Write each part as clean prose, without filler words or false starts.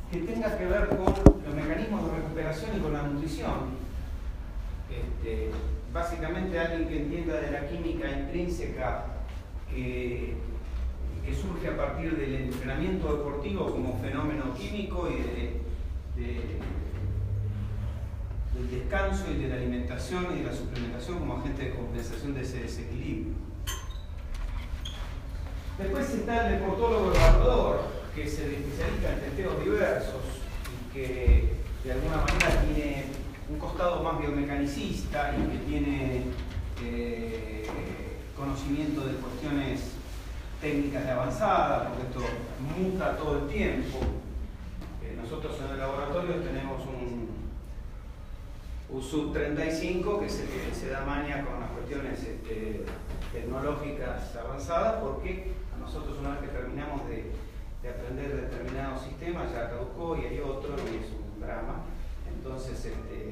que tenga que ver con los mecanismos de recuperación y con la nutrición. Básicamente alguien que entienda de la química intrínseca que surge a partir del entrenamiento deportivo como fenómeno químico y del descanso y de la alimentación y de la suplementación como agente de compensación de ese desequilibrio. Después está el deportólogo evaluador, que se especializa en testeos diversos y que de alguna manera tiene un costado más biomecanicista y que tiene conocimiento de cuestiones técnicas de avanzada, porque esto muta todo el tiempo. Nosotros en el laboratorio tenemos un sub-35 que se da maña con las cuestiones tecnológicas avanzadas, porque a nosotros una vez que terminamos de aprender determinados sistemas ya caducó y hay otro y es un drama. Entonces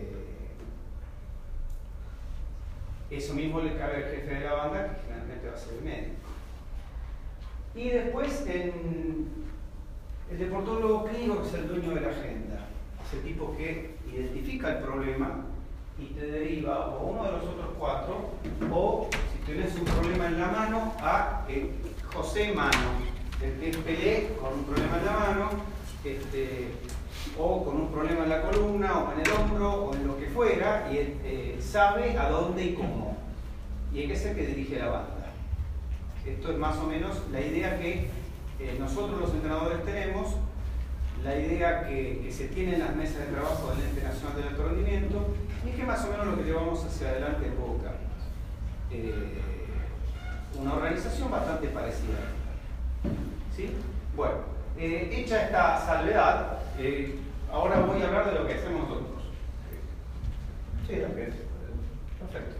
eso mismo le cabe al jefe de la banda, que generalmente va a ser el médico. Y después el deportólogo clínico, que es el dueño de la agenda, ese tipo que identifica el problema y te deriva o uno de los otros cuatro, o si tienes un problema en la mano, a José Mano, el que es Pelé con un problema en la mano, o con un problema en la columna, o en el hombro, o en lo que fuera, y él sabe a dónde y cómo. Y es el que dirige la banda. Esto es más o menos la idea que nosotros los entrenadores tenemos, la idea que se tiene en las mesas de trabajo del Ente Nacional del Alto Rendimiento, y es que más o menos lo que llevamos hacia adelante en Boca. Una organización bastante parecida. ¿Sí? Bueno, hecha esta salvedad, ahora voy a hablar de lo que hacemos nosotros. Sí, lo que es. Perfecto.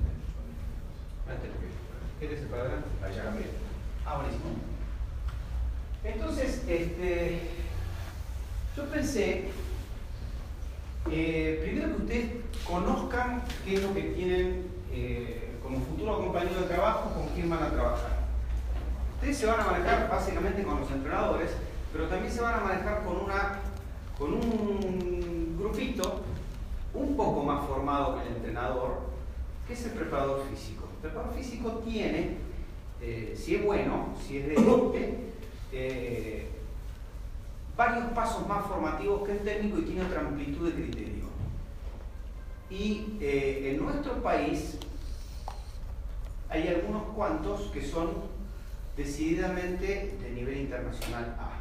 ¿Quieres ir para adelante? Allá también. Buenísimo. Entonces, yo pensé, primero que ustedes conozcan qué es lo que tienen como futuro compañero de trabajo, con quién van a trabajar. Ustedes se van a manejar básicamente con los entrenadores, pero también se van a manejar con un grupito un poco más formado que el entrenador, que es el preparador físico. El preparador físico tiene, si es bueno, si es de élite, varios pasos más formativos que el técnico y tiene otra amplitud de criterio. Y en nuestro país hay algunos cuantos que son decididamente de nivel internacional A.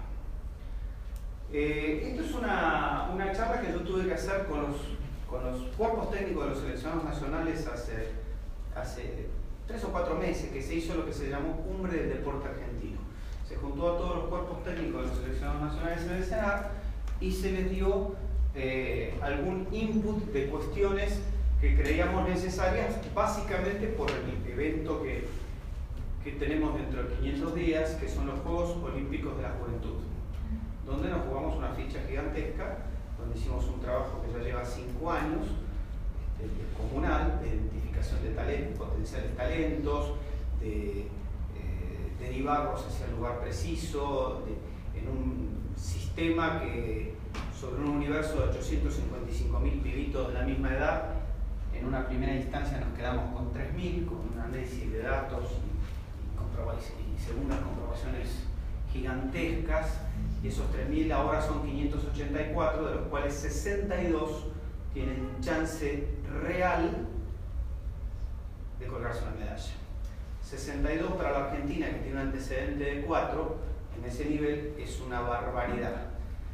Esto es una charla que yo tuve que hacer con los cuerpos técnicos de los seleccionados nacionales hace 3 o 4 meses, que se hizo lo que se llamó Cumbre del Deporte Argentino. Se juntó a todos los cuerpos técnicos de los seleccionados nacionales en el CENAR y se les dio algún input de cuestiones que creíamos necesarias, básicamente por el evento que tenemos dentro de 500 días, que son los Juegos Olímpicos de la Juventud, donde nos jugamos una ficha gigantesca, donde hicimos un trabajo que ya lleva 5 años, comunal, de identificación de talentos, potenciales talentos, de derivarlos hacia el lugar preciso, en un sistema que sobre un universo de 855.000 pibitos de la misma edad, en una primera instancia nos quedamos con 3.000, con un análisis de datos y segundas comprobaciones gigantescas, y esos 3.000 ahora son 584, de los cuales 62 tienen chance real de colgarse una medalla. 62 para la Argentina, que tiene un antecedente de 4, en ese nivel es una barbaridad.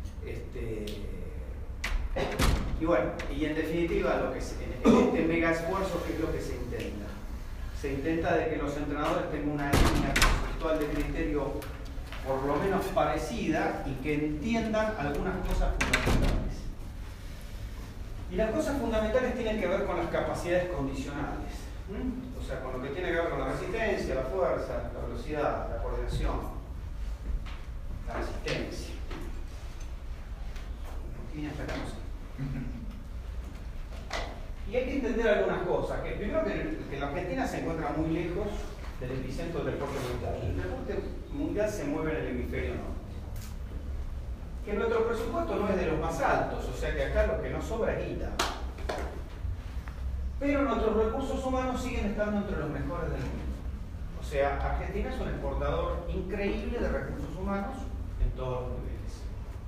Y bueno, y en definitiva, en este mega esfuerzo, ¿qué es lo que se intenta? Se intenta de que los entrenadores tengan una línea conceptual de criterio por lo menos parecida y que entiendan algunas cosas fundamentales. Y las cosas fundamentales tienen que ver con las capacidades condicionales. O sea, con lo que tiene que ver con la resistencia, la fuerza, la velocidad, la coordinación, la resistencia. Y hay que entender algunas cosas. Que primero que la Argentina se encuentra muy lejos del epicentro del deporte mundial. El deporte mundial se mueve en el hemisferio norte. que nuestro presupuesto no es de los más altos, o sea que acá lo que nos sobra es guita. Pero nuestros recursos humanos siguen estando entre los mejores del mundo. O sea, Argentina es un exportador increíble de recursos humanos en todos los niveles.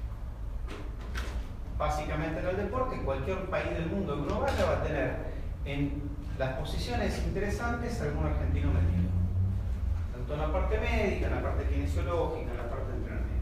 Básicamente en el deporte, cualquier país del mundo que uno vaya va a tener en las posiciones interesantes algún argentino metido. Tanto en la parte médica, en la parte kinesiológica, en la parte de entrenamiento.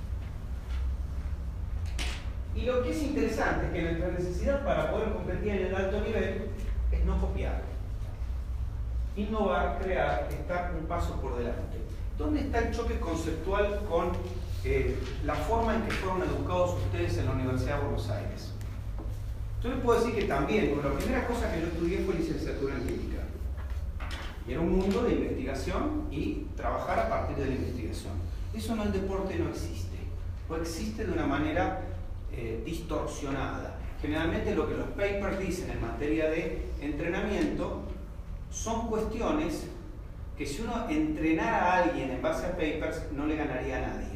Y lo que es interesante es que nuestra necesidad para poder competir en el alto nivel es no copiar. Innovar, crear, estar un paso por delante. ¿Dónde está el choque conceptual con la forma en que fueron educados ustedes en la Universidad de Buenos Aires? Yo les puedo decir que también, la primera cosa que yo estudié fue licenciatura en química. Y era un mundo de investigación y trabajar a partir de la investigación. Eso en el deporte no existe. O existe de una manera distorsionada. Generalmente lo que los papers dicen en materia de entrenamiento son cuestiones que si uno entrenara a alguien en base a papers no le ganaría a nadie.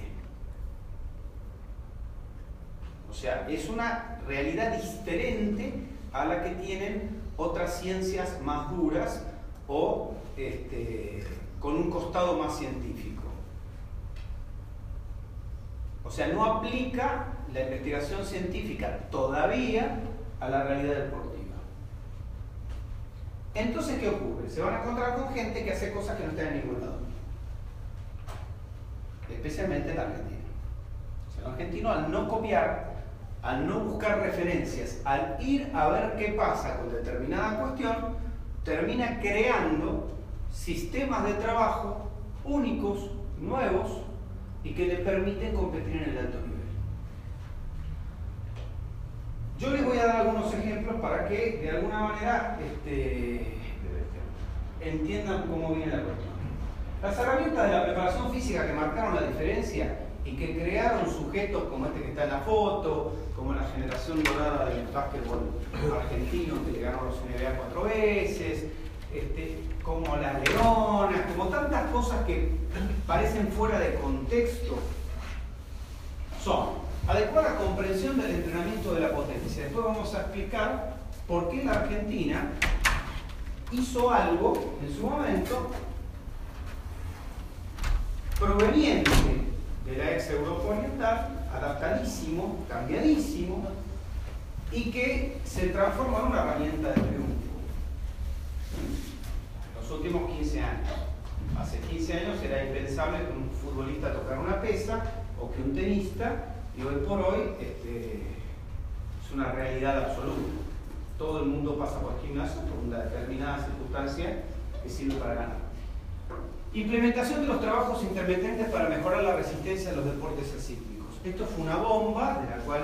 O sea, es una realidad diferente a la que tienen otras ciencias más duras o con un costado más científico. O sea, no aplica la investigación científica todavía a la realidad deportiva. Entonces, ¿qué ocurre? Se van a encontrar con gente que hace cosas que no están en ningún lado. Especialmente en la Argentina. O sea, el argentino, al no copiar, al no buscar referencias, al ir a ver qué pasa con determinada cuestión, termina creando sistemas de trabajo únicos, nuevos, y que le permiten competir en el alto nivel. Yo les voy a dar algunos ejemplos para que de alguna manera entiendan cómo viene la cuestión. Las herramientas de la preparación física que marcaron la diferencia y que crearon sujetos como este que está en la foto, como la generación dorada del básquetbol argentino que le ganó los NBA 4 veces, como las leonas, como tantas cosas que parecen fuera de contexto, son adecuada comprensión del entrenamiento de la potencia. Después vamos a explicar por qué la Argentina hizo algo en su momento proveniente de la ex Europa Oriental, adaptadísimo, cambiadísimo, y que se transformó en una herramienta de triunfo. Los últimos 15 años. Hace 15 años era impensable que un futbolista tocara una pesa o que un tenista, y hoy por hoy es una realidad absoluta. Todo el mundo pasa por gimnasio por una determinada circunstancia que sirve para ganar. Implementación de los trabajos intermitentes para mejorar la resistencia en los deportes acíclicos. Esto fue una bomba de la cual,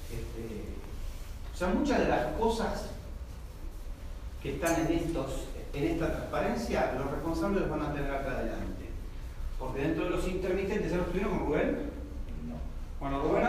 o sea, muchas de las cosas que están en esta transparencia, los responsables los van a tener acá adelante. Porque dentro de los intermitentes, ¿ya lo estuvieron con Rubén? No. Bueno, Rubén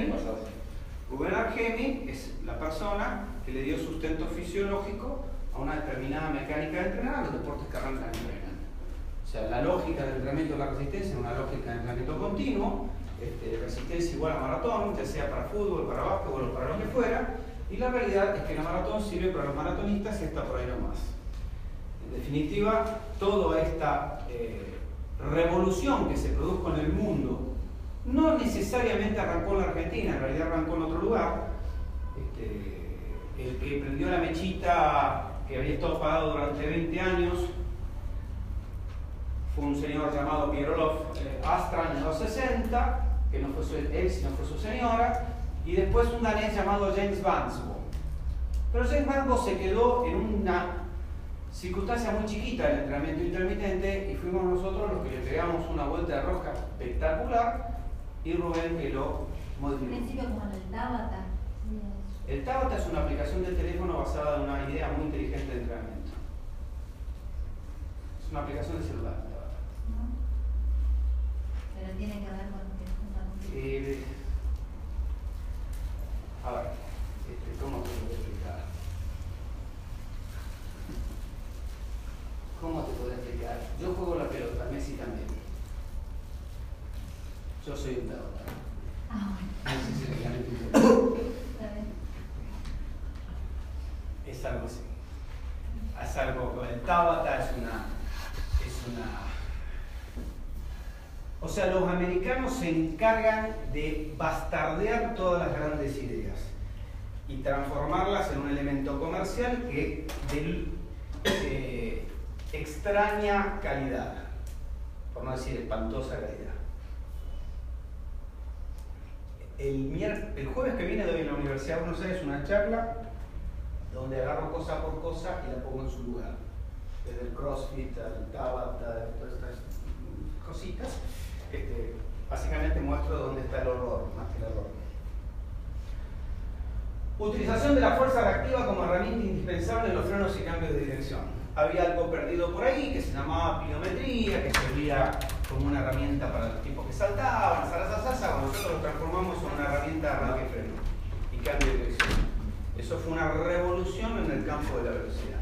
Argemi es la persona que le dio sustento fisiológico a una determinada mecánica de entrenar a los deportes que arrancan y entrenan. O sea, la lógica del entrenamiento de la resistencia es una lógica de entrenamiento continuo, resistencia igual a maratón, ya sea para fútbol, para básquetbol o para lo que fuera, y la realidad es que la maratón sirve para los maratonistas y está por ahí nomás. En definitiva, toda esta revolución que se produjo en el mundo no necesariamente arrancó en la Argentina, en realidad arrancó en otro lugar. El que prendió la mechita que había estado apagado durante 20 años fue un señor llamado Pierre Olof Astran en los 60, que no fue él, sino fue su señora, y después un danés llamado James Vansbo. Pero James Vansbo se quedó en una circunstancia muy chiquita del entrenamiento intermitente y fuimos nosotros los que le pegamos una vuelta de rosca espectacular y Rubén que lo modificó. En principio como el Tabata. El Tabata es una aplicación de teléfono basada en una idea muy inteligente de entrenamiento. Es una aplicación de celular, Tabata. ¿No? Pero tiene que ver con lo que es a ver, ¿cómo te puedo explicar? ¿Cómo te puedo explicar? Yo juego la pelota, Messi también. Yo soy un Tabata. Ah, bueno. Tabata es una... O sea, los americanos se encargan de bastardear todas las grandes ideas y transformarlas en un elemento comercial que de extraña calidad, por no decir espantosa calidad. El jueves que viene doy en la Universidad de Buenos Aires una charla donde agarro cosa por cosa y la pongo en su lugar. Desde el CrossFit al Tabata, todas estas cositas. Básicamente muestro dónde está el horror, más que el error. Utilización de la fuerza reactiva como herramienta indispensable en los frenos y cambios de dirección. Había algo perdido por ahí que se llamaba pliometría, que servía como una herramienta para los tipos que saltaban, nosotros lo transformamos en una herramienta de arranque y freno y cambio de dirección. Eso fue una revolución en el campo de la velocidad.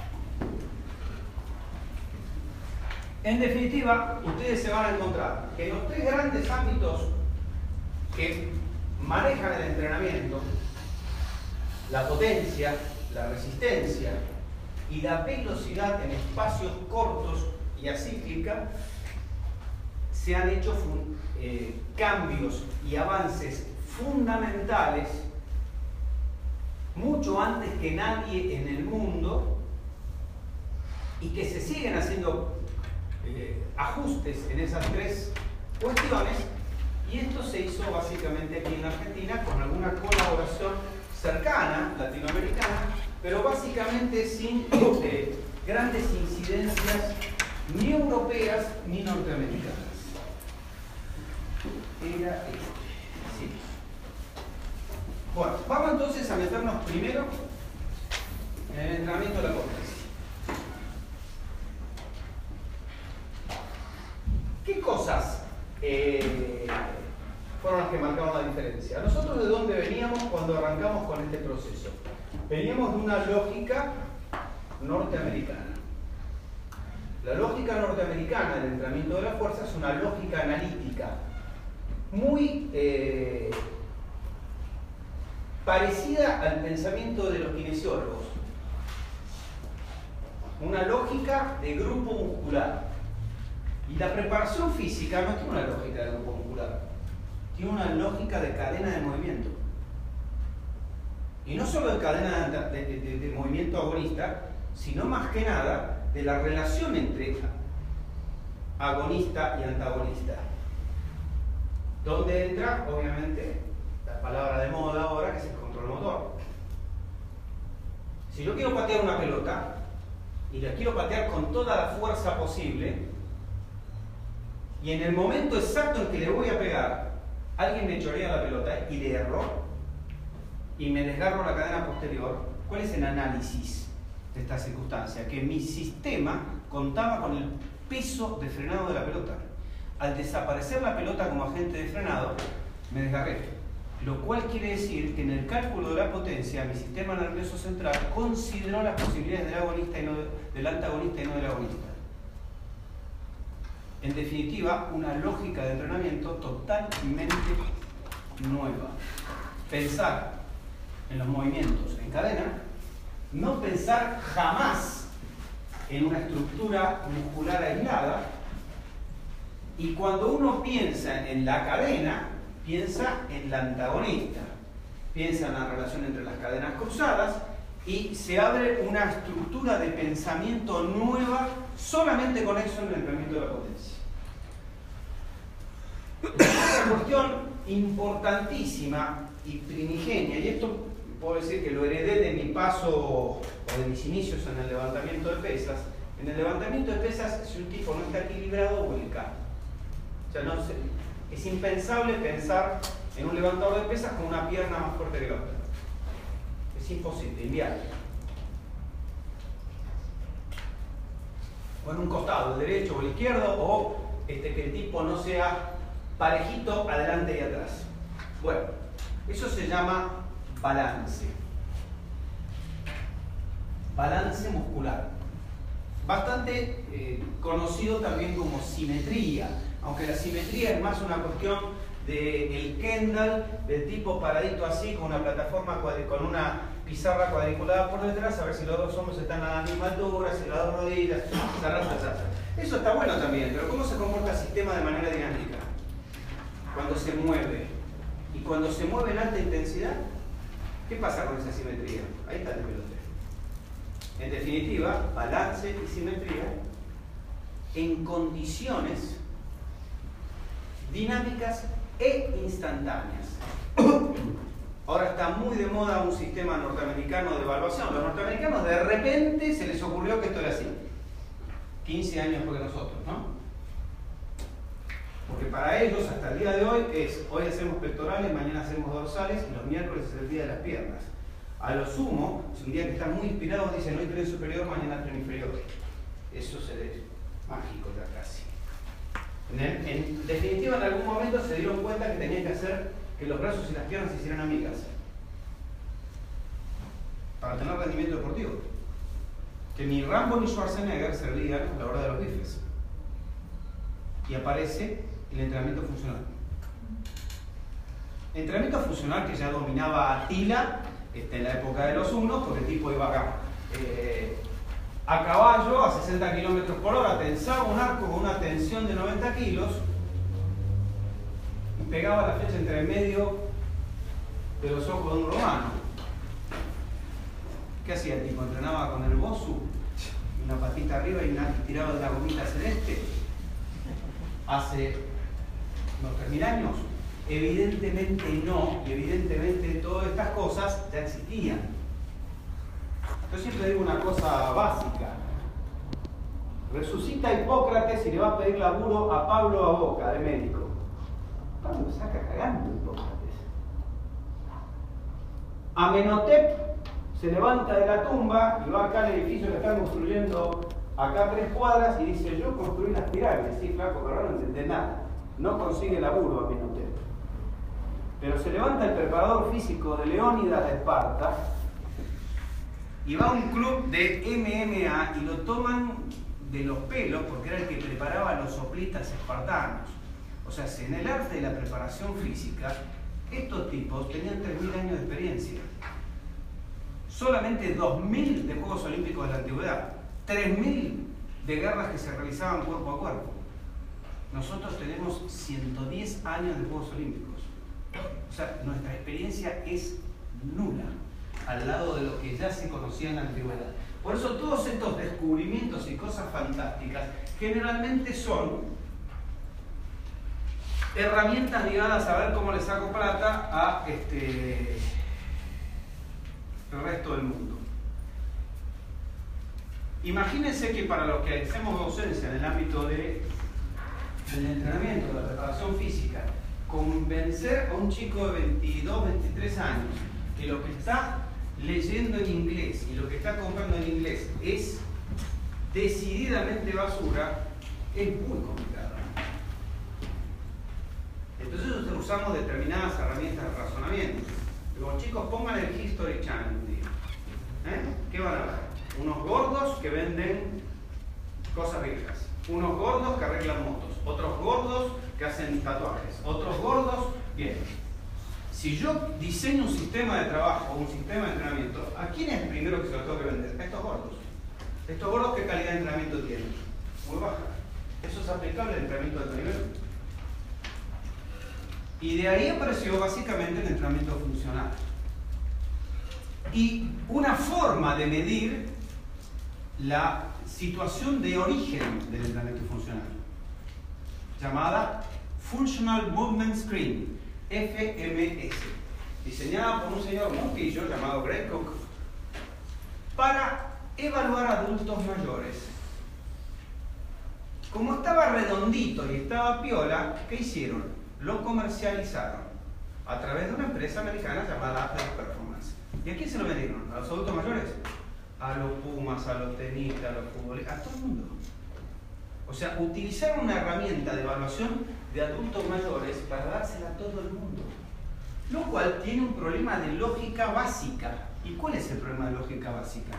En definitiva, ustedes se van a encontrar que los tres grandes ámbitos que manejan el entrenamiento, la potencia, la resistencia y la velocidad en espacios cortos y acíclica, se han hecho cambios y avances fundamentales mucho antes que nadie en el mundo y que se siguen haciendo ajustes en esas tres cuestiones, y esto se hizo básicamente aquí en Argentina con alguna colaboración cercana, latinoamericana, pero básicamente sin grandes incidencias ni europeas ni norteamericanas. Era sí. Bueno, vamos entonces a meternos primero en el entrenamiento de la potencia. ¿Qué cosas fueron las que marcaron la diferencia? ¿Nosotros de dónde veníamos cuando arrancamos con este proceso? Veníamos de una lógica norteamericana. La lógica norteamericana del entrenamiento de la fuerza es una lógica analítica muy parecida al pensamiento de los kinesiólogos. Una lógica de grupo muscular. Y la preparación física no tiene una lógica de grupo muscular, tiene una lógica de cadena de movimiento. Y no solo de cadena de movimiento agonista, sino más que nada de la relación entre agonista y antagonista. Donde entra, obviamente, la palabra de moda ahora, que es el control motor. Si yo quiero patear una pelota, y la quiero patear con toda la fuerza posible, y en el momento exacto en que le voy a pegar, alguien me chorea la pelota y le erro, y me desgarro la cadena posterior, ¿cuál es el análisis de esta circunstancia? Que mi sistema contaba con el peso de frenado de la pelota. Al desaparecer la pelota como agente de frenado, me desgarré. Lo cual quiere decir que en el cálculo de la potencia, mi sistema nervioso central consideró las posibilidades del agonista y no del antagonista y no del agonista. En definitiva, una lógica de entrenamiento totalmente nueva. Pensar en los movimientos en cadena, no pensar jamás en una estructura muscular aislada, y cuando uno piensa en la cadena, piensa en la antagonista, piensa en la relación entre las cadenas cruzadas, y se abre una estructura de pensamiento nueva solamente con eso en el entrenamiento de la potencia. Una cuestión importantísima y primigenia, y esto puedo decir que lo heredé de mi paso o de mis inicios en el levantamiento de pesas. En el levantamiento de pesas, si un tipo no está equilibrado, vuelca. O sea, es impensable pensar en un levantador de pesas con una pierna más fuerte que la otra. Es imposible, inviable. O en un costado, el derecho o el izquierdo, o que el tipo no sea parejito adelante y atrás. Bueno, eso se llama balance. Balance muscular. Bastante conocido también como simetría, aunque la simetría es más una cuestión del Kendall, del tipo paradito así, con una plataforma, con una pizarra cuadriculada por detrás, a ver si los dos hombros están a la misma altura, si las dos rodillas, Eso está bueno también, pero ¿cómo se comporta el sistema de manera dinámica? Cuando se mueve. Y cuando se mueve en alta intensidad, ¿qué pasa con esa simetría? Ahí está el peloteo. En definitiva, balance y simetría en condiciones dinámicas e instantáneas. Ahora está muy de moda un sistema norteamericano de evaluación. Los norteamericanos de repente se les ocurrió que esto era así. 15 años después que nosotros, ¿no? Porque para ellos, hasta el día de hoy, hoy hacemos pectorales, mañana hacemos dorsales y los miércoles es el día de las piernas. A lo sumo, si un día que están muy inspirados dicen hoy tren superior, mañana tren inferior. Eso se ve mágico ya casi. En definitiva, en algún momento se dieron cuenta que tenían que hacer que los brazos y las piernas se hicieran amigas para tener rendimiento deportivo. Que ni Rambo ni Schwarzenegger servían a la hora de los bifes. Y aparece el entrenamiento funcional. Entrenamiento funcional que ya dominaba Attila en la época de los hunos, porque el tipo iba acá a caballo a 60 km por hora, tensaba un arco con una tensión de 90 kilos y pegaba la flecha entre el medio de los ojos de un romano. ¿Qué hacía el tipo? Entrenaba con el bosu, una patita arriba y tiraba de la gomita celeste. Hace unos 3.000 años, evidentemente no, y evidentemente todas estas cosas ya existían. Yo siempre digo una cosa básica. Resucita Hipócrates y le va a pedir laburo a Pablo a Boca, de médico. Pablo lo saca cagando Hipócrates. Amenhotep se levanta de la tumba y va acá al edificio que están construyendo acá 3 cuadras y dice, yo construí las pirámides. Sí, flaco, pero no entendés nada. No consigue laburo Amenhotep. Pero se levanta el preparador físico de Leónidas de Esparta y va a un club de MMA y lo toman de los pelos porque era el que preparaba a los soplistas espartanos. O sea, en el arte de la preparación física, estos tipos tenían 3.000 años de experiencia. Solamente 2.000 de Juegos Olímpicos de la Antigüedad, 3.000 de guerras que se realizaban cuerpo a cuerpo. Nosotros tenemos 110 años de Juegos Olímpicos. O sea, nuestra experiencia es nula al lado de lo que ya se conocía en la antigüedad. Por eso todos estos descubrimientos y cosas fantásticas generalmente son herramientas ligadas a ver cómo le saco plata a el resto del mundo. Imagínense que para los que hacemos docencia en el ámbito del entrenamiento, de la preparación física, convencer a un chico de 22, 23 años que lo que está leyendo en inglés y lo que está comprando en inglés es decididamente basura, es muy complicado. Entonces usamos determinadas herramientas de razonamiento. Digo, chicos, pongan el History Channel un día. ¿Qué van a ver? Unos gordos que venden cosas viejas, unos gordos que arreglan motos, otros gordos que hacen tatuajes, otros gordos, bien. Si yo diseño un sistema de trabajo, un sistema de entrenamiento, ¿a quién es el primero que se lo tengo que vender? A estos gordos. ¿Estos gordos qué calidad de entrenamiento tienen? Muy baja. Eso es aplicable al entrenamiento de alto nivel. Y de ahí apareció básicamente el entrenamiento funcional. Y una forma de medir la situación de origen del entrenamiento funcional, llamada Functional Movement Screen, FMS, diseñada por un señor monquillo llamado Greg Cook para evaluar adultos mayores. Como estaba redondito y estaba piola, ¿qué hicieron? Lo comercializaron a través de una empresa americana llamada Athletic Performance. ¿Y a quién se lo vendieron? ¿A los adultos mayores? A los pumas, a los tenistas, a los futbolistas, a todo el mundo. O sea, utilizaron una herramienta de evaluación de adultos mayores para dársela a todo el mundo. Lo cual tiene un problema de lógica básica. ¿Y cuál es el problema de lógica básica?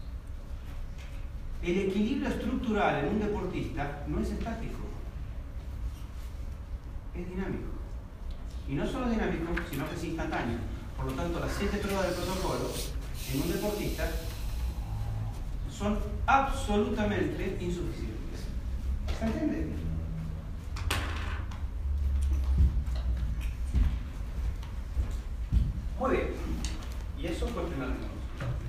El equilibrio estructural en un deportista no es estático, es dinámico. y no solo dinámico, sino que es instantáneo. Por lo tanto, las 7 pruebas del protocolo en un deportista son absolutamente insuficientes. ¿Se entiende? Muy bien. Y eso fue el primer punto.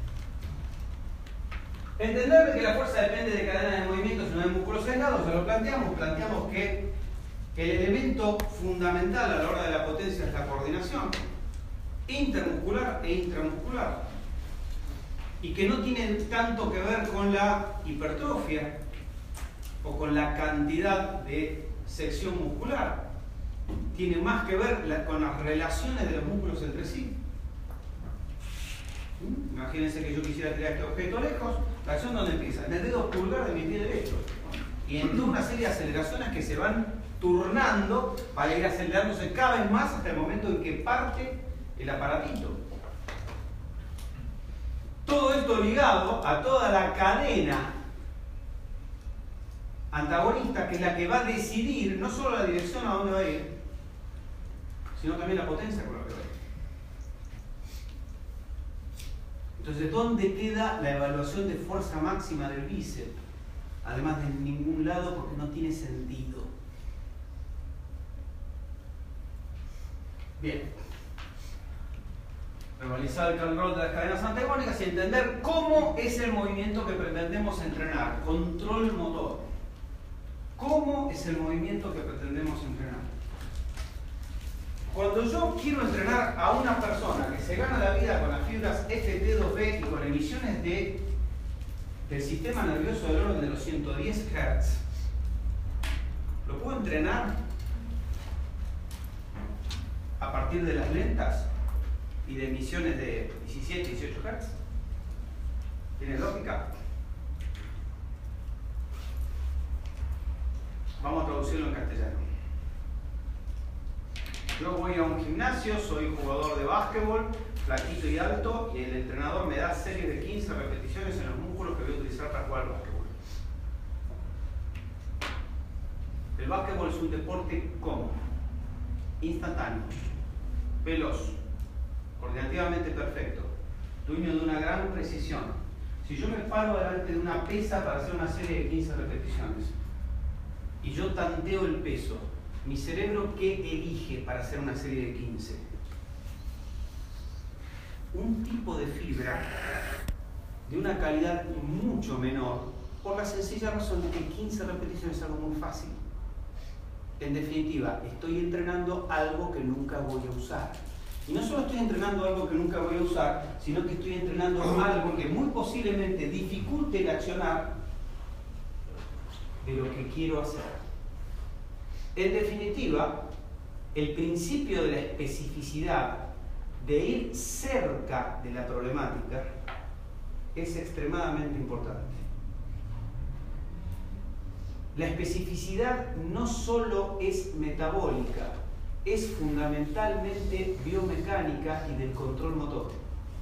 Entender que la fuerza depende de cadenas de movimientos y no de músculos aislados, se lo planteamos. Planteamos que el elemento fundamental a la hora de la potencia es la coordinación intermuscular e intramuscular, y que no tiene tanto que ver con la hipertrofia o con la cantidad de sección muscular, tiene más que ver con las relaciones de los músculos entre sí. Imagínense que yo quisiera tirar este objeto lejos, la acción donde empieza, en el dedo pulgar de mi pie derecho, y en toda una serie de aceleraciones que se van turnando para ir acelerándose cada vez más hasta el momento en que parte el aparatito. Todo esto ligado a toda la cadena antagonista, que es la que va a decidir no solo la dirección a dónde va a ir, sino también la potencia con la que va a ir. Entonces, ¿dónde queda la evaluación de fuerza máxima del bíceps? Además de en ningún lado, porque no tiene sentido. Bien. Realizar el control de las cadenas antagónicas y entender cómo es el movimiento que pretendemos entrenar. Control motor. ¿Cómo es el movimiento que pretendemos entrenar? Cuando yo quiero entrenar a una persona que se gana la vida con las fibras FT2B y con emisiones del sistema nervioso del orden de los 110 Hz, ¿lo puedo entrenar a partir de las lentas y de emisiones de 17, 18 Hz? ¿Tiene lógica? Vamos a traducirlo en castellano. Yo voy a un gimnasio, soy jugador de básquetbol, flaquito y alto, y el entrenador me da series de 15 repeticiones en los músculos que voy a utilizar para jugar al básquetbol. El básquetbol es un deporte cómodo, instantáneo, veloz, coordinativamente perfecto, dueño de una gran precisión. Si yo me paro delante de una pesa para hacer una serie de 15 repeticiones y yo tanteo el peso, ¿mi cerebro qué elige para hacer una serie de 15? Un tipo de fibra de una calidad mucho menor, por la sencilla razón de que 15 repeticiones es algo muy fácil. En definitiva, estoy entrenando algo que nunca voy a usar. Y no solo estoy entrenando algo que nunca voy a usar, sino que estoy entrenando algo que muy posiblemente dificulte el accionar de lo que quiero hacer. En definitiva, el principio de la especificidad, de ir cerca de la problemática, es extremadamente importante. La especificidad no solo es metabólica, es fundamentalmente biomecánica y del control motor.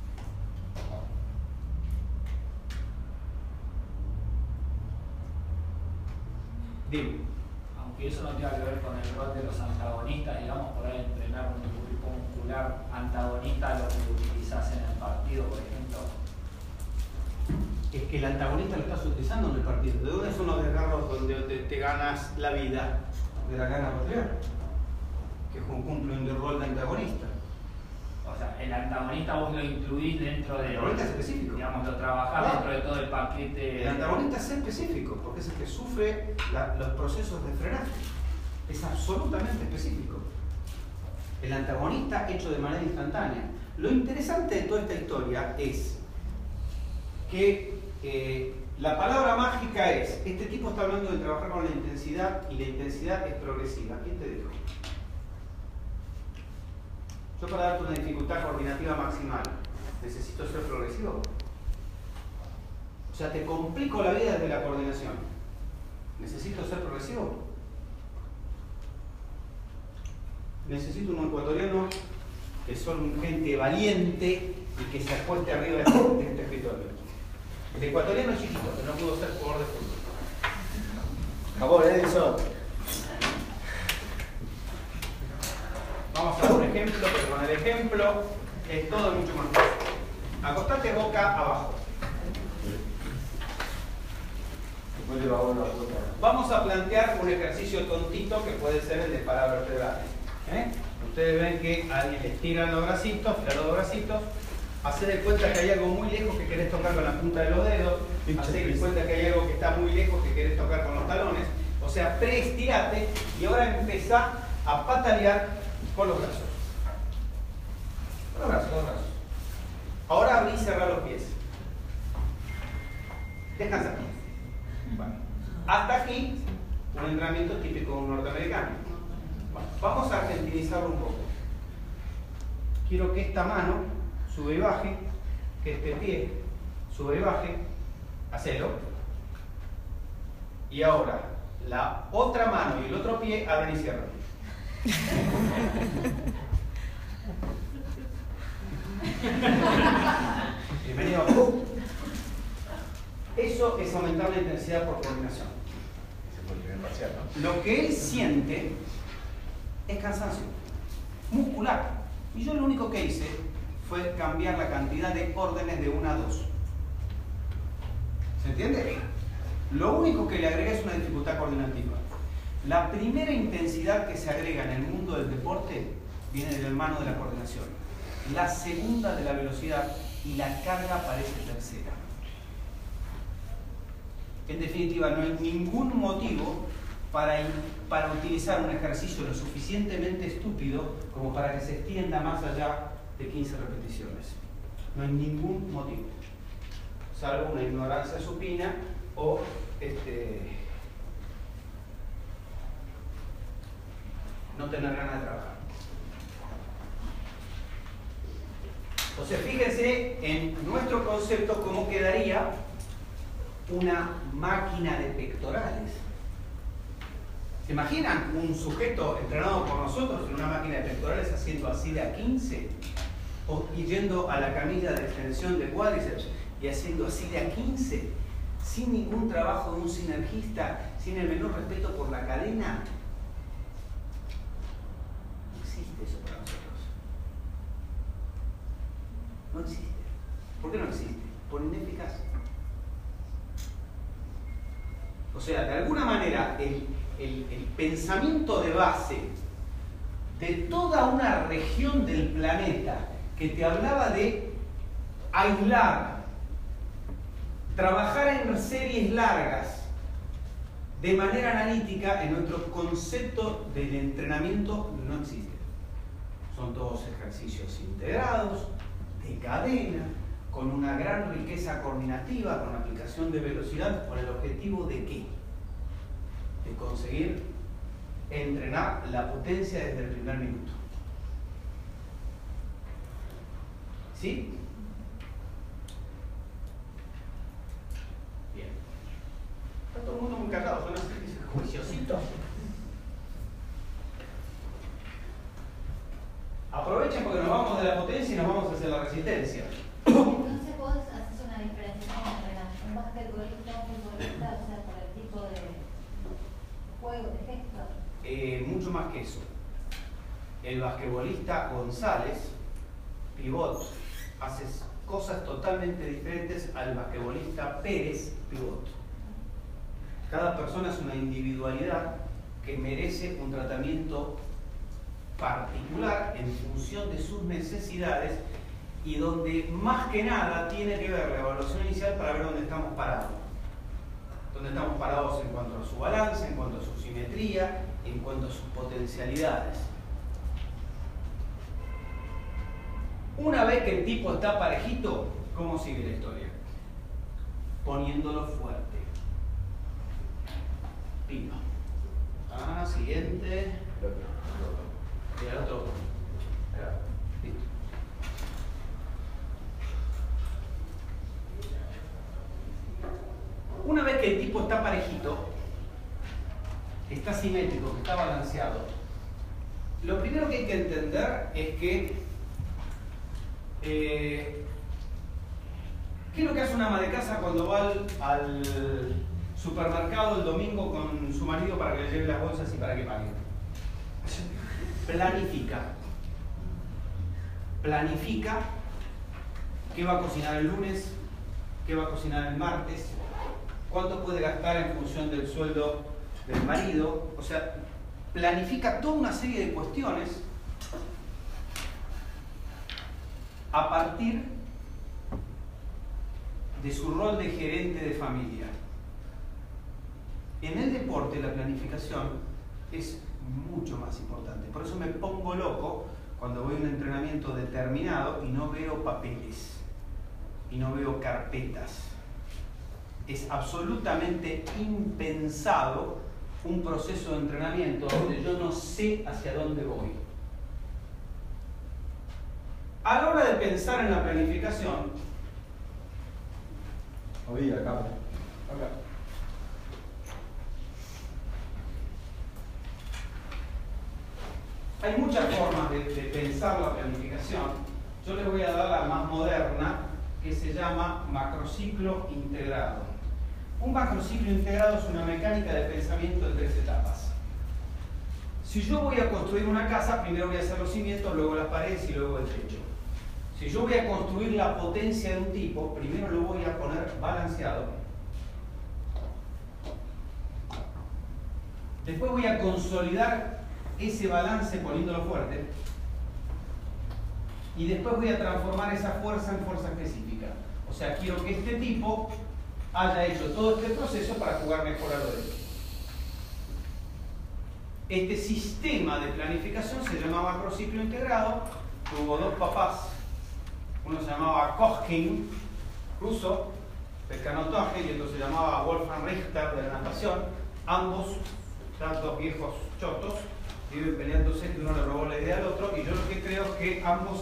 Dime. Aunque eso no tenga que ver con el rol de los antagonistas, digamos, por ahí entrenar un grupo muscular antagonista, lo que utilizás en el partido, por ejemplo. Es que el antagonista lo estás utilizando en el partido. ¿De dónde son los desgarros donde te ganas la vida? De la gana posterior, que cumple un rol de antagonista. O sea, el antagonista vos lo incluís dentro de... El antagonista es específico. Digamos, lo trabajás dentro de todo el paquete... El antagonista es específico, porque es el que sufre los procesos de frenaje. Es absolutamente específico. El antagonista hecho de manera instantánea. Lo interesante de toda esta historia es que la palabra mágica es, este tipo está hablando de trabajar con la intensidad y la intensidad es progresiva. ¿Quién te dijo? Yo para darte una dificultad coordinativa maximal, ¿necesito ser progresivo? O sea, te complico la vida desde la coordinación. ¿Necesito ser progresivo? Necesito un ecuatoriano que son gente valiente y que se acueste arriba de este escritorio. El ecuatoriano es chiquito, pero no pudo ser jugador de fútbol. Por favor, Edison. Vamos a dar un ejemplo, pero con el ejemplo es todo mucho más fácil. Acostate boca abajo. Vamos a plantear un ejercicio tontito que puede ser el de paravertebrales. Ustedes ven que alguien estira los bracitos, hace de cuenta que hay algo muy lejos que querés tocar con la punta de los dedos, hace de cuenta que hay algo que está muy lejos que querés tocar con los talones, o sea, preestirate y ahora empezá a patalear con los brazos. Con los brazos, Ahora abrí y cerrá los pies. Descansa. Bueno, hasta aquí un entrenamiento típico de un norteamericano. Bueno, vamos a argentinizarlo un poco. Quiero que esta mano sube y baje, que este pie sube y baje, hacelo. Y ahora la otra mano y el otro pie abren y cierran. Bienvenido. Eso es aumentar la intensidad por coordinación. Lo que él siente es cansancio muscular. Y yo lo único que hice fue cambiar la cantidad de órdenes de 1 a 2. ¿Se entiende? Lo único que le agregué es una dificultad coordinativa. La primera intensidad que se agrega en el mundo del deporte viene del hermano de la coordinación. La segunda de la velocidad y la carga parece tercera. En definitiva, no hay ningún motivo para utilizar un ejercicio lo suficientemente estúpido como para que se extienda más allá de 15 repeticiones. No hay ningún motivo, salvo una ignorancia supina o no tener ganas de trabajar. Entonces, fíjense en nuestro concepto cómo quedaría una máquina de pectorales. ¿Se imaginan un sujeto entrenado por nosotros en una máquina de pectorales haciendo así de a 15? Y yendo a la camilla de extensión de cuádriceps y haciendo así de a 15, sin ningún trabajo de un sinergista, sin el menor respeto por la cadena. No existe eso para nosotros. No existe. ¿Por qué no existe? Por ineficaz. O sea, de alguna manera, el pensamiento de base de toda una región del planeta que te hablaba de aislar, trabajar en series largas, de manera analítica, en nuestro concepto del entrenamiento no existe. Son todos ejercicios integrados, de cadena, con una gran riqueza coordinativa, con aplicación de velocidad, con el objetivo de ¿qué? De conseguir entrenar la potencia desde el primer minuto. ¿Sí? Bien. Está todo el mundo muy callado, son así, juiciositos. Aprovechen porque nos vamos de la potencia y nos vamos hacia la resistencia. Entonces vos haces una diferenciación entre un basquetbolista o un futbolista, o sea, por el tipo de juego, de gesto. Mucho más que eso. El basquetbolista González, pivot, hace cosas totalmente diferentes al basquetbolista Pérez, pivot. Cada persona es una individualidad que merece un tratamiento particular en función de sus necesidades y donde más que nada tiene que ver la evaluación inicial para ver dónde estamos parados. Dónde estamos parados en cuanto a su balance, en cuanto a su simetría, en cuanto a sus potencialidades. Una vez que el tipo está parejito, ¿cómo sigue la historia? Poniéndolo fuerte. Pino. Siguiente. Y el otro. Listo. Una vez que el tipo está parejito, está simétrico, que está balanceado, lo primero que hay que entender es que ¿qué es lo que hace una ama de casa cuando va al supermercado el domingo con su marido para que le lleve las bolsas y para que pague? Planifica. planifica qué va a cocinar el lunes, qué va a cocinar el martes, cuánto puede gastar en función del sueldo del marido. O sea, planifica toda una serie de cuestiones a partir de su rol de gerente de familia. En el deporte la planificación es mucho más importante. Por eso me pongo loco cuando voy a un entrenamiento determinado y no veo papeles y no veo carpetas. Es absolutamente impensado un proceso de entrenamiento donde yo no sé hacia dónde voy. A la hora de pensar en la planificación, acá. Hay muchas formas de pensar la planificación. Yo les voy a dar la más moderna, que se llama macrociclo integrado. Un macrociclo integrado es una mecánica de pensamiento en 3 etapas. Si yo voy a construir una casa, primero voy a hacer los cimientos, luego las paredes y luego el techo. Si yo voy a construir la potencia de un tipo, primero lo voy a poner balanceado. Después voy a consolidar ese balance poniéndolo fuerte. Y después voy a transformar esa fuerza en fuerza específica. O sea, quiero que este tipo haya hecho todo este proceso para jugar mejor a lo derecho. Este sistema de planificación se llama macrociclo integrado. Tuvo 2 papás. Uno se llamaba Kochkin, ruso, del canotaje, y otro se llamaba Wolfgang Richter, de la natación. Ambos, tantos viejos chotos, viven peleándose, que uno le robó la idea al otro, y yo lo que creo es que ambos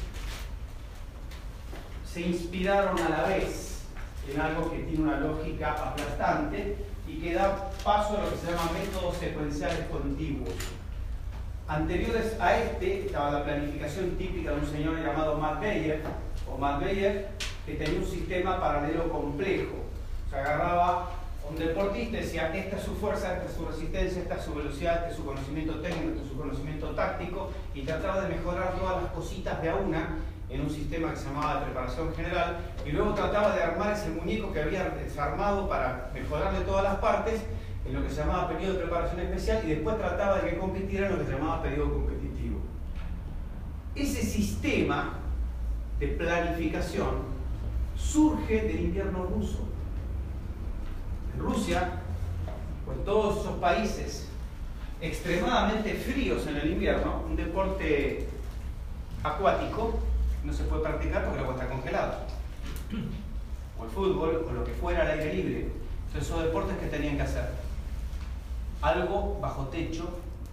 se inspiraron a la vez en algo que tiene una lógica aplastante y que da paso a lo que se llama métodos secuenciales contiguos. Anteriores a este estaba la planificación típica de un señor llamado Matt Beyer, que tenía un sistema paralelo complejo. O sea, agarraba un deportista y decía, esta es su fuerza, esta es su resistencia, esta es su velocidad, este es su conocimiento técnico, este es su conocimiento táctico, y trataba de mejorar todas las cositas de a una en un sistema que se llamaba de preparación general, y luego trataba de armar ese muñeco que había desarmado para mejorarle todas las partes en lo que se llamaba periodo de preparación especial, y después trataba de que compitiera en lo que se llamaba periodo competitivo. Ese sistema de planificación surge del invierno ruso. En Rusia, o en todos esos países extremadamente fríos en el invierno, un deporte acuático no se puede practicar porque el agua está congelada. O el fútbol, o lo que fuera al aire libre. Entonces, esos deportes que tenían que hacer algo bajo techo,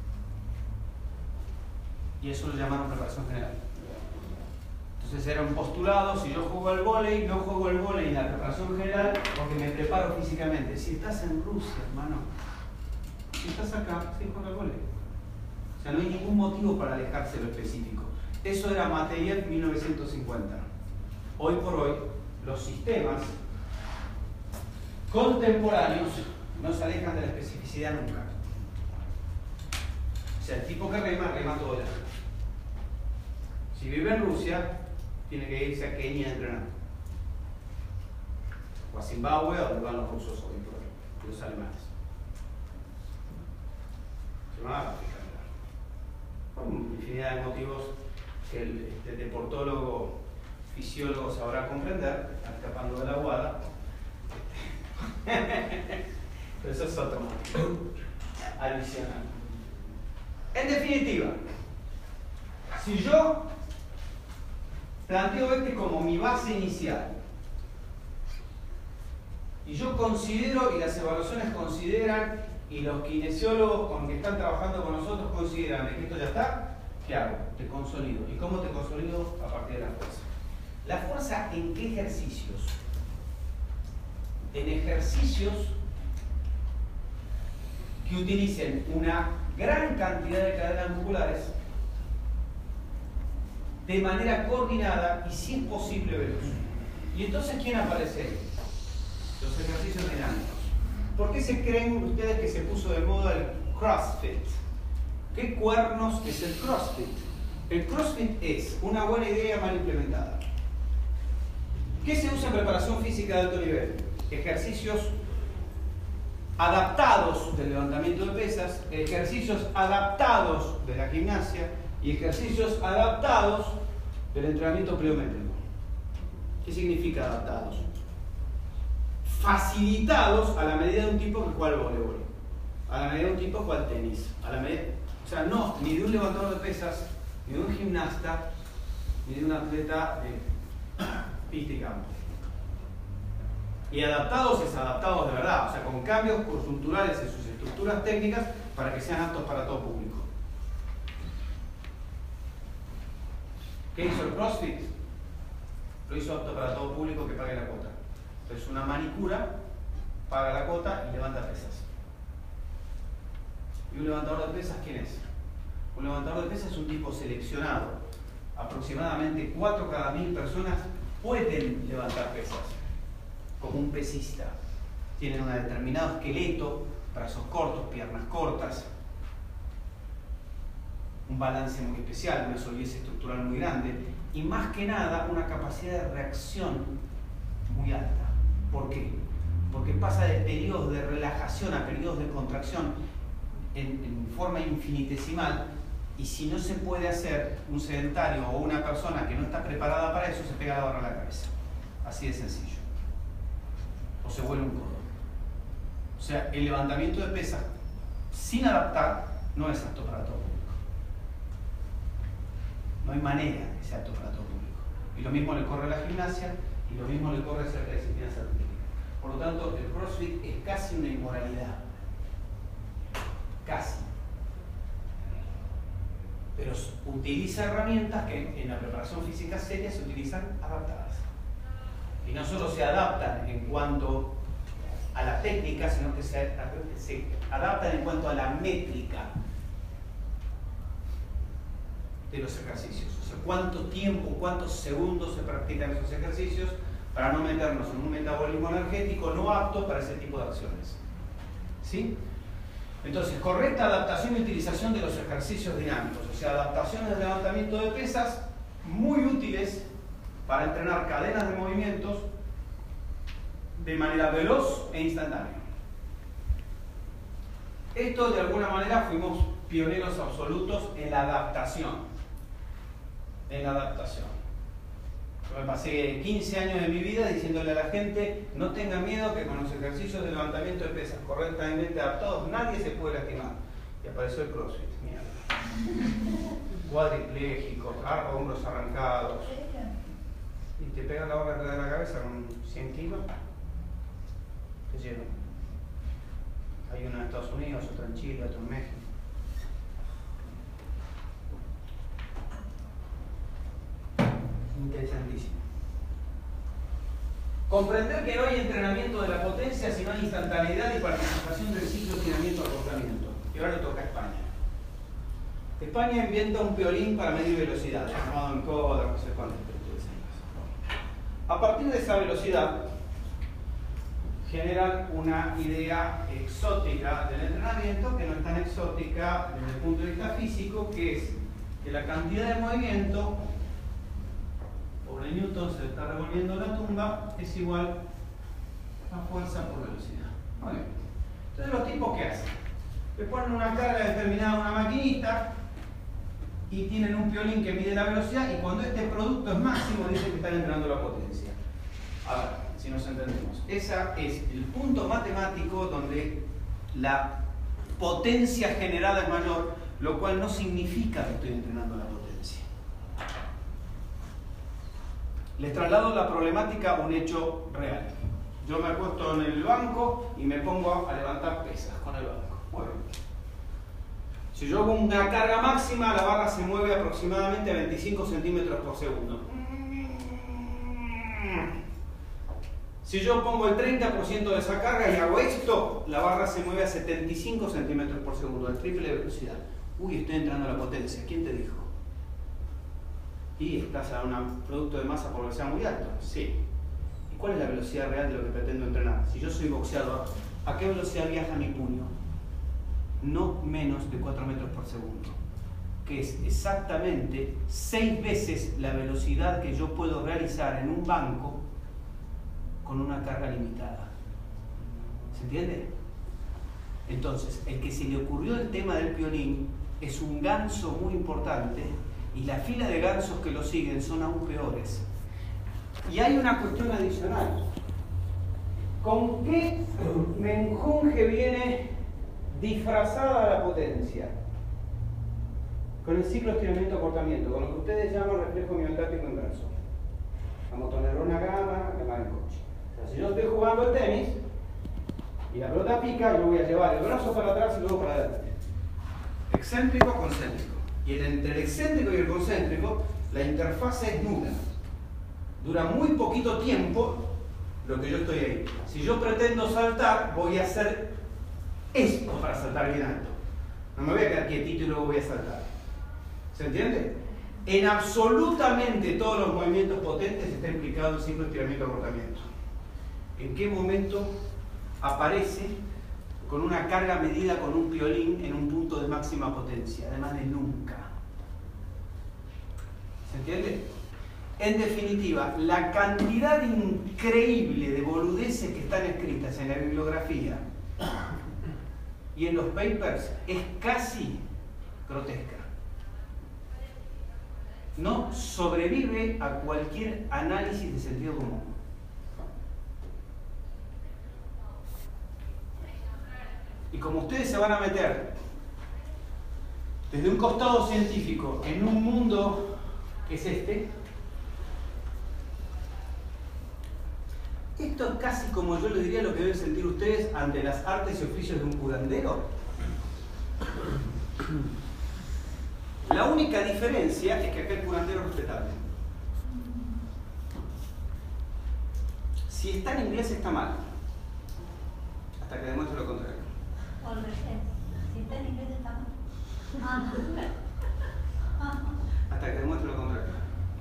y eso lo llamaron preparación general. Entonces era un postulado: si yo juego al vóley, no juego al vóley en la preparación general porque me preparo físicamente. Si estás en Rusia, hermano, si estás acá, sí juega al vóley. O sea, no hay ningún motivo para alejarse de lo específico. Eso era Mateyev 1950. Hoy por hoy, los sistemas contemporáneos no se alejan de la especificidad nunca. O sea, el tipo que rema todo el año. Si vive en Rusia, tiene que irse a Kenia a entrenar. O a Zimbabue, a donde van los rusos hoy por hoy, y los alemanes. Se van a África, por infinidad de motivos que el deportólogo, fisiólogo sabrá comprender, escapando de la guada. Pero eso es otro motivo adicional. En definitiva, si yo planteo este como mi base inicial, y yo considero, y las evaluaciones consideran, y los kinesiólogos con que están trabajando con nosotros consideran que esto ya está, ¿qué hago? Te consolido. ¿Y cómo te consolido? A partir de la fuerza. ¿La fuerza en qué ejercicios? En ejercicios que utilicen una gran cantidad de cadenas musculares de manera coordinada y, si es posible, veloz. ¿Y entonces quién aparece ahí? Los ejercicios dinámicos. ¿Por qué se creen ustedes que se puso de moda el CrossFit? ¿Qué cuernos es el CrossFit? El CrossFit es una buena idea mal implementada. ¿Qué se usa en preparación física de alto nivel? Ejercicios adaptados del levantamiento de pesas, ejercicios adaptados de la gimnasia y ejercicios adaptados del entrenamiento pliométrico. ¿Qué significa adaptados? Facilitados a la medida de un tipo que juega al voleibol, a la medida de un tipo que juega al tenis, o sea, no, ni de un levantador de pesas, ni de un gimnasta, ni de un atleta de pista y campo. Y adaptados es adaptados de verdad, o sea, con cambios conjunturales en sus estructuras técnicas para que sean aptos para todo público. ¿Qué hizo el CrossFit? Lo hizo apto para todo público que pague la cuota. Entonces una manicura paga la cuota y levanta pesas. ¿Y un levantador de pesas quién es? Un levantador de pesas es un tipo seleccionado. Aproximadamente 4 cada 1000 personas pueden levantar pesas. Como un pesista. Tienen un determinado esqueleto, brazos cortos, piernas cortas, un balance muy especial, una solidez estructural muy grande y más que nada una capacidad de reacción muy alta. ¿Por qué? Porque pasa de periodos de relajación a periodos de contracción en forma infinitesimal, y si no se puede hacer, un sedentario o una persona que no está preparada para eso se pega la barra a la cabeza. Así de sencillo. O se vuelve un codo. O sea, el levantamiento de pesas sin adaptar no es apto para todo público. No hay manera de que sea apto para todo público. Y lo mismo le corre a la gimnasia y lo mismo le corre a ciertas disciplinas atléticas. Por lo tanto, el CrossFit es casi una inmoralidad. Casi. Pero utiliza herramientas que en la preparación física seria se utilizan adaptadas. Y no solo se adaptan en cuanto a la técnica, sino que se adaptan en cuanto a la métrica de los ejercicios. O sea, cuánto tiempo, cuántos segundos se practican esos ejercicios para no meternos en un metabolismo energético no apto para ese tipo de acciones. ¿Sí? Entonces, correcta adaptación y utilización de los ejercicios dinámicos, o sea, adaptaciones de levantamiento de pesas muy útiles para entrenar cadenas de movimientos de manera veloz e instantánea. Esto, de alguna manera, fuimos pioneros absolutos en la adaptación. En la adaptación. Yo me pasé 15 años de mi vida diciéndole a la gente: no tengan miedo, que con los ejercicios de levantamiento de pesas correctamente adaptados nadie se puede lastimar. Y apareció el CrossFit, mierda. Cuadriplégicos, hombros arrancados. Y te pegan la barra de la cabeza con 100 kilos, te llevan. Hay uno en Estados Unidos, otro en Chile, otro en México. Interesantísimo. Comprender que no hay entrenamiento de la potencia si no hay instantaneidad y participación del ciclo de entrenamiento-agotamiento. Y ahora le toca a España. España inventa un piolín para medir velocidad, llamado encoder, no sé cuánto. A partir de esa velocidad, generan una idea exótica del entrenamiento, que no es tan exótica desde el punto de vista físico, que es que la cantidad de movimiento por el Newton se está revolviendo la tumba es igual a fuerza por velocidad. Muy bien. Entonces, los tipos, ¿qué hacen? Le ponen una carga determinada a una maquinita y tienen un piolín que mide la velocidad, y cuando este producto es máximo dicen que están entrenando la potencia. A ver, si nos entendemos. Ese es el punto matemático donde la potencia generada es mayor, lo cual no significa que estoy entrenando la potencia. Les traslado la problemática a un hecho real. Yo me acuesto en el banco y me pongo a levantar pesas con el banco. Muy bien. Si yo hago una carga máxima, la barra se mueve aproximadamente a 25 centímetros por segundo. Si yo pongo el 30% de esa carga y hago esto, la barra se mueve a 75 centímetros por segundo, al triple de velocidad. Uy, estoy entrando a la potencia. ¿Quién te dijo? ¿Y estás a un producto de masa por velocidad muy alto? Sí. ¿Y cuál es la velocidad real de lo que pretendo entrenar? Si yo soy boxeador, ¿a qué velocidad viaja mi puño? No menos de 4 metros por segundo. que es exactamente 6 veces la velocidad que yo puedo realizar en un banco con una carga limitada. ¿Se entiende? Entonces, el que se le ocurrió el tema del piolín es un ganso muy importante y la fila de gansos que lo siguen son aún peores. Y hay una cuestión adicional. ¿Con qué menjunje viene disfrazada la potencia? Con el ciclo estiramiento-acortamiento, con lo que ustedes llaman reflejo miotápico inverso. Vamos a poner una gama en coche. O sea, si yo estoy jugando al tenis y la pelota pica, yo voy a llevar el brazo para atrás y luego para adelante. Excéntrico, concéntrico. Y entre el excéntrico y el concéntrico, la interfase es nula. Dura muy poquito tiempo lo que yo estoy ahí. Si yo pretendo saltar, voy a hacer esto para saltar bien alto. No me voy a quedar quietito y luego voy a saltar. ¿Se entiende? En absolutamente todos los movimientos potentes está implicado el ciclo estiramiento-acortamiento. ¿En qué momento aparece con una carga medida con un piolín en un punto de máxima potencia? Además de nunca. ¿Se entiende? En definitiva, la cantidad increíble de boludeces que están escritas en la bibliografía y en los papers es casi grotesca. No sobrevive a cualquier análisis de sentido común. Y como ustedes se van a meter desde un costado científico en un mundo que es este, esto es casi como yo les diría lo que deben sentir ustedes ante las artes y oficios de un curandero. La única diferencia es que acá el curandero es respetable. Si está en inglés está mal, hasta que demuestre lo contrario. Al revés, si está en inglés está mal. Hasta que demuestre lo contrario.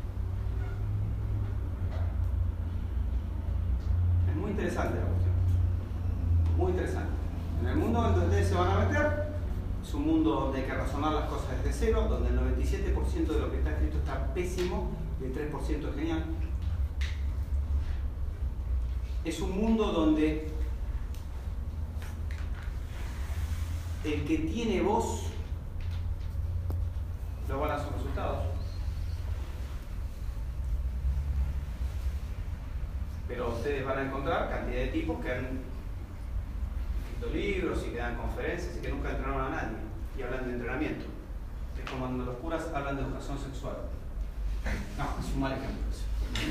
Es muy interesante la cuestión. Muy interesante. En el mundo donde ustedes se van a meter, es un mundo donde hay que razonar las cosas desde cero, donde el 97% de lo que está escrito está pésimo y el 3% es genial. Es un mundo donde el que tiene voz lo van a sus resultados. Pero ustedes van a encontrar cantidad de tipos que han escrito libros y que dan conferencias y que nunca entrenaron a nadie y hablan de entrenamiento. Es como cuando los curas hablan de educación sexual. No, es un mal ejemplo eso.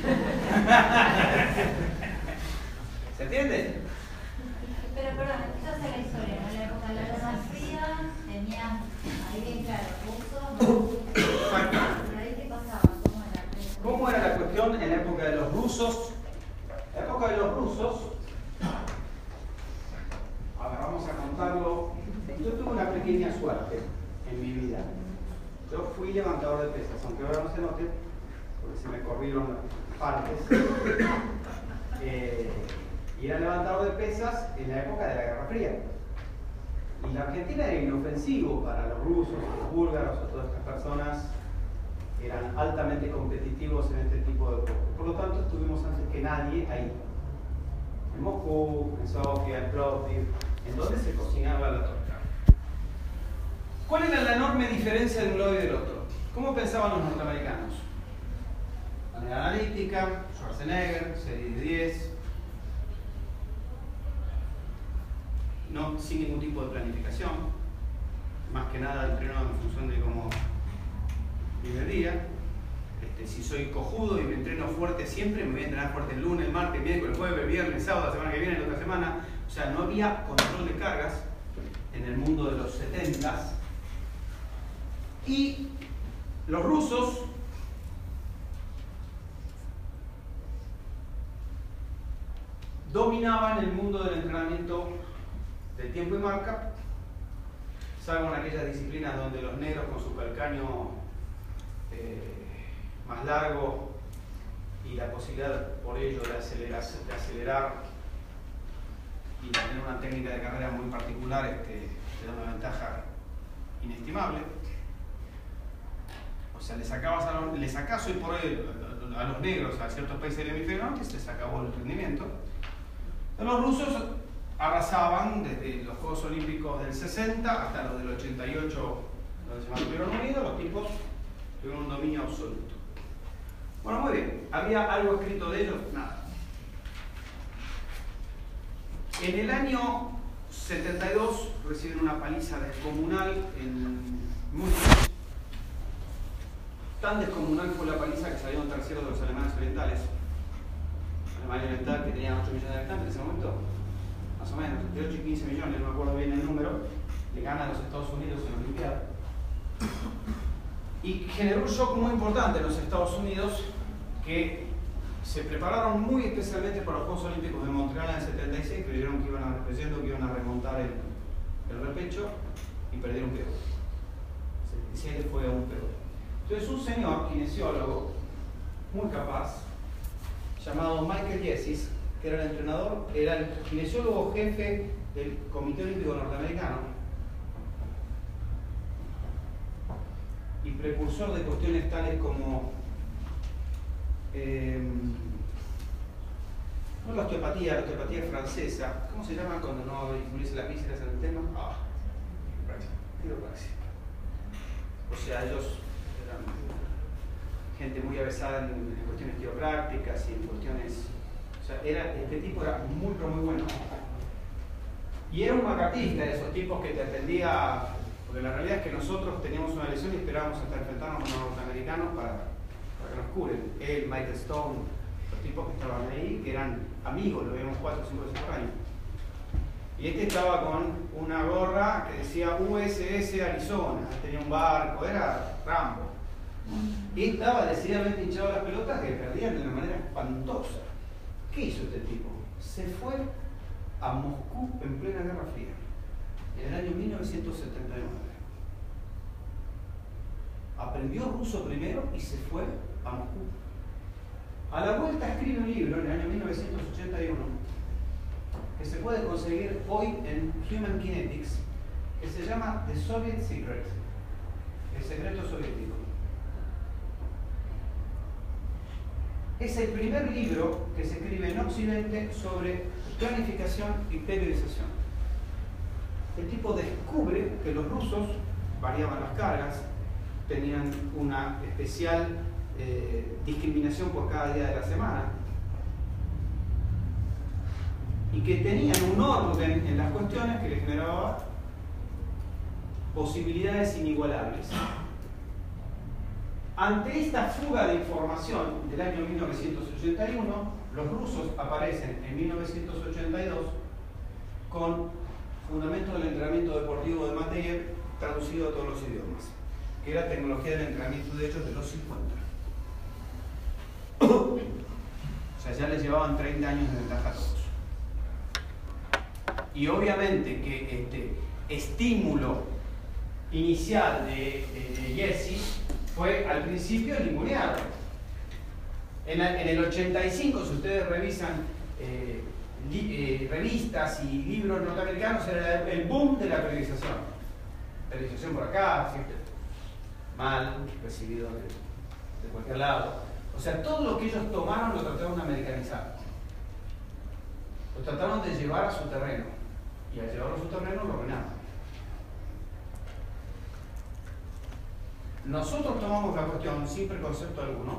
¿Se entiende? Pero perdón, esto es la historia, ¿no? En la época de la Guerra Fría tenían ahí bien claro, rusos. ¿Pero ahí qué pasaba? ¿Cómo era? ¿Cómo era la cuestión en la época de los rusos? En la época de los rusos, a ver, vamos a contarlo. Yo tuve una pequeña suerte en mi vida. Yo fui levantador de pesas, aunque ahora no se note, porque se me corrieron las partes. Y era levantador de pesas en la época de la Guerra Fría. Y la Argentina era inofensivo para los rusos, los búlgaros, o todas estas personas eran altamente competitivos en este tipo de juegos. Por lo tanto, estuvimos antes que nadie ahí. En Moscú, en Sofía, en Plovdiv, en donde se cocinaba la torta. ¿Cuál era la enorme diferencia de un lado y del otro? ¿Cómo pensaban los norteamericanos? Manera analítica, Schwarzenegger, serie de 10. No, sin ningún tipo de planificación, más que nada entreno en función de cómo vive el día. Si soy cojudo y me entreno fuerte siempre, me voy a entrenar fuerte el lunes, el martes, el miércoles, el jueves, el viernes, el sábado, la semana que viene, la otra semana. O sea, no había control de cargas en el mundo de los 70s. Y los rusos dominaban el mundo del entrenamiento del tiempo y marca, salvo en aquellas disciplinas donde los negros con su calcaño más largo y la posibilidad por ello de acelerar y tener una técnica de carrera muy particular te da una ventaja inestimable. O sea, le sacás hoy por hoy a los negros a ciertos países del hemisferio norte, se acabó el rendimiento. Los rusos arrasaban desde los Juegos Olímpicos del 60 hasta los del 88, donde se mantuvieron unidos, los tipos tuvieron un dominio absoluto. Bueno, muy bien. ¿Había algo escrito de ellos? Nada. En el año 72 reciben una paliza descomunal en Múnich. Tan descomunal fue la paliza que salieron terceros de los alemanes orientales. Alemania Oriental, que tenía 8 millones de habitantes en ese momento, más o menos, entre 8 y 15 millones, no me acuerdo bien el número, le ganan a los Estados Unidos en la Olimpiada. Y generó un shock muy importante en los Estados Unidos, que se prepararon muy especialmente para los Juegos Olímpicos de Montreal en el 76, creyendo que iban a remontar el repecho y perdieron peor. El 77 fue aún peor. Entonces un señor kinesiólogo muy capaz, llamado Michael Jessis, que era el entrenador, era el kinesiólogo jefe del Comité Olímpico Norteamericano y precursor de cuestiones tales como no la osteopatía francesa. ¿Cómo se llama cuando no incluye las vísceras en el tema? Quiropraxia. O sea, ellos eran gente muy avesada en cuestiones quiroprácticas y en cuestiones. O sea, este tipo era muy, pero muy bueno. Y era un macartista de esos tipos que te atendía. Porque la realidad es que nosotros teníamos una lesión y esperábamos hasta enfrentarnos con los norteamericanos para que nos curen. Él, Michael Stone, los tipos que estaban ahí, que eran amigos, lo veíamos 4 o 5 veces por año. Y este estaba con una gorra que decía USS Arizona, tenía un barco, era Rambo. Y estaba decididamente hinchado las pelotas que perdían de una manera espantosa. ¿Qué hizo este tipo? Se fue a Moscú en plena Guerra Fría, en el año 1979. Aprendió ruso primero y se fue a Moscú. A la vuelta escribe un libro en el año 1981 que se puede conseguir hoy en Human Kinetics, que se llama The Soviet Secret, el secreto soviético. Es el primer libro que se escribe en Occidente sobre planificación y periodización. El tipo descubre que los rusos variaban las cargas, tenían una especial discriminación por cada día de la semana y que tenían un orden en las cuestiones que les generaba posibilidades inigualables. Ante esta fuga de información del año 1981, los rusos aparecen en 1982 con Fundamentos del Entrenamiento Deportivo de Mateyev, traducido a todos los idiomas, que era tecnología del entrenamiento de hechos de los 50. O sea, ya les llevaban 30 años de ventaja a todos. Y obviamente que este estímulo inicial de Jessis fue al principio ninguneado. En el 85, si ustedes revisan revistas y libros norteamericanos, era el boom de la periodización. Periodización por acá, siempre mal recibido de cualquier lado. O sea, todo lo que ellos tomaron lo trataron de americanizar. Lo trataron de llevar a su terreno. Y al llevarlo a su terreno lo arruinaron. Nosotros tomamos la cuestión sin preconcepto alguno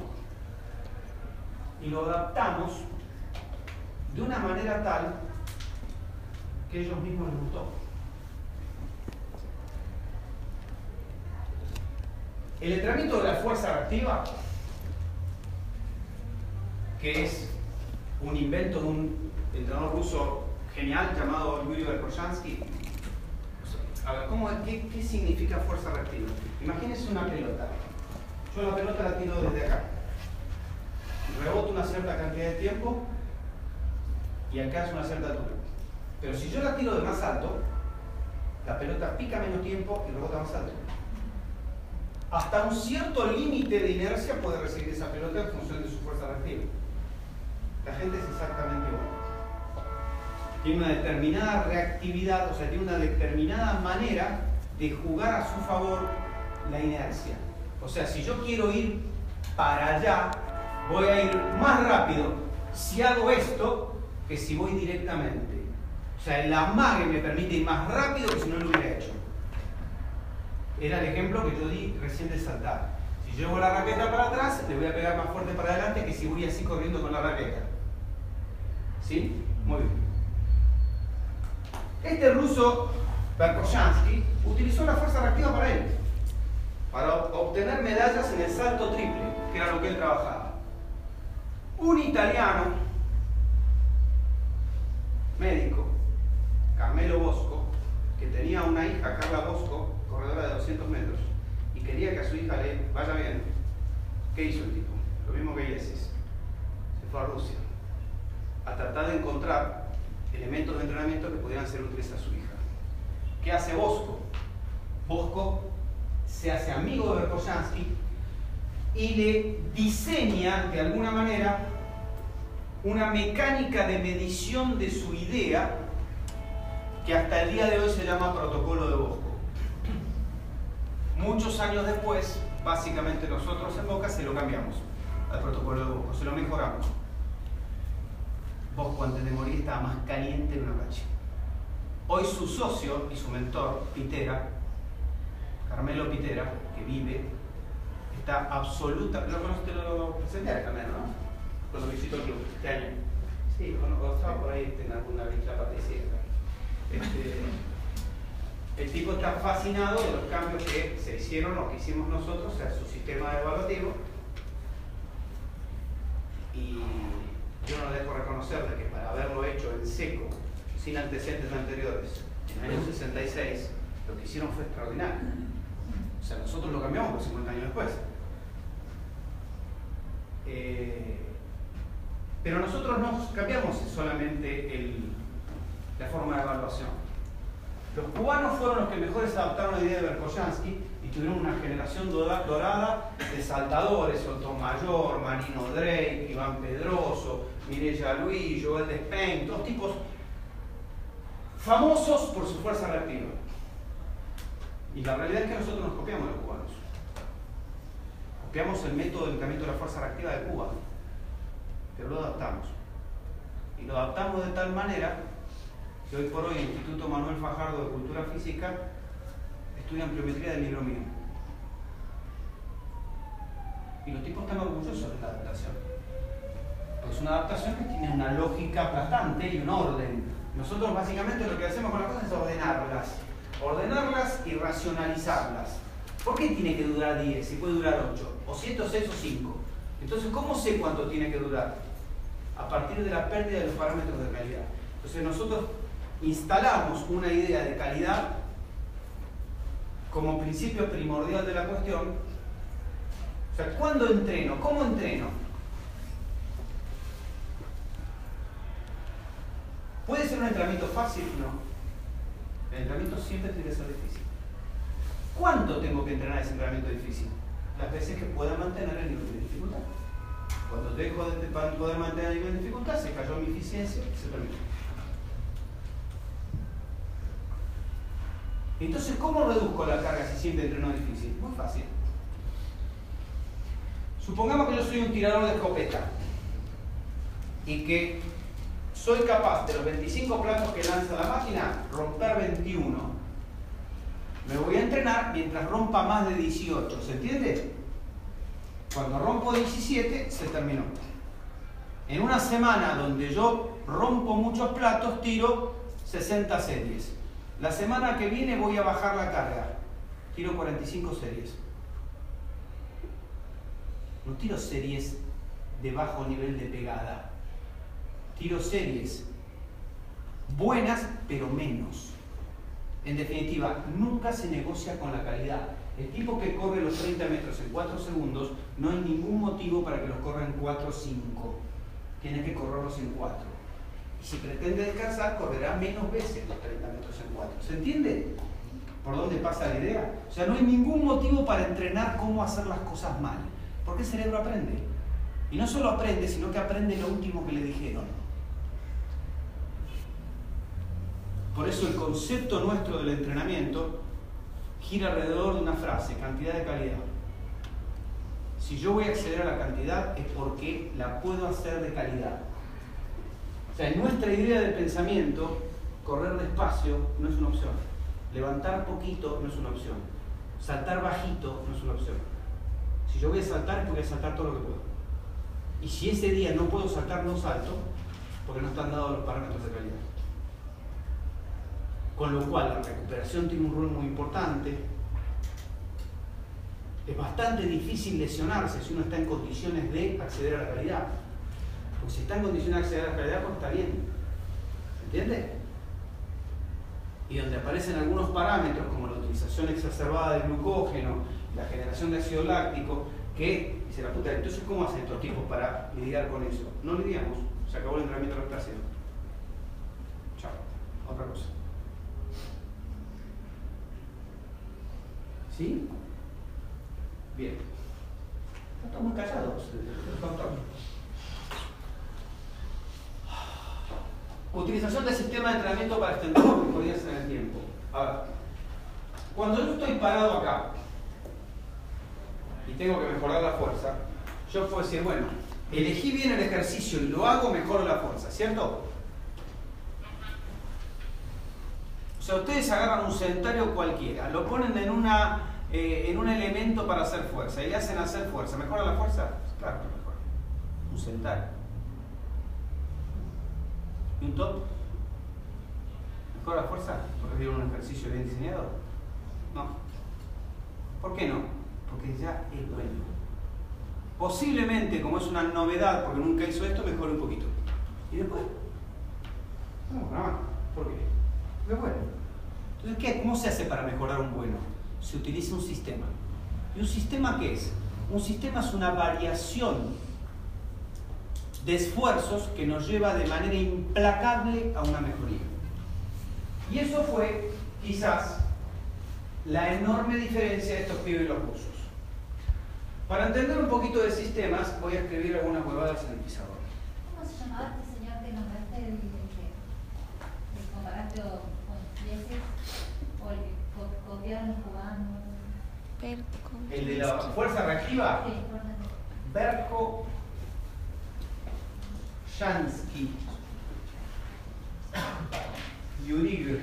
y lo adaptamos de una manera tal que a ellos mismos les gustó. El entrenamiento de la fuerza reactiva, que es un invento de un entrenador ruso genial llamado Yuri Verkhoshansky. A ver, ¿qué significa fuerza reactiva? Imagínense una pelota. Yo la pelota la tiro desde acá. Reboto una cierta cantidad de tiempo y alcanzo una cierta altura. Pero si yo la tiro de más alto, la pelota pica menos tiempo y rebota más alto. Hasta un cierto límite de inercia puede recibir esa pelota en función de su fuerza reactiva. La gente es exactamente igual. Tiene una determinada reactividad, o sea, tiene una determinada manera de jugar a su favor la inercia. O sea, si yo quiero ir para allá, voy a ir más rápido si hago esto que si voy directamente. O sea, el amague me permite ir más rápido que si no lo hubiera hecho. Era el ejemplo que yo di recién de saltar. Si llevo la raqueta para atrás, le voy a pegar más fuerte para adelante que si voy así corriendo con la raqueta. ¿Sí? Muy bien. Este ruso, Verkhoshansky, utilizó la fuerza reactiva para él, para obtener medallas en el salto triple, que era lo que él trabajaba. Un italiano, médico, Carmelo Bosco, que tenía una hija, Carla Bosco, corredora de 200 metros, y quería que a su hija le vaya bien. ¿Qué hizo el tipo? Lo mismo que Yesis. Se fue a Rusia a tratar de encontrar elementos de entrenamiento que pudieran ser útiles a su hija. ¿Qué hace Bosco? Bosco se hace amigo de Verkhoshansky y le diseña de alguna manera una mecánica de medición de su idea que hasta el día de hoy se llama protocolo de Bosco. Muchos años después, básicamente nosotros en Boca se lo cambiamos al protocolo de Bosco, se lo mejoramos. Bosco antes de morir estaba más caliente que una plancha. Hoy su socio y su mentor, Pitera, Carmelo Pitera, que vive, está absoluta. Lo presenté a Carmelo, ¿no? Cuando visitó el club este año. Sí, cuando estaba por ahí en alguna vista parecida. El tipo está fascinado de los cambios que se hicieron o que hicimos nosotros a su sistema evaluativo. Y yo no dejo reconocer de que para haberlo hecho en seco, sin antecedentes anteriores, en el año 66, lo que hicieron fue extraordinario. O sea, nosotros lo cambiamos por 50 años después. Pero nosotros no cambiamos solamente la forma de evaluación. Los cubanos fueron los que mejor se adaptaron a la idea de Verkhoshansky y tuvieron una generación dorada de saltadores: Sotomayor, Marino Drake, Iván Pedroso, Mireya Luis, Joel Despain, todos tipos famosos por su fuerza reactiva. Y la realidad es que nosotros nos copiamos de los cubanos. Copiamos el método de entrenamiento de la fuerza reactiva de Cuba, pero lo adaptamos. Y lo adaptamos de tal manera que hoy por hoy el Instituto Manuel Fajardo de Cultura Física estudia ampliometría del libro mío. Y los tipos están orgullosos de la adaptación. Porque es una adaptación que tiene una lógica aplastante y un orden. Nosotros básicamente lo que hacemos con las cosas es ordenarlas y racionalizarlas. ¿Por qué tiene que durar 10 si puede durar 8? O 7 o 6 o 5. Entonces, ¿cómo sé cuánto tiene que durar? A partir de la pérdida de los parámetros de calidad. Entonces nosotros instalamos una idea de calidad como principio primordial de la cuestión. O sea, ¿cuándo entreno? ¿Cómo entreno? ¿Puede ser un entrenamiento fácil? No. El entrenamiento siempre tiene que ser difícil. ¿Cuánto tengo que entrenar ese entrenamiento difícil? Las veces que pueda mantener el nivel de dificultad. Cuando dejo de poder mantener el nivel de dificultad, se cayó mi eficiencia y se permite. Entonces, ¿cómo reduzco la carga si siempre entreno difícil? Muy fácil. Supongamos que yo soy un tirador de escopeta y que soy capaz de los 25 platos que lanza la máquina, romper 21. Me voy a entrenar mientras rompa más de 18. ¿Se entiende? Cuando rompo 17, se terminó. En una semana donde yo rompo muchos platos, tiro 60 series. La semana que viene voy a bajar la carga. Tiro 45 series. No tiro series de bajo nivel de pegada. Tiro series buenas, pero menos. En definitiva, nunca se negocia con la calidad. El tipo que corre los 30 metros en 4 segundos, no hay ningún motivo para que los corra en 4 o 5. Tiene que correrlos en 4. Y si pretende descansar, correrá menos veces los 30 metros en 4. ¿Se entiende por dónde pasa la idea? O sea, no hay ningún motivo para entrenar cómo hacer las cosas mal. Porque el cerebro aprende. Y no solo aprende, sino que aprende lo último que le dijeron. Por eso el concepto nuestro del entrenamiento gira alrededor de una frase: cantidad de calidad. Si yo voy a acceder a la cantidad es porque la puedo hacer de calidad. O sea, en nuestra idea de pensamiento, correr despacio no es una opción. Levantar poquito no es una opción. Saltar bajito no es una opción. Si yo voy a saltar es porque voy a saltar todo lo que puedo. Y si ese día no puedo saltar, no salto, porque no están dados los parámetros de calidad. Con lo cual, la recuperación tiene un rol muy importante. Es bastante difícil lesionarse si uno está en condiciones de acceder a la calidad. Porque si está en condiciones de acceder a la calidad, pues está bien. ¿Entiendes? Y donde aparecen algunos parámetros como la utilización exacerbada de glucógeno, la generación de ácido láctico, que dice la puta, entonces ¿cómo hacen estos tipos para lidiar con eso? No lidiamos, se acabó el entrenamiento de lactácido. Chao, otra cosa. ¿Sí? Bien. Están muy callados, doctor. Utilización del sistema de entrenamiento para extender las mejorías en el tiempo. A ver, cuando yo estoy parado acá y tengo que mejorar la fuerza, yo puedo decir, bueno, elegí bien el ejercicio y lo hago, mejoro la fuerza, ¿cierto? O sea, ustedes agarran un sedentario cualquiera, lo ponen en un elemento para hacer fuerza y le hacen hacer fuerza. ¿Mejora la fuerza? Claro que mejora. Un sedentario. ¿Y un top? ¿Mejora la fuerza? ¿Porque tiene un ejercicio bien diseñado? No. ¿Por qué no? Porque ya es bueno. Posiblemente, como es una novedad, porque nunca hizo esto, mejore un poquito. ¿Y después? No. ¿Por qué? Porque es bueno. Entonces, ¿cómo se hace para mejorar un bueno? Se utiliza un sistema. ¿Y un sistema qué es? Un sistema es una variación de esfuerzos que nos lleva de manera implacable a una mejoría. Y eso fue, quizás, la enorme diferencia de estos pibes y los rusos. Para entender un poquito de sistemas, voy a escribir algunas huevadas en el pizarrón. ¿Cómo se llamaba este señor que nombraste, el que comparaste con Yesis? ¿O el que copiaron cubano? ¿El de la fuerza reactiva? Sí, Berko Jansky, Yurigr.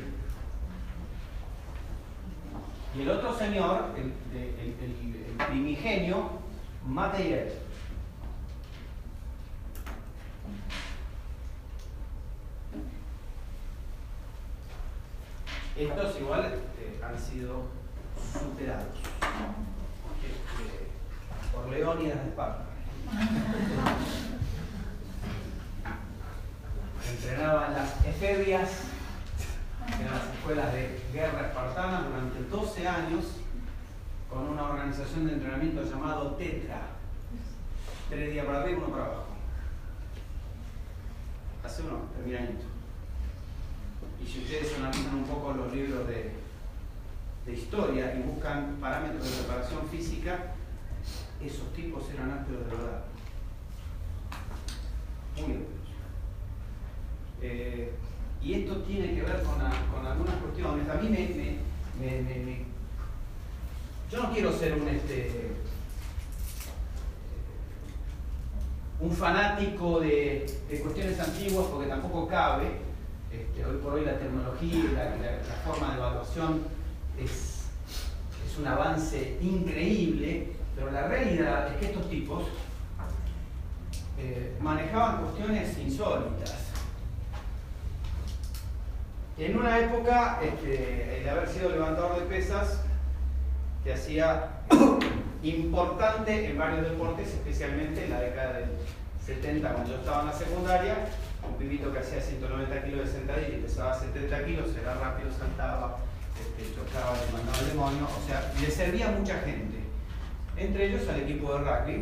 Y el otro señor, el primigenio, Mateyev. Estos igual han sido superados por Leónidas de Esparta. Entrenaban las efebias, que eran las escuelas de guerra espartana, durante 12 años con una organización de entrenamiento llamado Tetra. 3 días para arriba, 1 para abajo. Hace uno, termina añito. Y si ustedes analizan un poco los libros de historia y buscan parámetros de preparación física, esos tipos eran ásperos de verdad. Muy ásperos. Y esto tiene que ver con algunas cuestiones. A mí yo no quiero ser un fanático de cuestiones antiguas, porque tampoco cabe. Hoy por hoy la tecnología y la forma de evaluación es un avance increíble, pero la realidad es que estos tipos manejaban cuestiones insólitas. En una época, el haber sido levantador de pesas te hacía importante en varios deportes, especialmente en la década del 70, cuando yo estaba en la secundaria. Un pibito que hacía 190 kilos de sentadilla y pesaba 70 kilos, era rápido, saltaba, chocaba, le mandaba el demonio. O sea, le servía a mucha gente, entre ellos al equipo de rugby.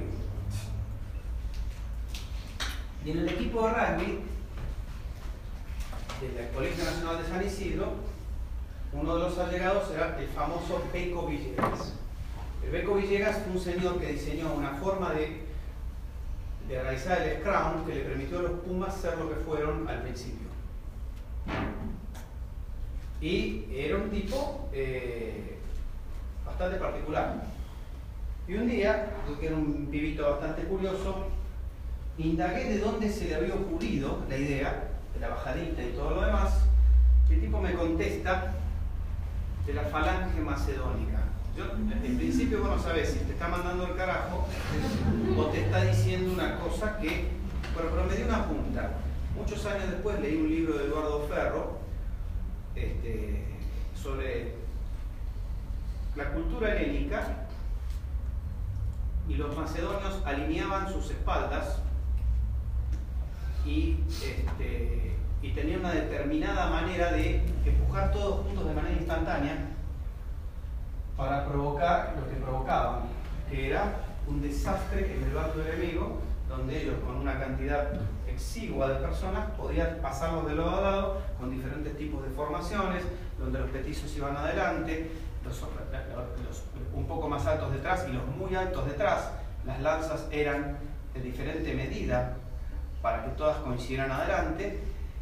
Y en el equipo de rugby del Colegio Nacional de San Isidro, uno de los allegados era el famoso Beco Villegas. El Beco Villegas fue un señor que diseñó una forma de realizar el Scrum que le permitió a los Pumas ser lo que fueron al principio. Y era un tipo bastante particular. Y un día, yo que era un pibito bastante curioso, indagué de dónde se le había ocurrido la idea, de la bajadita y todo lo demás. El tipo me contesta de la falange macedónica. Yo, en principio, vos no sabés si te está mandando el carajo o te está diciendo una cosa que, bueno, pero me dio una punta. Muchos años después leí un libro de Eduardo Ferro sobre la cultura helénica, y los macedonios alineaban sus espaldas y tenían una determinada manera de empujar todos juntos de manera instantánea para provocar lo que provocaban, que era un desastre en el bando enemigo, donde ellos con una cantidad exigua de personas podían pasarlos de lado a lado con diferentes tipos de formaciones, donde los petizos iban adelante, los un poco más altos detrás y los muy altos detrás. Las lanzas eran de diferente medida para que todas coincidieran adelante.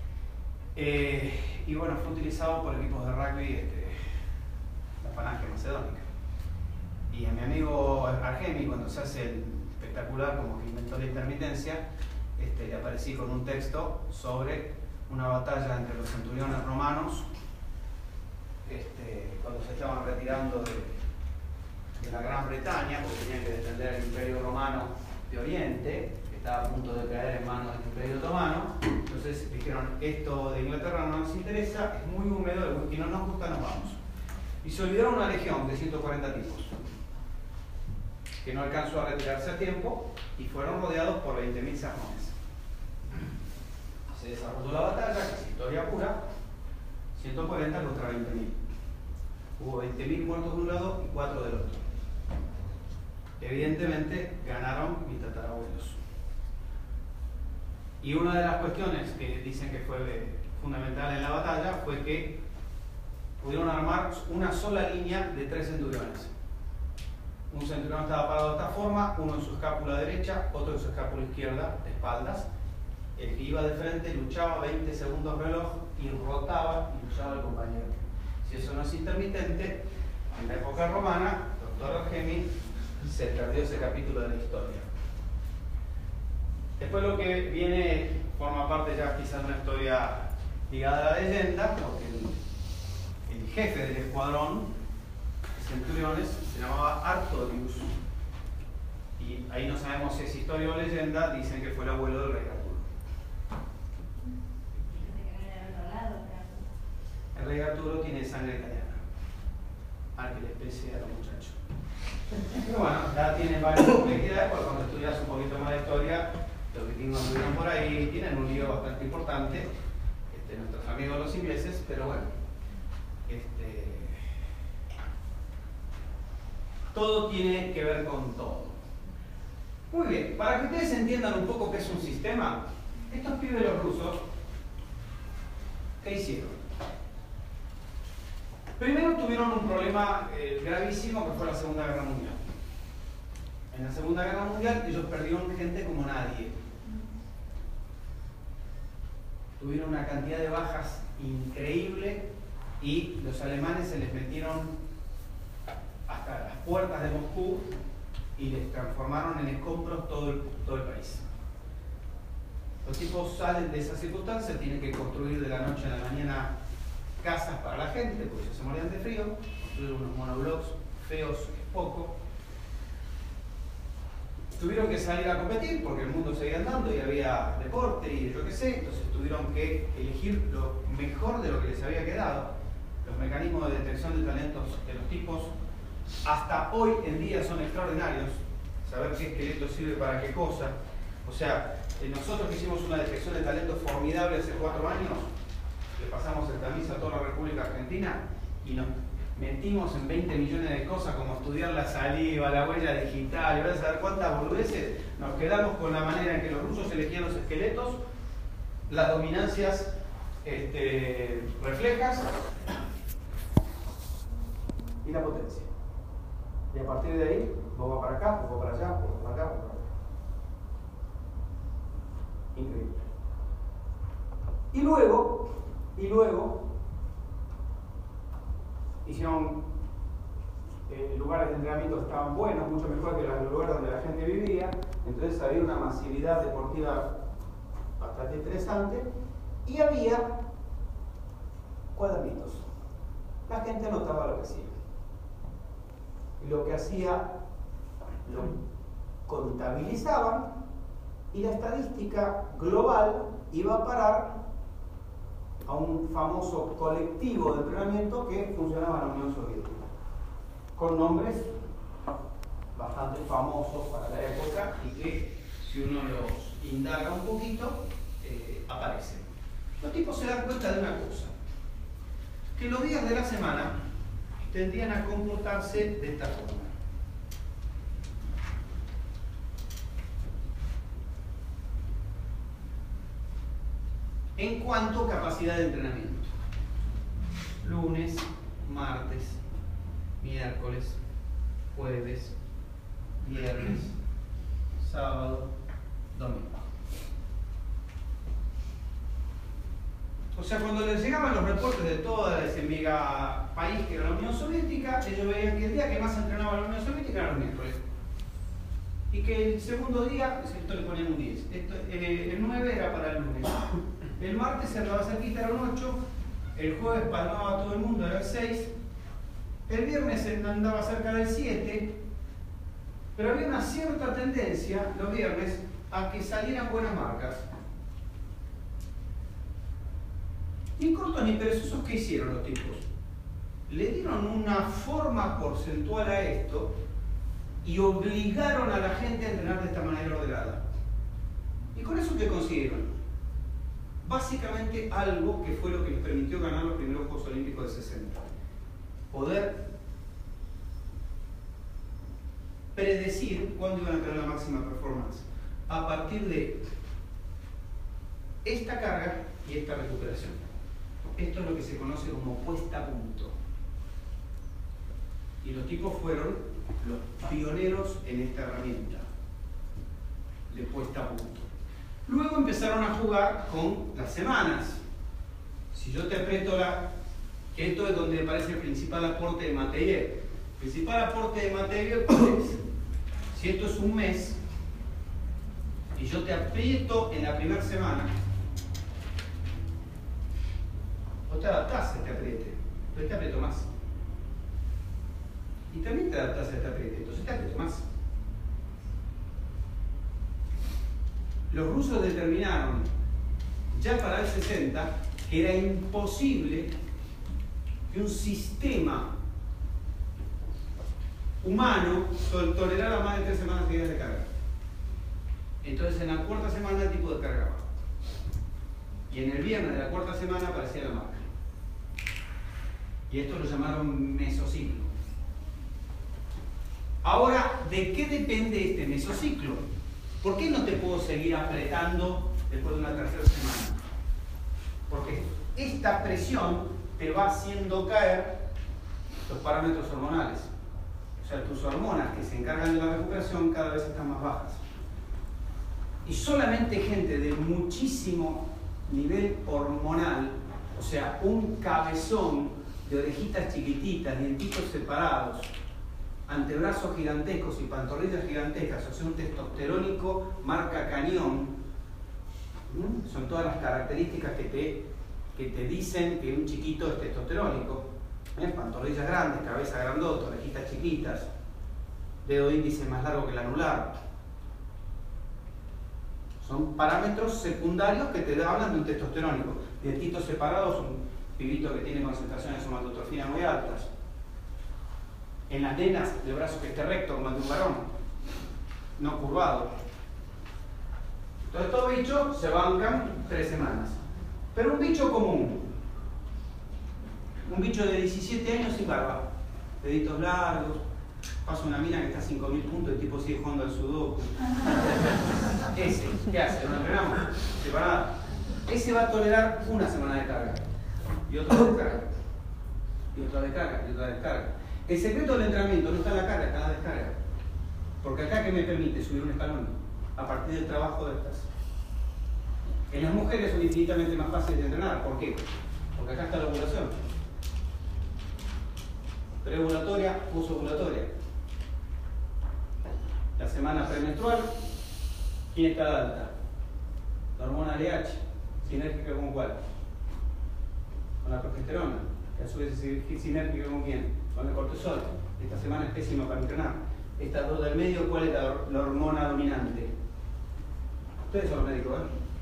Y bueno, fue utilizado por equipos de rugby, la falange macedónica. Y a mi amigo Argemi, cuando se hace el espectacular como que inventó la intermitencia, le aparecí con un texto sobre una batalla entre los centuriones romanos cuando se estaban retirando de la Gran Bretaña, porque tenían que defender el Imperio Romano de Oriente, que estaba a punto de caer en manos del Imperio Otomano. Entonces dijeron, esto de Inglaterra no nos interesa, es muy húmedo y no nos gusta, nos vamos. Y se olvidaron una legión de 140 tipos, que no alcanzó a retirarse a tiempo y fueron rodeados por 20.000 sermones. Se desarrolló la batalla, que es historia pura, 140 contra 20.000. Hubo 20.000 muertos de un lado y 4 del otro. Evidentemente ganaron mis tatarabuelos. Y una de las cuestiones que dicen que fue fundamental en la batalla fue que pudieron armar una sola línea de 3 centuriones. Un centurión estaba parado de esta forma, uno en su escápula derecha, otro en su escápula izquierda, de espaldas. El que iba de frente luchaba 20 segundos reloj y rotaba y luchaba el compañero. Si eso no es intermitente, en la época romana, doctor Argemi, se perdió ese capítulo de la historia. Después lo que viene forma parte ya quizás de una historia ligada a la leyenda, porque el jefe del escuadrón de centuriones se llamaba Artorius. Y ahí no sabemos si es historia o leyenda, dicen que fue el abuelo del rey Arturo. El rey Arturo tiene sangre italiana, al que le pese a los muchachos. Pero bueno, ya tienen varias complejidades, porque cuando estudias un poquito más de historia, los vikingos estuvieron por ahí, tienen un lío bastante importante, nuestros amigos los ingleses, pero bueno, todo tiene que ver con todo. Muy bien, para que ustedes entiendan un poco qué es un sistema, estos pibes los rusos, ¿qué hicieron? Primero tuvieron un problema gravísimo que fue la Segunda Guerra Mundial. En la Segunda Guerra Mundial ellos perdieron gente como nadie. Tuvieron una cantidad de bajas increíble y los alemanes se les metieron hasta las puertas de Moscú y les transformaron en escombros todo el país. Los tipos salen de esa circunstancia, tienen que construir de la noche a la mañana casas para la gente, porque ellos se morían de frío, construir unos monoblocks feos es poco. Tuvieron que salir a competir porque el mundo seguía andando y había deporte y yo qué sé, entonces tuvieron que elegir lo mejor de lo que les había quedado. Los mecanismos de detección de talentos de los tipos hasta hoy en día son extraordinarios. Saber qué esqueleto sirve para qué cosa. O sea, nosotros hicimos una detección de talentos formidable hace 4 años, le pasamos el tamiz a toda la República Argentina y nos metimos en 20 millones de cosas como estudiar la saliva, la huella digital, y vas a saber cuántas boludeces. Nos quedamos con la manera en que los rusos elegían los esqueletos, las dominancias reflejas y la potencia. Y a partir de ahí, vos vas para acá, vos para allá, vos para acá, vos para acá. Increíble. Y luego hicieron lugares de entrenamiento estaban buenos, mucho mejor que los lugares donde la gente vivía, entonces había una masividad deportiva bastante interesante y había cuadernitos. La gente anotaba lo que hacía. Y lo que hacía lo contabilizaban y la estadística global iba a parar a un famoso colectivo de entrenamiento que funcionaba en la Unión Soviética, con nombres bastante famosos para la época y que, si uno los indaga un poquito, aparecen. Los tipos se dan cuenta de una cosa, que los días de la semana tendrían a comportarse de esta forma. En cuanto a capacidad de entrenamiento: lunes, martes, miércoles, jueves, viernes, sábado, domingo. O sea, cuando les llegaban los reportes de todo ese mega país que era la Unión Soviética, ellos veían que el día que más entrenaba la Unión Soviética era los miércoles. Y que el segundo día, esto le ponían un 10, el 9 era para el lunes. El martes se andaba cerquita, era un 8, el jueves palmaba a todo el mundo, era el 6, el viernes andaba cerca del 7, pero había una cierta tendencia los viernes a que salieran buenas marcas. Ni cortos ni perezosos, ¿qué hicieron los tipos? Le dieron una forma porcentual a esto y obligaron a la gente a entrenar de esta manera ordenada. ¿Y con eso qué consiguieron? Básicamente algo que fue lo que les permitió ganar los primeros Juegos Olímpicos de 60. Poder predecir cuándo iban a tener la máxima performance a partir de esta carga y esta recuperación. Esto es lo que se conoce como puesta a punto. Y los tipos fueron los pioneros en esta herramienta de puesta a punto. Luego empezaron a jugar con las semanas. Si yo te aprieto esto es donde aparece el principal aporte de Mateyev. El principal aporte de Mateyev es, si esto es un mes, y yo te aprieto en la primera semana, vos te adaptás a este apriete, pero te aprieto más. Y también te adaptás a este apriete, entonces te aprieto más. Los rusos determinaron ya para el 60 que era imposible que un sistema humano tolerara más de 3 semanas seguidas de carga. Entonces en la cuarta semana el tipo descargaba. Y en el viernes de la cuarta semana aparecía la marca. Y esto lo llamaron mesociclo. Ahora, ¿de qué depende este mesociclo? ¿Por qué no te puedo seguir apretando después de una tercera semana? Porque esta presión te va haciendo caer los parámetros hormonales. O sea, tus hormonas que se encargan de la recuperación cada vez están más bajas. Y solamente gente de muchísimo nivel hormonal, o sea, un cabezón de orejitas chiquititas, dientitos separados, antebrazos gigantescos y pantorrillas gigantescas, o sea, un testosterónico marca cañón, son todas las características que te dicen que un chiquito es testosterónico. Pantorrillas grandes, cabeza grandota, orejitas chiquitas, dedo índice más largo que el anular. Son parámetros secundarios que te hablan de un testosterónico. Dientitos separados, un pibito que tiene concentraciones de somatotrofina muy altas. En las nenas, de brazo que esté recto como el de un varón, no curvado. Entonces, estos bichos se bancan 3 semanas. Pero un bicho común, un bicho de 17 años sin barba, deditos largos, pasa una mina que está a 5.000 puntos, el tipo sigue jugando al sudoku. Ese, ¿qué hace? ¿Lo entrenamos? Separado. Ese va a tolerar 1 semana de carga, y otra descarga, y otra descarga, y otra descarga. El secreto del entrenamiento no está en la carga, está en la descarga. Porque acá, ¿qué me permite? Subir un escalón a partir del trabajo de estas. En las mujeres son infinitamente más fáciles de entrenar. ¿Por qué? Porque acá está la ovulación. Preovulatoria, posovulatoria. La semana premenstrual, ¿quién está de alta? La hormona LH, sinérgica con cuál? Con la progesterona, que a su vez es sinérgica con quién? Con el cortisol. Esta semana es pésima para entrenar. Estas dos del medio, ¿cuál es la hormona dominante? Ustedes son los médicos,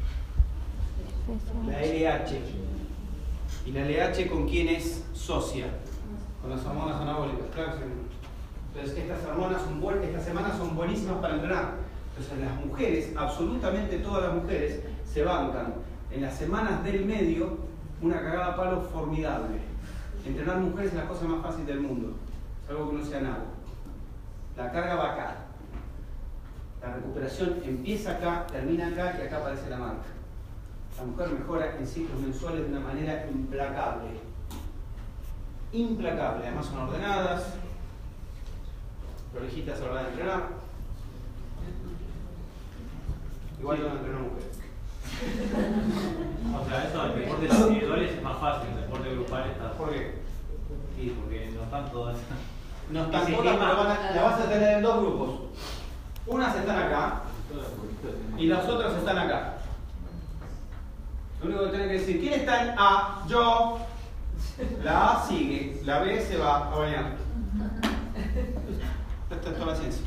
¿eh? La LH. ¿Y la LH con quién es socia? Con las hormonas anabólicas, claro que sí. Entonces estas semanas son buenísimas para entrenar. Entonces las mujeres, absolutamente todas las mujeres, se bancan en las semanas del medio una cagada a palo formidable. Entrenar mujeres es la cosa más fácil del mundo, salvo que no sea nada. La carga va acá. La recuperación empieza acá, termina acá y acá aparece la marca. La mujer mejora en ciclos mensuales de una manera implacable. Implacable, además son ordenadas, prolijitas a la hora de entrenar. Igual yo no entreno mujeres. O sea, eso en deportes individuales es más fácil, en deporte grupal está. ¿Por qué? Sí, porque no están todas. No están todas, pero la vas a tener en dos grupos. Unas están acá y las otras están acá. Lo único que tenés que decir, ¿quién está en A? Yo. La A sigue, la B se va a bañar. Esta es toda la ciencia.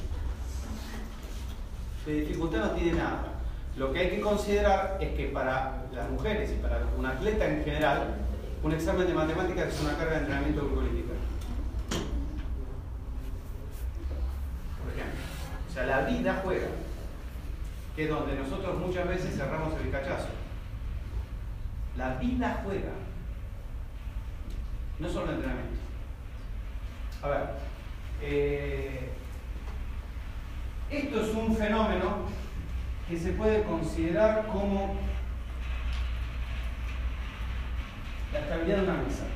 De dificultad no tiene nada. Lo que hay que considerar es que para las mujeres y para un atleta en general, un examen de matemáticas es una carga de entrenamiento glucolítica. Por ejemplo. O sea, la vida juega, que es donde nosotros muchas veces cerramos el cachazo. La vida juega, no solo el entrenamiento. A ver, esto es un fenómeno que se puede considerar como la estabilidad de una mesa.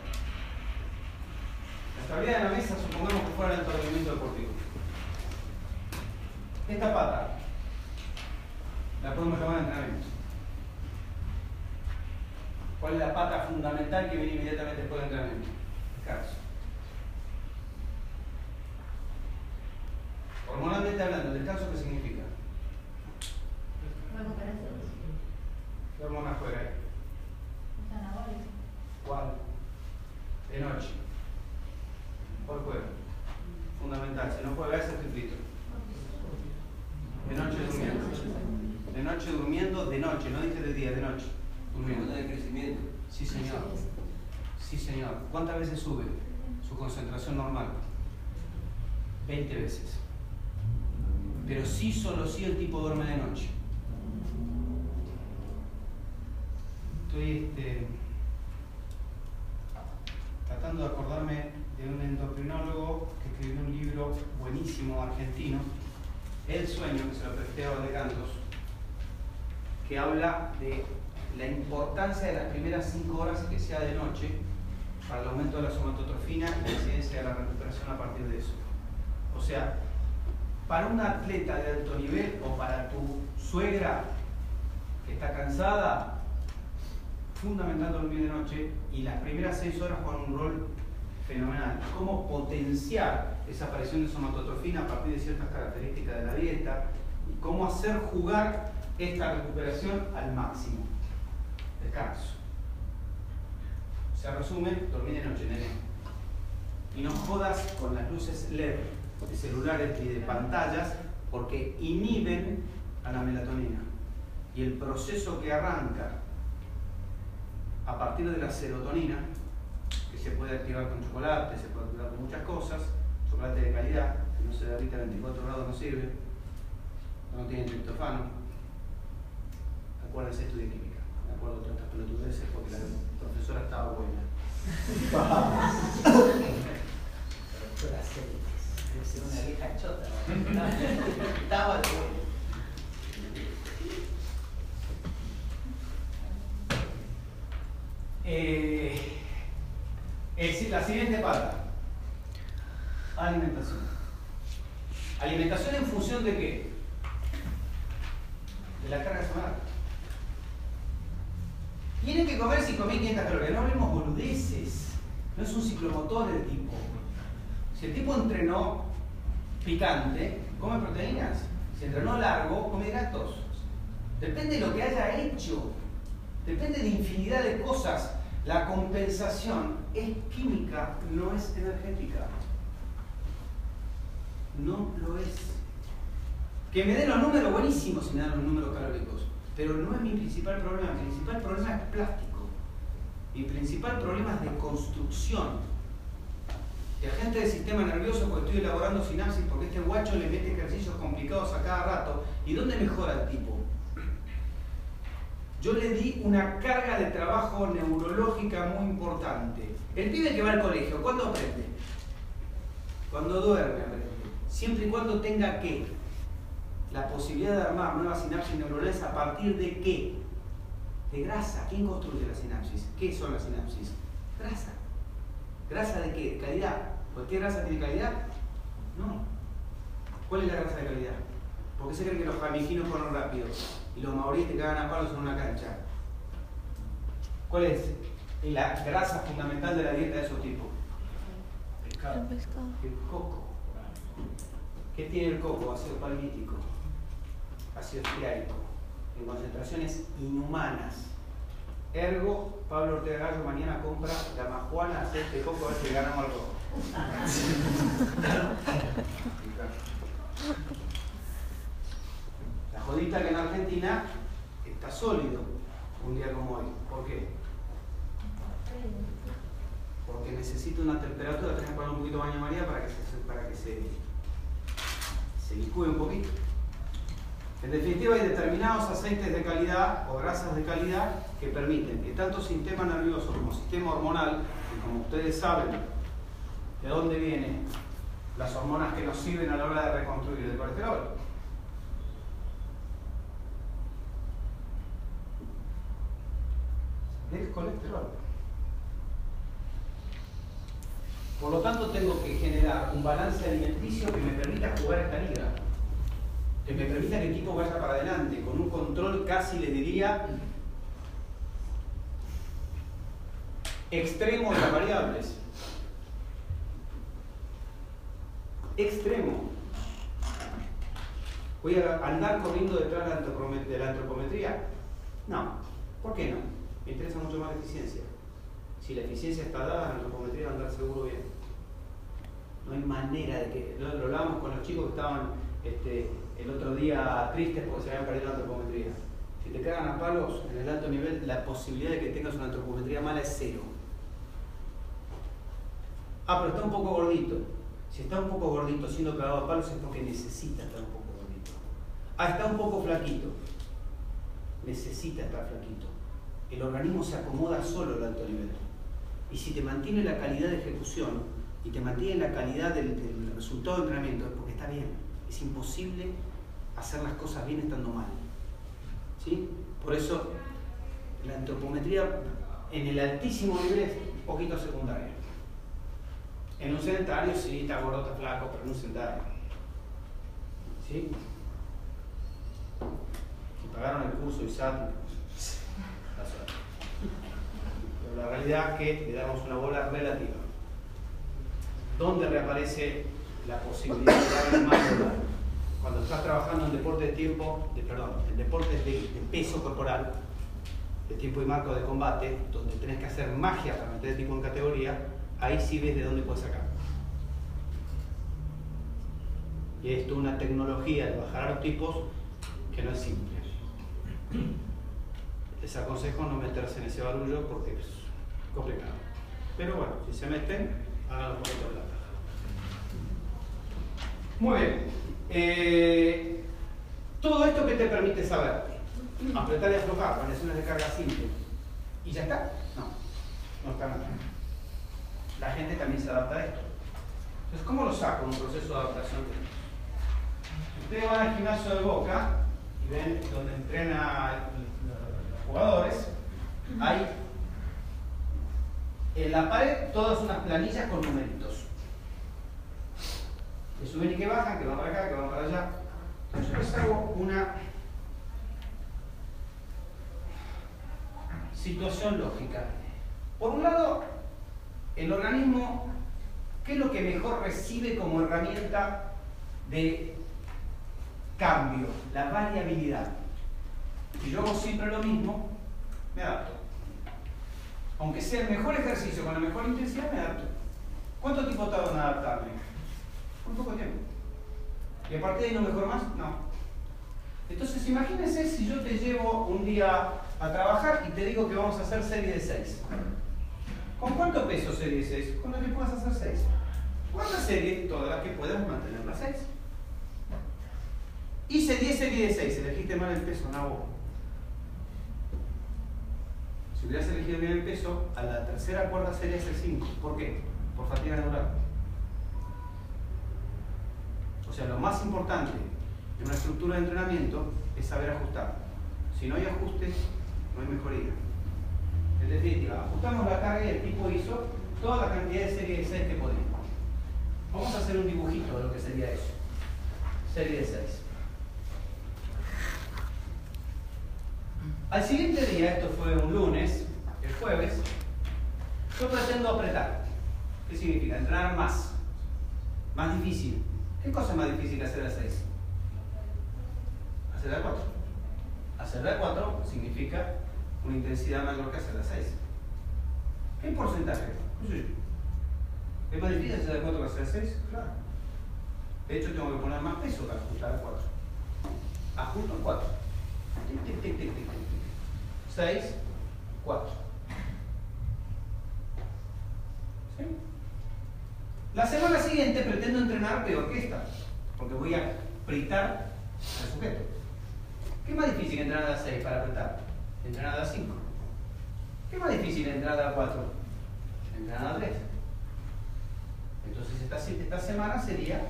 La estabilidad de la mesa, supongamos que fuera el alto rendimiento deportivo. Esta pata la podemos llamar entrenamiento. ¿Cuál es la pata fundamental que viene inmediatamente después del entrenamiento? Descanso. Hormonalmente hablando, ¿descanso qué significa? Recuperación. ¿Qué hormona juega ahí? Es anabólico. ¿Cuál? De noche. ¿Cuál juega? Fundamental. Si no juega ese, estoy frito. De noche durmiendo. De noche durmiendo, de noche, no dije de día, de noche. Durmiendo. De crecimiento. Sí, señor. Sí, señor. ¿Cuántas veces sube su concentración normal? 20 veces. Pero sí, solo sí el tipo duerme de noche. Estoy tratando de acordarme de un endocrinólogo que escribió un libro buenísimo argentino, El sueño, que se lo presté a Valdecantos, que habla de la importancia de las primeras 5 horas que sea de noche para el aumento de la somatotrofina y la incidencia de la recuperación a partir de eso. O sea, para un atleta de alto nivel o para tu suegra que está cansada, fundamental dormir de noche, y las primeras 6 horas juegan un rol fenomenal. Cómo potenciar esa aparición de somatotrofina a partir de ciertas características de la dieta y cómo hacer jugar esta recuperación al máximo. Descanso. Se resume, dormir de noche, nene. Y no jodas con las luces LED de celulares y de pantallas porque inhiben a la melatonina. Y el proceso que arranca a partir de la serotonina, que se puede activar con chocolate, se puede activar con muchas cosas, chocolate de calidad, que no se derrita a 24 grados no sirve, no tiene triptofano. Acuérdense, estudié química, me acuerdo de otras pelotudeces porque la profesora estaba buena. Debe ser una vieja chota. Estaba buena. La siguiente pata, alimentación. ¿Alimentación en función de qué? De la carga semanal. Tienen que comer 5.500 calorías, no hablemos boludeces. No es un ciclomotor el tipo. Si el tipo entrenó picante, come proteínas. Si entrenó largo, come hidratos. Depende de lo que haya hecho. Depende de infinidad de cosas. La compensación es química, no es energética. No lo es. Que me den los números, buenísimos si me dan los números calóricos. Pero no es mi principal problema. Mi principal problema es plástico. Mi principal problema es de construcción. De agente del sistema nervioso, porque estoy elaborando sinapsis, porque este guacho le mete ejercicios complicados a cada rato. ¿Y dónde mejora el tipo? Yo le di una carga de trabajo neurológica muy importante. El pibe que va al colegio, ¿cuándo aprende? Cuando duerme aprende. Siempre y cuando tenga ¿qué? La posibilidad de armar nuevas sinapsis neuronales a partir de ¿qué? De grasa. ¿Quién construye la sinapsis? ¿Qué son las sinapsis? Grasa. ¿Grasa de qué? ¿De calidad? ¿Cualquier grasa tiene calidad? No. ¿Cuál es la grasa de calidad? ¿Por qué se creen que los jamaicos corren rápido y los maoríes te cagan a palos en una cancha? ¿Cuál es la grasa fundamental de la dieta de esos tipos? Pescado. El coco. ¿Qué tiene el coco? Ácido palmítico, ácido esteárico, en concentraciones inhumanas. Ergo, Pablo Ortega Gallo mañana compra la majuana, aceite de coco, a ver si ganamos algo. La jodita que en Argentina está sólido un día como hoy. ¿Por qué? Porque necesita una temperatura, tenés que poner un poquito de baño María para que se licúe un poquito. En definitiva, hay determinados aceites de calidad o grasas de calidad que permiten que tanto sistema nervioso como sistema hormonal, y como ustedes saben de dónde vienen las hormonas que nos sirven a la hora de reconstruir el colesterol. Del colesterol. Por lo tanto, tengo que generar un balance alimenticio que me permita jugar esta liga. Que me permita que el tipo vaya para adelante, con un control casi, le diría, extremo de las variables. Extremo. ¿Voy a andar corriendo detrás de la antropometría? No. ¿Por qué no? Me interesa mucho más la eficiencia. Si la eficiencia está dada, la antropometría va a andar seguro bien. No hay manera de que... Lo hablábamos con los chicos que estaban el otro día tristes porque se habían perdido la antropometría. Si te cagan a palos en el alto nivel, la posibilidad de que tengas una antropometría mala es cero. Ah, pero está un poco gordito. Si está un poco gordito siendo cagado a palos es porque necesita estar un poco gordito. Ah, está un poco flaquito. Necesita estar flaquito. El organismo se acomoda solo al alto nivel. Y si te mantiene la calidad de ejecución y te mantiene la calidad del resultado de entrenamiento es porque está bien. Es imposible hacer las cosas bien estando mal. ¿Sí? Por eso la antropometría en el altísimo nivel es un poquito secundaria. En un sedentario sí, está gordo, está flaco, pero en un sedentario. ¿Sí? Si pagaron el curso ISAT, la suerte. Pero la realidad es que le damos una bola relativa. ¿Dónde reaparece la posibilidad de dar más bola? Cuando estás trabajando en deportes de tiempo, en deportes de peso corporal, de tiempo y marco de combate, donde tenés que hacer magia para meter el tipo en categoría, ahí sí ves de dónde puedes sacar. Y esto es una tecnología de bajar a los tipos que no es simple. Les aconsejo no meterse en ese barullo porque es complicado. Pero bueno, si se meten, háganlo por otro lado. Muy bien. Todo esto que te permite saber, apretar y aflojar, variaciones de carga simple. ¿Y ya está? No está nada. La gente también se adapta a esto. Entonces, ¿cómo lo saco en un proceso de adaptación? Ustedes van al gimnasio de Boca y ven donde entrenan los jugadores. Hay en la pared todas unas planillas con numeritos. Que suben y que bajan, que van para acá, que van para allá. Entonces yo les hago una situación lógica. Por un lado, el organismo ¿Qué es lo que mejor recibe como herramienta de cambio? La variabilidad. Si yo hago siempre lo mismo, me adapto. Aunque sea el mejor ejercicio con la mejor intensidad, me adapto. ¿Cuánto tiempo tardo en adaptarme? Un poco tiempo. ¿Y a partir de ahí no mejoro más? No. Entonces imagínense si yo te llevo un día a trabajar y te digo que vamos a hacer serie de 6. ¿Con cuánto peso serie de 6? Con lo que puedas hacer 6. ¿Cuántas series? Todas las que puedas mantener las 6. Hice 10 series de 6, elegiste mal el peso, no vos. Si hubieras elegido bien el peso, a la tercera cuarta serie es el 5. ¿Por qué? Por fatiga neural. O sea, lo más importante en una estructura de entrenamiento es saber ajustar. Si no hay ajustes, no hay mejoría. En definitiva, ajustamos la carga y el tipo hizo toda la cantidad de series de 6 que podíamos. Vamos a hacer un dibujito de lo que sería eso. Serie de 6. Al siguiente día, esto fue un lunes, el jueves, yo pretendo apretar. ¿Qué significa? Entrenar más. Más difícil. ¿Qué cosa es más difícil que hacer a 6? Hacer a 4. Hacer a 4 significa una intensidad mayor que hacer a 6. ¿Qué porcentaje? No sé. ¿Es más difícil hacer a 4 que hacer a 6? Claro. De hecho, tengo que poner más peso para ajustar a 4. Ajusto a 4. Tic, tic, tic, tic, tic, tic. 6, 4. ¿Sí? La semana siguiente pretendo entrenar peor que esta, porque voy a apretar al sujeto. ¿Qué es más difícil entrenar a 6 para apretar? Entrenar a 5. ¿Qué es más difícil entrenar a 4? Entrenar a 3. Entonces esta semana sería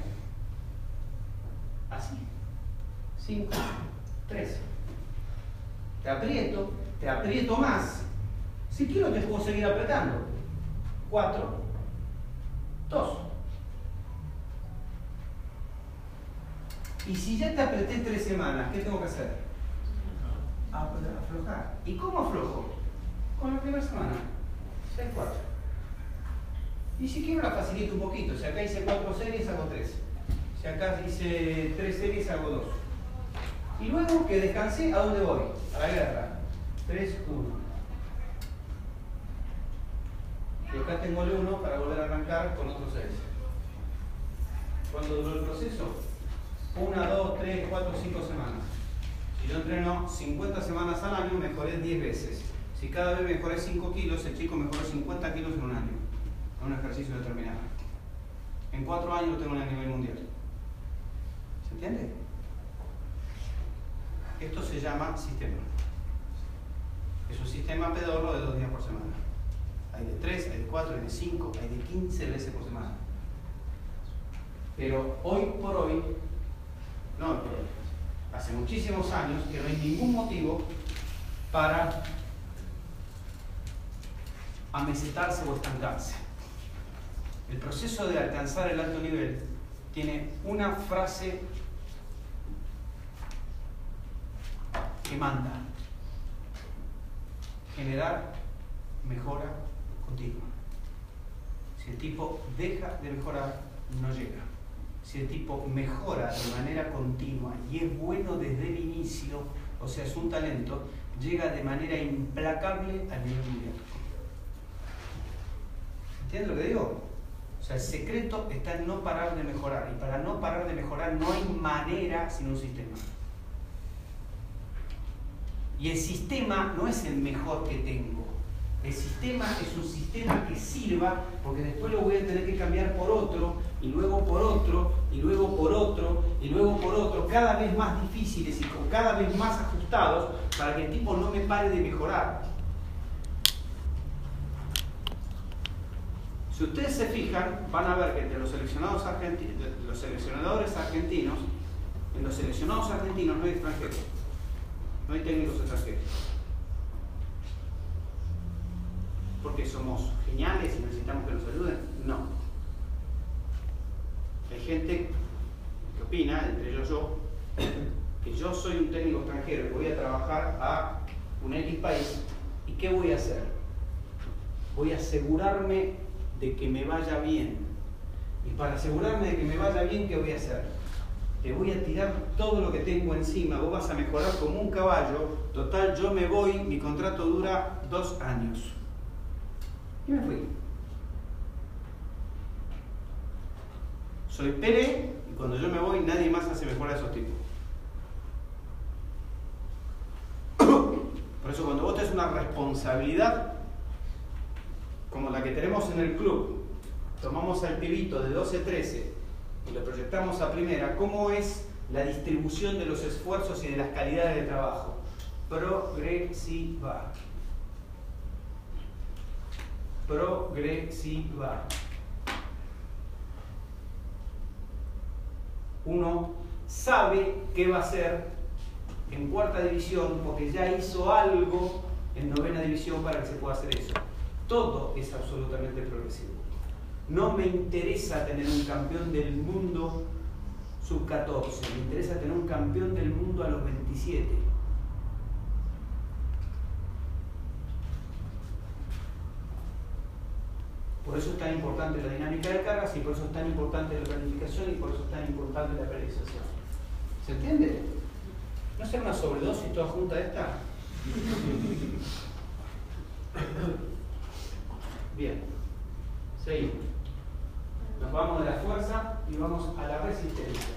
así. 5, 3. Te aprieto más. Si quiero te puedo seguir apretando. 4, 2. Y si ya te apreté 3 semanas, ¿qué tengo que hacer? Aflojar. ¿Y cómo aflojo? Con la primera semana. 6, 4. Y si quiero la facilito un poquito. Si acá hice 4 series, hago 3. Si acá hice 3 series, hago 2. Y luego que descansé, ¿a dónde voy? A la guerra. 3, 1. Y acá tengo el 1 para volver a arrancar con otro 6. ¿Cuánto duró el proceso? 1, 2, 3, 4, 5 semanas. Si yo entreno 50 semanas al año, mejoré 10 veces. Si cada vez mejoré 5 kilos, el chico mejoró 50 kilos en un año. En un ejercicio determinado. En 4 años lo tengo en el nivel mundial. ¿Se entiende? Esto se llama sistema. Es un sistema pedorro de 2 días por semana. Hay de 3, hay de 4, hay de 5, hay de 15 veces por semana. Pero hoy por hoy, hace muchísimos años que no hay ningún motivo para amesetarse o estancarse. El proceso de alcanzar el alto nivel tiene una frase que manda: generar mejora continua. Si el tipo deja de mejorar, no llega. Si el tipo mejora de manera continua y es bueno desde el inicio, o sea, es un talento, llega de manera implacable al nivel mundial. ¿Entiendes lo que digo? O sea, el secreto está en no parar de mejorar. Y para no parar de mejorar no hay manera sin un sistema. Y el sistema no es el mejor que tengo. El sistema es un sistema que sirva, porque después lo voy a tener que cambiar por otro, y luego por otro, y luego por otro, y luego por otro, cada vez más difíciles y con cada vez más ajustados, para que el tipo no me pare de mejorar. Si ustedes se fijan, van a ver que entre los seleccionadores argentinos, en los seleccionados argentinos no hay extranjeros, no hay técnicos extranjeros. ¿Porque somos geniales y necesitamos que nos ayuden? No. Hay gente que opina, entre ellos yo, que yo soy un técnico extranjero y voy a trabajar a un X país, ¿y qué voy a hacer? Voy a asegurarme de que me vaya bien. Y para asegurarme de que me vaya bien, ¿qué voy a hacer? Te voy a tirar todo lo que tengo encima, vos vas a mejorar como un caballo, total, yo me voy, mi contrato dura 2 años. Y me fui. Soy Pere, y cuando yo me voy, nadie más hace mejor a esos tipos. Por eso cuando vos tenés una responsabilidad como la que tenemos en el club, tomamos al pibito de 12-13 y lo proyectamos a primera, ¿cómo es la distribución de los esfuerzos y de las calidades de trabajo? Progresiva. Progresiva. Uno sabe qué va a hacer en 4ª división porque ya hizo algo en 9ª división para que se pueda hacer eso. Todo es absolutamente progresivo. No me interesa tener un campeón del mundo sub-14, me interesa tener un campeón del mundo a los 27. Por eso es tan importante la dinámica de cargas y por eso es tan importante la planificación y por eso es tan importante la periodización. ¿Se entiende? ¿No será una sobredosis toda junta esta? Bien, seguimos. Nos vamos de la fuerza y vamos a la resistencia.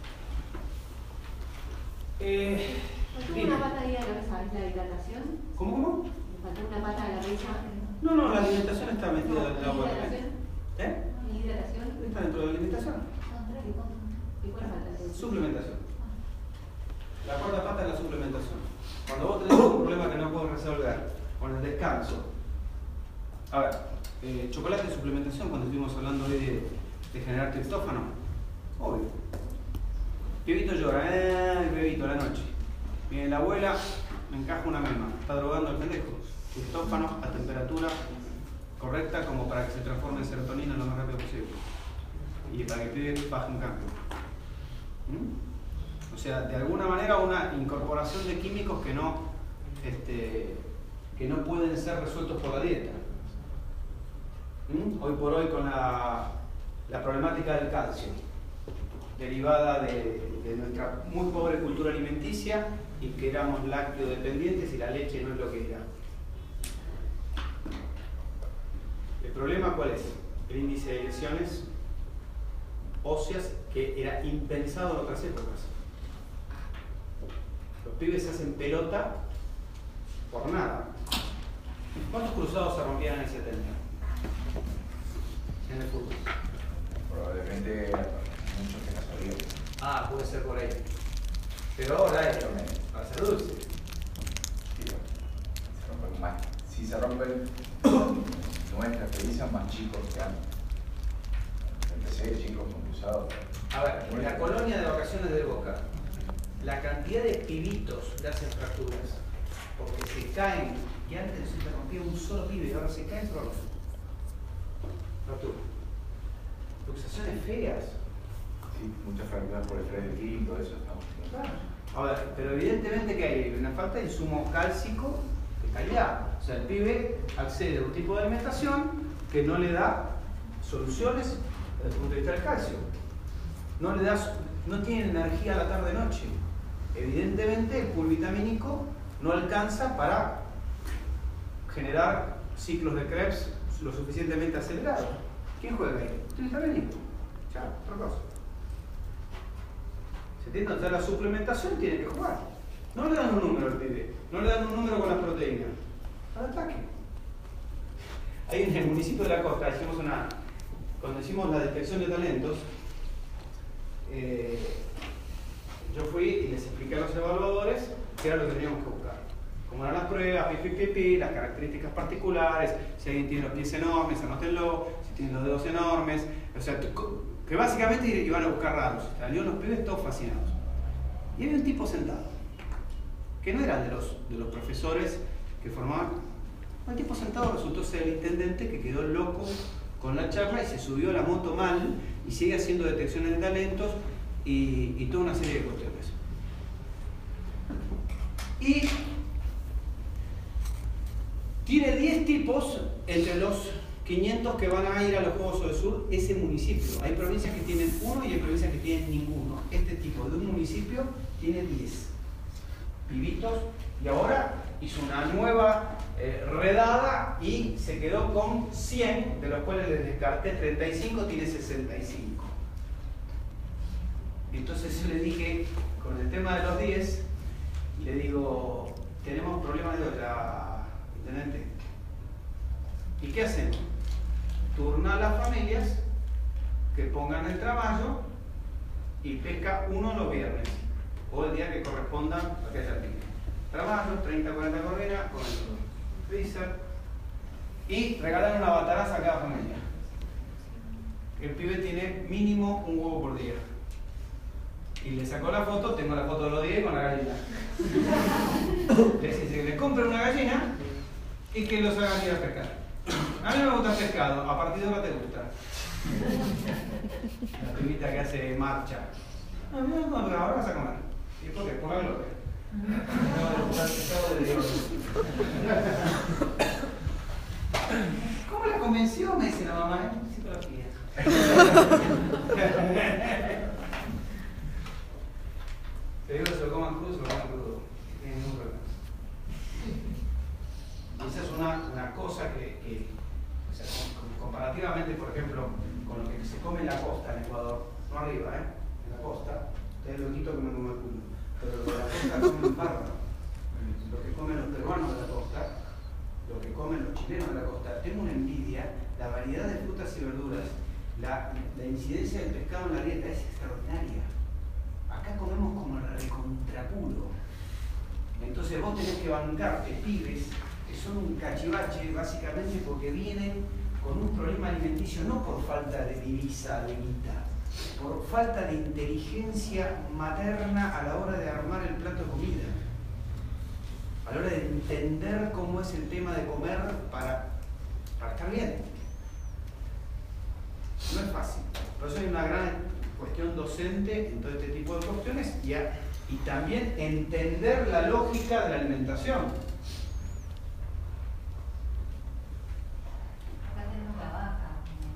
¿Faltó una pata ahí a la risa? ¿Es la hidratación? ¿Cómo? ¿Faltó una pata a la risa? No, la alimentación está metida en el agua. ¿Eh? ¿Y hidratación? Está dentro de la alimentación. ¿Y cuál falta? Suplementación. La 4ª pata es la suplementación. Cuando vos tenés un problema que no puedes resolver, con el descanso. A ver, chocolate de suplementación, cuando estuvimos hablando hoy de generar triptófano. Obvio. Pibito llora, el bebito a la noche. Viene la abuela, me encaja una mema. Está drogando al pendejo. Triptófano a temperatura correcta como para que se transforme en serotonina lo más rápido posible. Y para que el pibe baje un cambio. O sea, de alguna manera una incorporación de químicos que no pueden ser resueltos por la dieta. Hoy por hoy con la problemática del calcio, derivada de nuestra muy pobre cultura alimenticia y que éramos lácteo dependientes y la leche no es lo que era. ¿El problema cuál es? El índice de lesiones óseas que era impensado en otras épocas. Los pibes se hacen pelota por nada. ¿Cuántos cruzados se rompían en el 70? En el fútbol. Probablemente muchos que no sabían. Puede ser por ahí. Pero ahora es para ser dulce. Sí, se rompen más. Si se rompen nuestra experiencia más chicos que antes. Empecé chicos con cruzados. A ver, en la colonia de vacaciones de Boca, la cantidad de pibitos que hacen fracturas, porque se caen, y antes se te rompía un solo pibe y ahora se caen solos. Fractura. Luxaciones feas. Sí, muchas fracturas por estrés de clic, todo eso estamos. Claro. A ver, pero evidentemente que hay una falta de insumo cálcico de calidad. O sea, el pibe accede a un tipo de alimentación que no le da soluciones desde el punto de vista del calcio. No tiene energía a la tarde-noche. Evidentemente el pool vitamínico no alcanza para generar ciclos de Krebs lo suficientemente acelerados. ¿Quién juega ahí? El vitamínico. Chao, otra cosa. ¿Se entiende? Entonces la suplementación tiene que jugar. No le dan un número al pibe, no le dan un número con las proteínas. Al ataque. Ahí en el municipio de la costa cuando hicimos la detección de talentos, yo fui y les expliqué a los evaluadores qué era lo que teníamos que buscar. Cómo eran las pruebas, las características particulares, si alguien tiene los pies enormes, anótenlo, si tiene los dedos enormes, o sea, que básicamente iban a buscar rasgos. Salieron los pibes todos fascinados. Y había un tipo sentado, que no eran de los profesores que formaban. Un tipo sentado resultó ser el intendente que quedó loco con la charla y se subió a la moto mal y sigue haciendo detecciones de talentos y toda una serie de cuestiones. Y tiene 10 tipos entre los 500 que van a ir a los Juegos del Sur, ese municipio. Hay provincias que tienen 1 y hay provincias que tienen ninguno. Este tipo de un municipio tiene 10 pibitos y ahora hizo una nueva redada y se quedó con 100, de los cuales les descarté 35, tiene 65. Entonces yo le dije, con el tema de los 10, le digo, tenemos problemas de olla, intendente. ¿Y qué hacemos? Turna a las familias que pongan el trabajo y pesca uno los viernes o el día que corresponda a que haya pique. Trabajo, 30, 40 correras con el freezer y regalan una bataraza a cada familia. El pibe tiene mínimo un huevo por día. Y le sacó la foto, tengo la foto de los 10 con la gallina. Le dice que le compren una gallina y que los hagan ir a pescar. A mí me gusta el pescado, a partir de ahora te gusta. La pibita que hace marcha. No, ahora vas a comer. ¿Y por qué? Por la gloria. ¿Cómo la convenció? Me dice la mamá, psicología. Te digo, se lo coman crudo, se lo coman crudo. Tiene ningún problema. Esa es una cosa que o sea, comparativamente, por ejemplo, con lo que se come en la costa, en Ecuador, no arriba, en la costa, ustedes lo quito que me come el culo, pero lo de la costa comen bárbaro. Lo que comen los peruanos de la costa, lo que comen los chilenos de la costa, tengo una envidia, la variedad de frutas y verduras, la incidencia del pescado en la dieta es extraordinaria. Acá comemos como el recontrapuro. Entonces vos tenés que bancarte pibes que son un cachivache básicamente porque vienen con un problema alimenticio no por falta de divisa, de guita, por falta de inteligencia materna a la hora de armar el plato de comida, a la hora de entender cómo es el tema de comer para estar bien. No es fácil. Por eso hay una gran cuestión docente en todo este tipo de cuestiones y también entender la lógica de la alimentación. Acá tenemos la baja,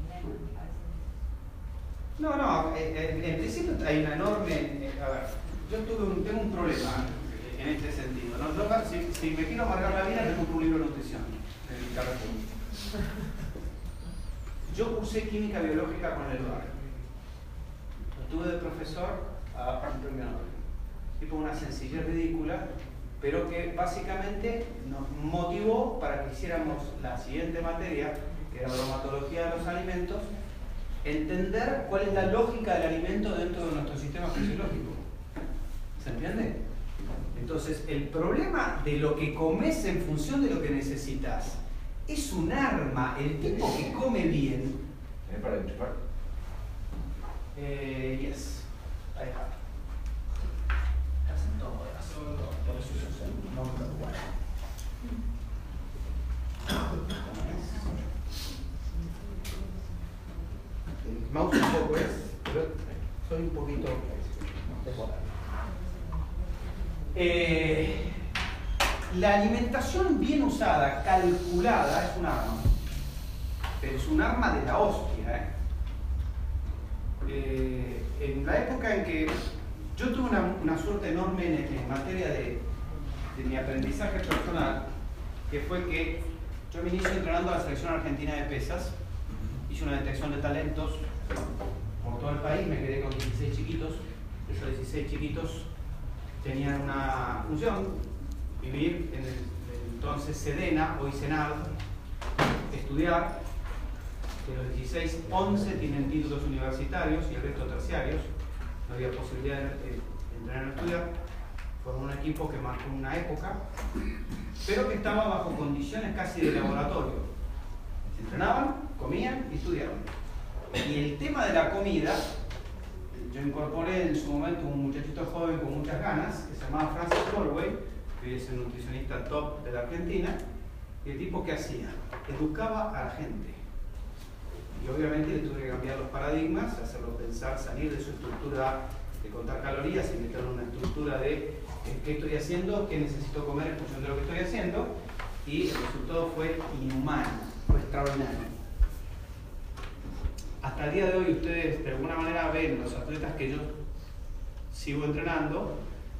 No, en principio hay una enorme... a ver, yo tengo un problema en este sentido. ¿No? Si me quiero amargar la vida, tengo un libro de nutrición en el Carrefour. Yo cursé química biológica con el barrio. Estuve de profesor a un premio Nobel. Tipo una sencillez ridícula, pero que básicamente nos motivó para que hiciéramos la siguiente materia, que era bromatología de los alimentos, entender cuál es la lógica del alimento dentro de nuestro sistema fisiológico. ¿Se entiende? Entonces, el problema de lo que comes en función de lo que necesitas es un arma. El tipo que come bien. ¿Es para enchufar? Yes. I have. Hacen todas. Por eso yo soy un hombre bueno. El mouse un poco es, pero soy un poquito desbordado. La alimentación bien usada, calculada, es un arma. Pero es un arma de la hostia. En la época en que yo tuve una suerte enorme en materia de mi aprendizaje personal, que fue que yo me inicio entrenando a la selección argentina de pesas, hice una detección de talentos por todo el país, me quedé con 16 chiquitos, esos 16 chiquitos tenían una función, vivir en el entonces SEDENA, hoy SENAD, estudiar. De los 16, 11 tienen títulos universitarios y el resto terciarios. No había posibilidad de entrenar a estudiar. Fue un equipo que marcó una época, pero que estaba bajo condiciones casi de laboratorio. Se entrenaban, comían y estudiaban. Y el tema de la comida, yo incorporé en su momento un muchachito joven con muchas ganas, que se llamaba Francis Corway, que es el nutricionista top de la Argentina, y el tipo que hacía, educaba a la gente. Y obviamente le tuve que cambiar los paradigmas, hacerlo pensar, salir de su estructura de contar calorías y meterlo en una estructura de qué estoy haciendo, qué necesito comer en función de lo que estoy haciendo, y el resultado fue inhumano, fue extraordinario. hasta el día de hoy ustedes de alguna manera ven los atletas que yo sigo entrenando,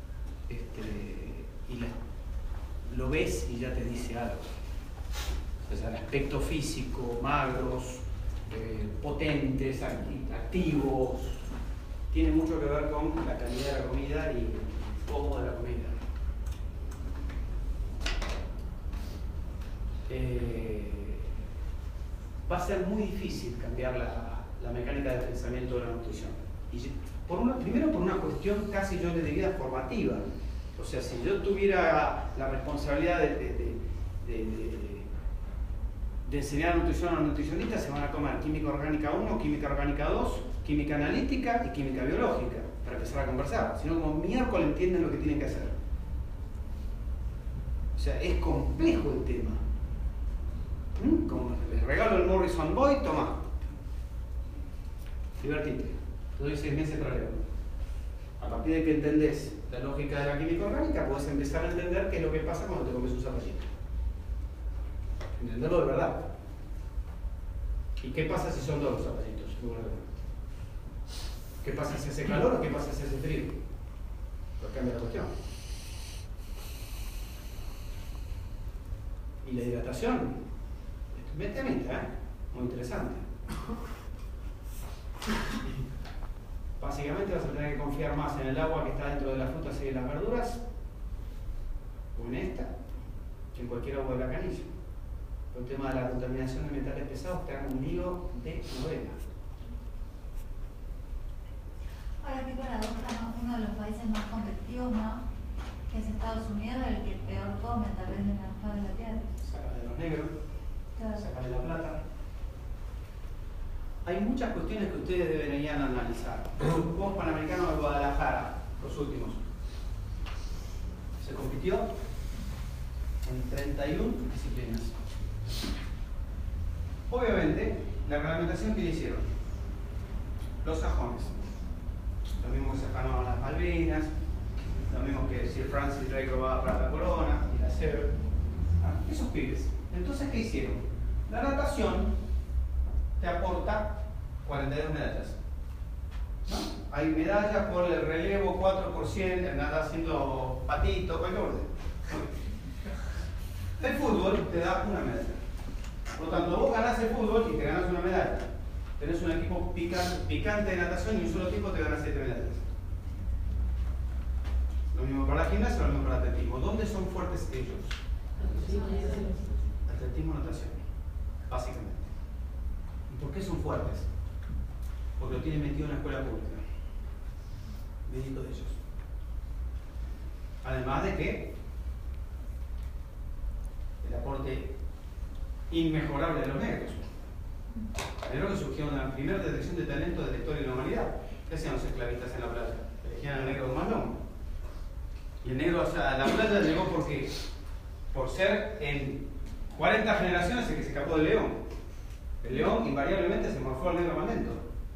y lo ves y ya te dice algo. O sea, el aspecto físico, magros, potentes, activos, tiene mucho que ver con la calidad de la comida y el cómo de la comida. Va a ser muy difícil cambiar la mecánica de pensamiento de la nutrición. Y primero por una cuestión casi yo le diría formativa. O sea, si yo tuviera la responsabilidad de enseñar nutrición a los nutricionistas, se van a tomar química orgánica 1, química orgánica 2, química analítica y química biológica para empezar a conversar. Si no, como miércoles entienden lo que tienen que hacer. O sea, es complejo el tema. Como les regalo el Morrison Boy, toma. Divertite. Te doy 6 meses para leerlo. A partir de que entendés la lógica de la química orgánica, podés empezar a entender qué es lo que pasa cuando te comes un zapallito. Entenderlo de verdad. ¿Y qué pasa si son 2 los zapallitos? ¿Qué pasa si hace calor o qué pasa si hace frío? Pues cambia la cuestión. Y la hidratación. Vete, muy interesante. Básicamente vas a tener que confiar más en el agua que está dentro de las frutas y de las verduras, o en esta, que en cualquier agua de la canilla. El tema de la contaminación de metales pesados te haga un lío de novela. Ahora, qué paradoja, ¿no? Uno de los países más competitivos, ¿no? Que es Estados Unidos, el que peor come, tal vez, de la faz de la tierra. Saca de los negros. Claro. Sacarle la plata. Hay muchas cuestiones que ustedes deberían analizar. Juegos Panamericanos de Guadalajara, los últimos. Se compitió en 31 disciplinas. Obviamente, la reglamentación que le hicieron los sajones, lo mismo que se ganaban las Malvinas, lo mismo que Sir Francis Drake robaba plata corona y la Sever, esos pibes. Entonces, ¿qué hicieron? La natación te aporta 42 medallas. ¿No? Hay medallas por el relevo 4%, nada haciendo patito, cualquier orden. El fútbol te da una medalla. Por lo tanto, vos ganás el fútbol y te ganás una medalla. Tenés un equipo picante de natación y un solo tipo te gana 7 medallas. Lo mismo para la gimnasia, lo mismo para el atletismo. ¿Dónde son fuertes ellos? Atletismo, natación, básicamente. ¿Y por qué son fuertes? Porque lo tienen metido en la escuela pública. Bendito de ellos. Además de que el aporte inmejorable de los negros. Primero que surgió una primera detección de talento de la historia de la humanidad. ¿Qué hacían los esclavistas en la playa? Elegían al negro más lomo. Y el negro, o sea, a la playa llegó porque, por ser en 40 generaciones el que se escapó del león. El león invariablemente se morfó al negro más lento.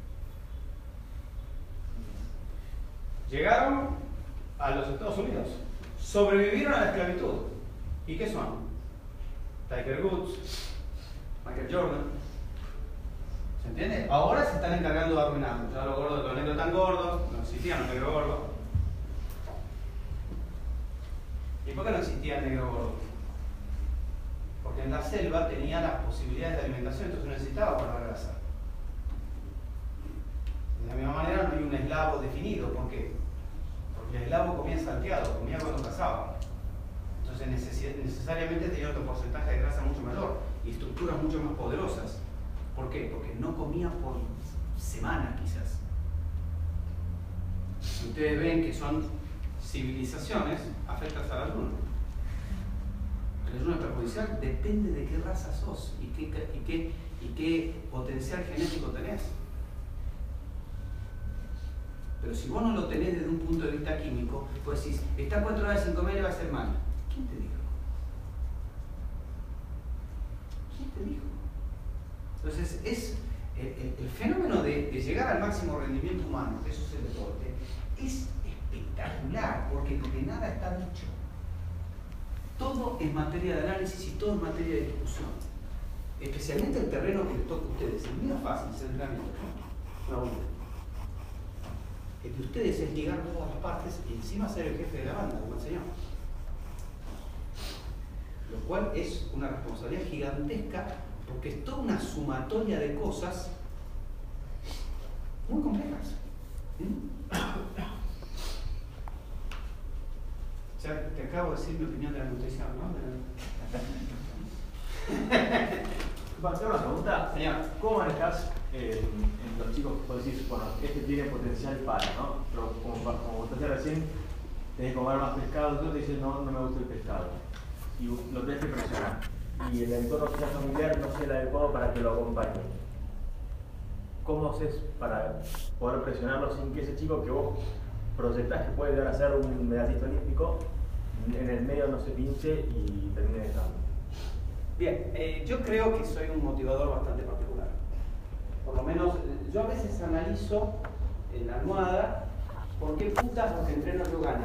Llegaron a los Estados Unidos. Sobrevivieron a la esclavitud. ¿Y qué son? Tiger Woods, Michael Jordan. ¿Se entiende? Ahora se están encargando de arruinarlo. Ya los negros tan gordos, no existían los negros gordos. ¿Y por qué no existía el negro gordo? Porque en la selva tenía las posibilidades de alimentación, entonces no necesitaba guardar grasa. De la misma manera no hay un eslavo definido. ¿Por qué? Porque el eslavo comía salteado, comía cuando cazaba. Entonces necesariamente tenía otro porcentaje de grasa mucho mayor y estructuras mucho más poderosas. ¿Por qué? Porque no comía por semanas quizás. Ustedes ven que son civilizaciones afectas al ayuno. El ayuno es perjudicial, depende de qué raza sos y qué potencial genético tenés. Pero si vos no lo tenés desde un punto de vista químico, pues decís, está 4 horas sin comer y va a ser mal. ¿Quién te dijo? ¿Quién te dijo? Entonces, es el fenómeno de llegar al máximo rendimiento humano, que eso es el deporte, es espectacular, porque nada está dicho. Todo es materia de análisis y todo es materia de discusión. especialmente el terreno que les toca a ustedes. El mío es fácil, es el entrenamiento. No, el de ustedes es ligar todas las partes y encima ser el jefe de la banda, como el señor. Lo cual es una responsabilidad gigantesca porque es toda una sumatoria de cosas muy complejas. Ya te acabo de decir mi opinión de la nutrición, ¿no? Para hacer una pregunta, Señor. ¿Cómo manejas en los chicos que vos decís, bueno, este tiene potencial para, ¿no? Pero como vos decías recién, tenés que comer más pescado, tú te dices, no, no me gusta el pescado. Y lo tenés que presionar. Y el entorno quizás familiar no sea el adecuado para que lo acompañe. ¿Cómo haces para poder presionarlo sin que ese chico que vos proyectás que puede llegar a ser un medallista olímpico, en el medio no se pinche y termine dejando? Bien, yo creo que soy un motivador bastante particular. Por lo menos, yo a veces analizo en la almohada por qué putas los que entreno yo ganan.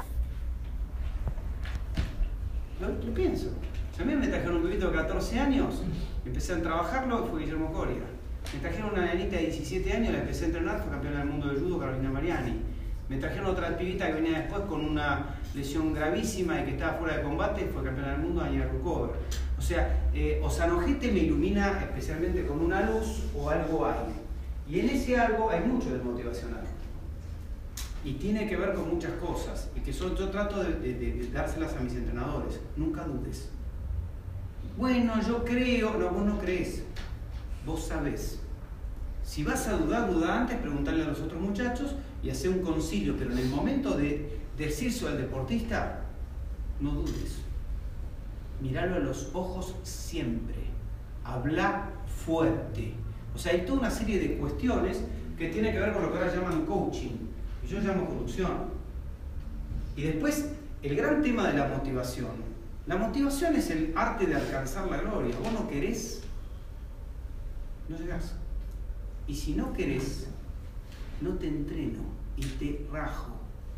Lo pienso. A mí me trajeron un bebito de 14 años, empecé a trabajarlo, fue Guillermo Coria. Me trajeron una nenita de 17 años, la empecé a entrenar, fue campeona del mundo de judo, Carolina Mariani. Me trajeron otra pibita que venía después con una lesión gravísima y que estaba fuera de combate, fue campeona del mundo, Daniela Rucover. O sea, Osanojete me ilumina especialmente con una luz o algo hay. Y en ese algo hay mucho de motivacional. Y tiene que ver con muchas cosas. Y que yo trato de dárselas a mis entrenadores. Nunca dudes. Bueno, yo creo. No, vos no crees. Vos sabés. Si vas a dudar, duda antes, preguntarle a los otros muchachos y hacer un concilio. Pero en el momento de decirse al deportista, no dudes. Miralo a los ojos siempre. Habla fuerte. O sea, hay toda una serie de cuestiones que tienen que ver con lo que ahora llaman coaching. Y yo llamo conducción. Y después, el gran tema de la motivación. La motivación es el arte de alcanzar la gloria. Vos no querés, no llegás. Y si no querés, no te entreno y te rajo.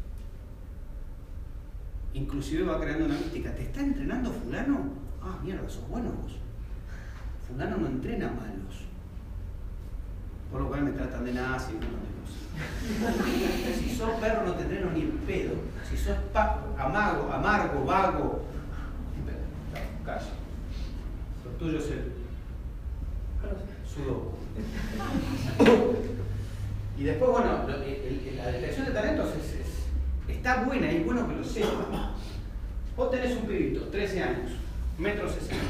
Inclusive va creando una mística. ¿Te está entrenando fulano? Ah, mierda, sos bueno vos. Fulano no entrena malos. Por lo cual me tratan de nazi y un montón de cosas. Si sos perro no te entreno ni en pedo. Si sos amargo, vago. Callo. Lo tuyo es el sudoku. Y después, bueno, la detección de talentos está buena y es bueno que lo sepan. Vos tenés un pibito, 13 años, 1,60 m.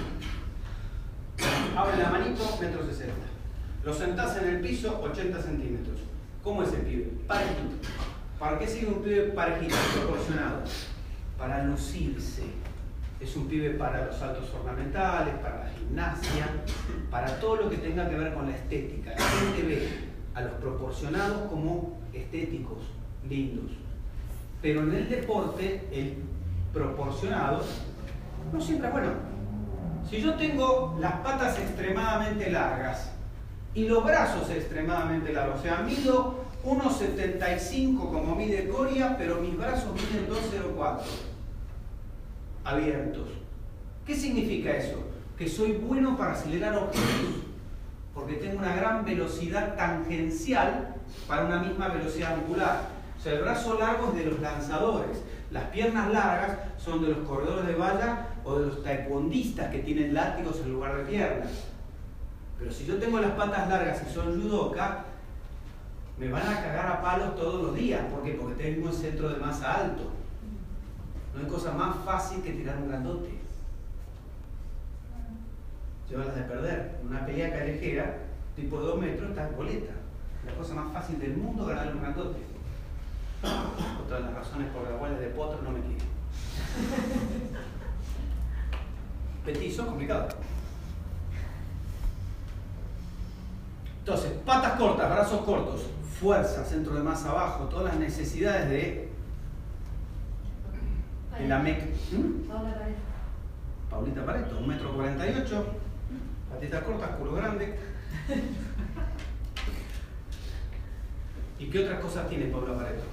Abre la manito, 1,60 m. Lo sentás en el piso, 80 centímetros. ¿Cómo es el pibe? Parejito. ¿Para qué sigue un pibe parejito, proporcionado? Para lucirse. Es un pibe para los saltos ornamentales, para la gimnasia, para todo lo que tenga que ver con la estética. La gente ve a los proporcionados como estéticos, lindos. Pero en el deporte, el proporcionado no siempre es bueno. Si yo tengo las patas extremadamente largas y los brazos extremadamente largos, o sea, mido 1,75 como mide Coria, pero mis brazos miden 2,04 abiertos. ¿Qué significa eso? Que soy bueno para acelerar objetos, porque tengo una gran velocidad tangencial para una misma velocidad angular. O sea, el brazo largo es de los lanzadores, las piernas largas son de los corredores de valla o de los taekwondistas que tienen látigos en lugar de piernas. Pero si yo tengo las patas largas y soy judoka, me van a cagar a palos todos los días. ¿Por qué? Porque tengo un centro de masa alto. No hay cosa más fácil que tirar un grandote. Llévalas de perder. Una pelea callejera, tipo de 2 metros, está en boleta. La cosa más fácil del mundo es ganar un grandote. Otra de las razones por las cuales de potro no me quiere. Petizo, complicado. Entonces, patas cortas, brazos cortos, fuerza, centro de masa bajo, todas las necesidades de la MEC. Paula Pareto. Paulita Pareto, 1,48 m, patitas cortas, culo grande. ¿Y qué otras cosas tiene Paula Pareto?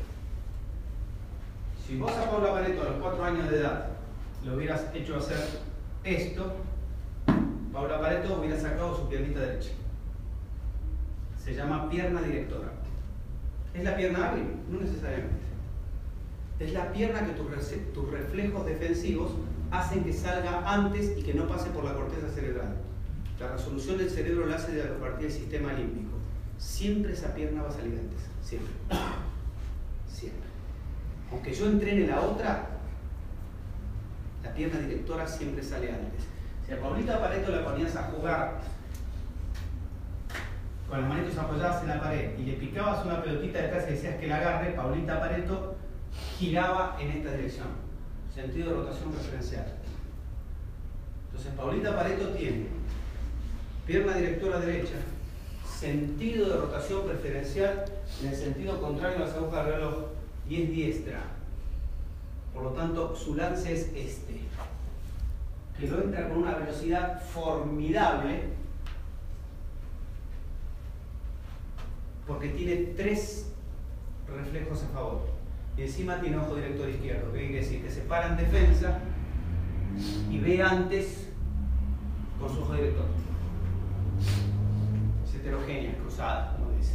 Si vos a Paula Pareto a los 4 años de edad lo hubieras hecho hacer esto, Paula Pareto hubiera sacado su piernita derecha. Se llama pierna directora. ¿Es la pierna hábil? No necesariamente. Es la pierna que tus reflejos defensivos hacen que salga antes y que no pase por la corteza cerebral. La resolución del cerebro la hace a partir del sistema límbico. Siempre esa pierna va a salir antes. Siempre. Siempre. Aunque yo entrene la otra, la pierna directora siempre sale antes. Si a Paulita Pareto la ponías a jugar con las manitos apoyadas en la pared y le picabas una pelotita detrás y decías que la agarre, Paulita Pareto giraba en esta dirección. Sentido de rotación preferencial. Entonces Paulita Pareto tiene pierna directora derecha, sentido de rotación preferencial en el sentido contrario a las agujas del reloj, y es diestra. Por lo tanto, su lance es este, que lo entra con una velocidad formidable, porque tiene 3 reflejos a favor. Y encima tiene ojo director izquierdo, que quiere decir que se para en defensa y ve antes con su ojo director. Es heterogénea, cruzada, como dice.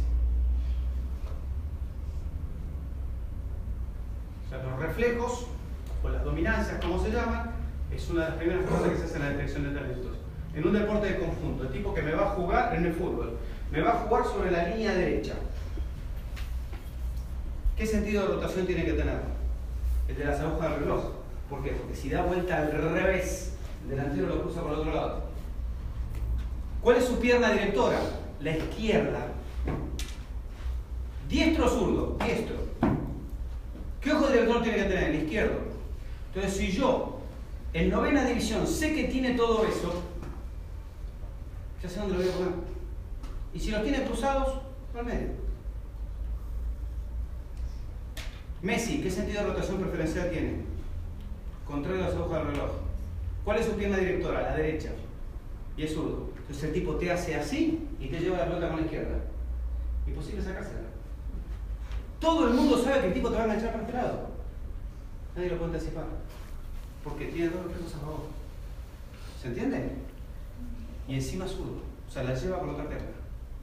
O sea, los reflejos, o las dominancias, como se llaman, es una de las primeras cosas que se hace en la detección de talentos. En un deporte de conjunto, el tipo que me va a jugar en el fútbol, me va a jugar sobre la línea derecha. ¿Qué sentido de rotación tiene que tener? El de las agujas del reloj. ¿Por qué? Porque si da vuelta al revés, el delantero lo cruza por el otro lado. ¿Cuál es su pierna directora? La izquierda. ¿Diestro o zurdo? Diestro. ¿Qué ojo director tiene que tener? El izquierdo. Entonces, si yo en 9ª división sé que tiene todo eso, ya sé dónde lo voy a poner. Y si los tiene cruzados, al medio. Messi, ¿qué sentido de rotación preferencial tiene? Contrario a las agujas del reloj. ¿Cuál es su pierna directora? La derecha. Y es zurdo. Entonces el tipo te hace así y te lleva la pelota con la izquierda. Imposible sacársela. Todo el mundo sabe que el tipo te va a enganchar para este lado. Nadie lo puede anticipar. Porque tiene 2 reflejos a favor. ¿Se entiende? Y encima zurdo. O sea, la lleva con la otra pierna.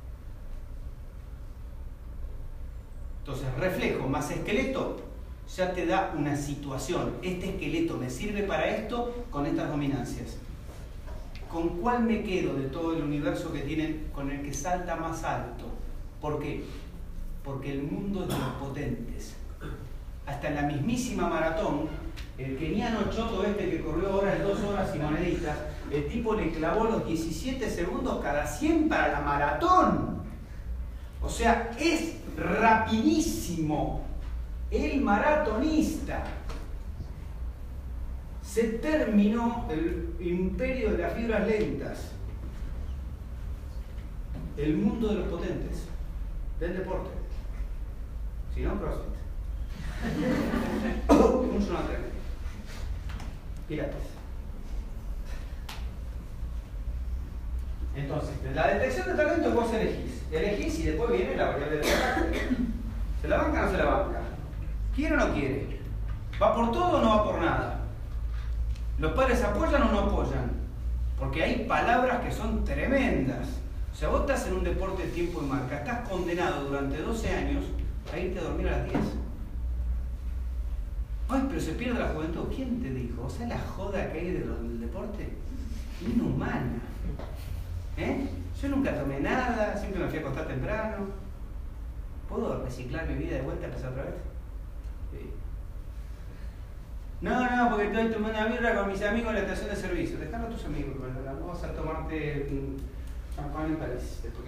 Entonces, reflejo más esqueleto ya te da una situación. Este esqueleto me sirve para esto con estas dominancias. ¿Con cuál me quedo de todo el universo que tienen? Con el que salta más alto. ¿Por qué? Porque el mundo es de los potentes. Hasta en la mismísima maratón, el keniano choto este que corrió ahora en 2 horas y moneditas, el tipo le clavó los 17 segundos cada 100 para la maratón. O sea, es rapidísimo. El maratonista. Se terminó el imperio de las fibras lentas. El mundo de los potentes. Del deporte. Si no, CrossFit. Un personal trainer. Pilates. Entonces, la detección de talentos vos elegís y después viene la variable de carácter. ¿Se la banca o no se la banca? ¿Quiere o no quiere? ¿Va por todo o no va por nada? ¿Los padres apoyan o no apoyan? Porque hay palabras que son tremendas. O sea, vos estás en un deporte de tiempo y marca, estás condenado durante 12 años a irte a dormir a las 10. Ay, pero se pierde la juventud. ¿Quién te dijo? O sea, la joda que hay del deporte, inhumana. Yo nunca tomé nada, siempre me fui a acostar temprano. ¿Puedo reciclar mi vida de vuelta y empezar otra vez? Sí. No, porque estoy tomando una birra con mis amigos en la estación de servicio. Dejalo a tus amigos, no vas a tomarte champán en París. Después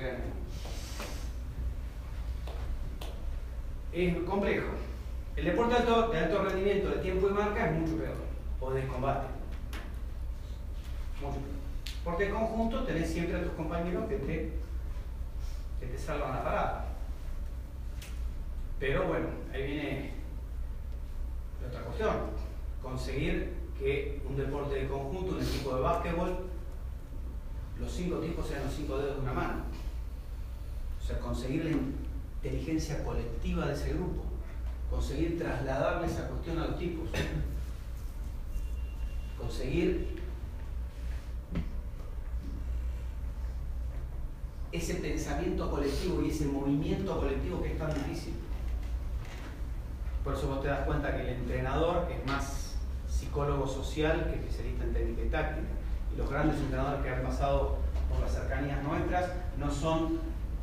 es complejo. El deporte de alto rendimiento de tiempo y marca es mucho peor. O de combate. Mucho peor. Porque en conjunto tenés siempre a tus compañeros que te salvan la parada. Pero bueno, ahí viene la otra cuestión. Conseguir que un deporte de conjunto, un equipo de básquetbol, los 5 tipos sean los 5 dedos de una mano. O sea, conseguir la inteligencia colectiva de ese grupo. Conseguir trasladarle esa cuestión a los tipos. Conseguir ese pensamiento colectivo y ese movimiento colectivo que es tan difícil. Por eso vos te das cuenta que el entrenador es más psicólogo social que especialista en técnica y táctica. Y los grandes entrenadores que han pasado por las cercanías nuestras no son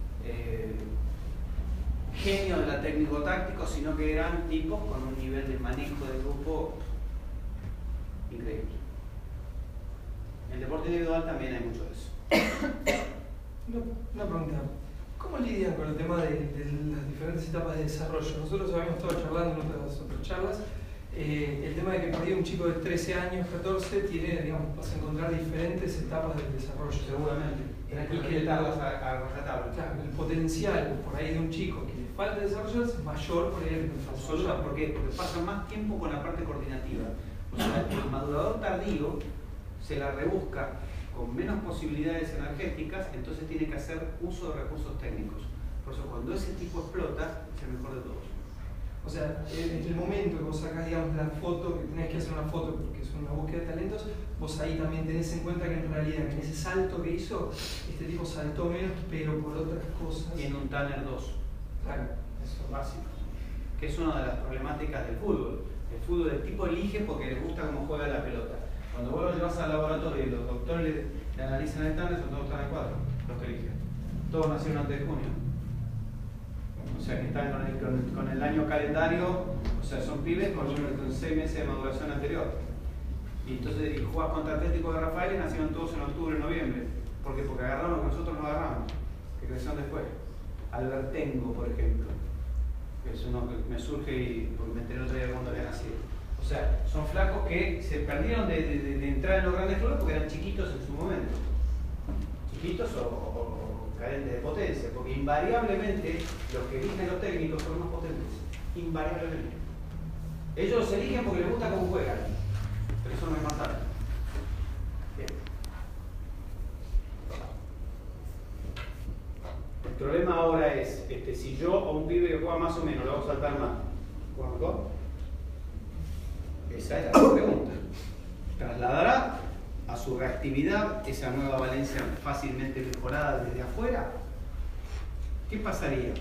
genios de la técnico-táctico, sino que eran tipos con un nivel de manejo de grupo increíble. En el deporte individual también hay mucho de eso. Una pregunta. ¿Cómo lidian con el tema de las diferentes etapas de desarrollo? Nosotros habíamos estado charlando en otras charlas, el tema de que por ahí un chico de 13 años, 14, tiene, digamos, vas a encontrar diferentes etapas del desarrollo. Seguramente. Tienes que orientarlas a rajatabla. Claro, el potencial por ahí de un chico que le falta desarrollarse es mayor por ahí el absoluta. ¿Por qué? Porque pasa más tiempo con la parte coordinativa. O sea, el madurador tardío se la rebusca con menos posibilidades energéticas, entonces tiene que hacer uso de recursos técnicos. Por eso cuando ese tipo explota, es el mejor de todos. O sea, en el momento que vos sacás, digamos, la foto, que tenés que hacer una foto porque es una búsqueda de talentos, vos ahí también tenés en cuenta que en realidad en ese salto que hizo, este tipo saltó menos, pero por otras cosas. Tiene un Tanner 2. Claro. Eso es básico. Que es una de las problemáticas del fútbol. El fútbol, el tipo elige porque le gusta cómo juega la pelota. Cuando vos lo llevas al laboratorio y los doctores le analizan el Tanner, son todos Tanner 4, los que eligen. Todos nacieron antes de junio. O sea que están con el año calendario, o sea, son pibes con 6 meses de maduración anterior. Y entonces jugás contra Atlético de Rafael y nacieron todos en octubre, noviembre. ¿Por qué? Porque agarraron lo que nosotros no agarramos, que crecieron después. Albertengo, por ejemplo, que es uno que me surge y porque me enteré otro día cuando había nacido. O sea, son flacos que se perdieron de entrar en los grandes clubes porque eran chiquitos en su momento. Chiquitos o carentes de potencia, porque invariablemente los que eligen los técnicos son más potentes. Invariablemente. Ellos los eligen porque les gusta cómo juegan, pero eso no es más tarde. Bien. El problema ahora es, si yo a un pibe que juega más o menos, lo hago saltar más, ¿juega mejor? Esa es la pregunta. ¿Trasladará a su reactividad esa nueva Valencia fácilmente mejorada desde afuera? ¿Qué pasaría?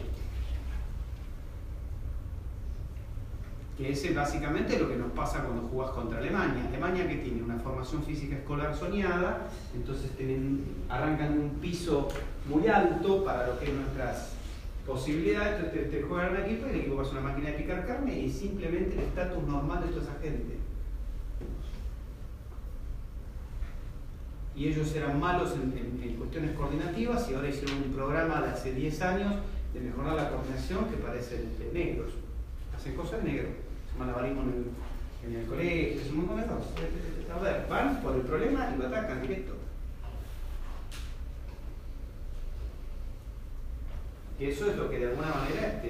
Que ese básicamente es lo que nos pasa cuando jugás contra Alemania. Alemania que tiene una formación física escolar soñada, entonces arrancan de un piso muy alto para lo que es nuestras posibilidades, entonces te juegan un equipo y el equipo es una máquina de picar carne y simplemente el estatus normal de toda esa gente. Y ellos eran malos en cuestiones coordinativas y ahora hicieron un programa de hace 10 años de mejorar la coordinación que parece de negros. Hacen cosas de negros. Se malabarismo en el colegio, son muy modernos. A ver, van por el problema y lo atacan directo. Que eso es lo que de alguna manera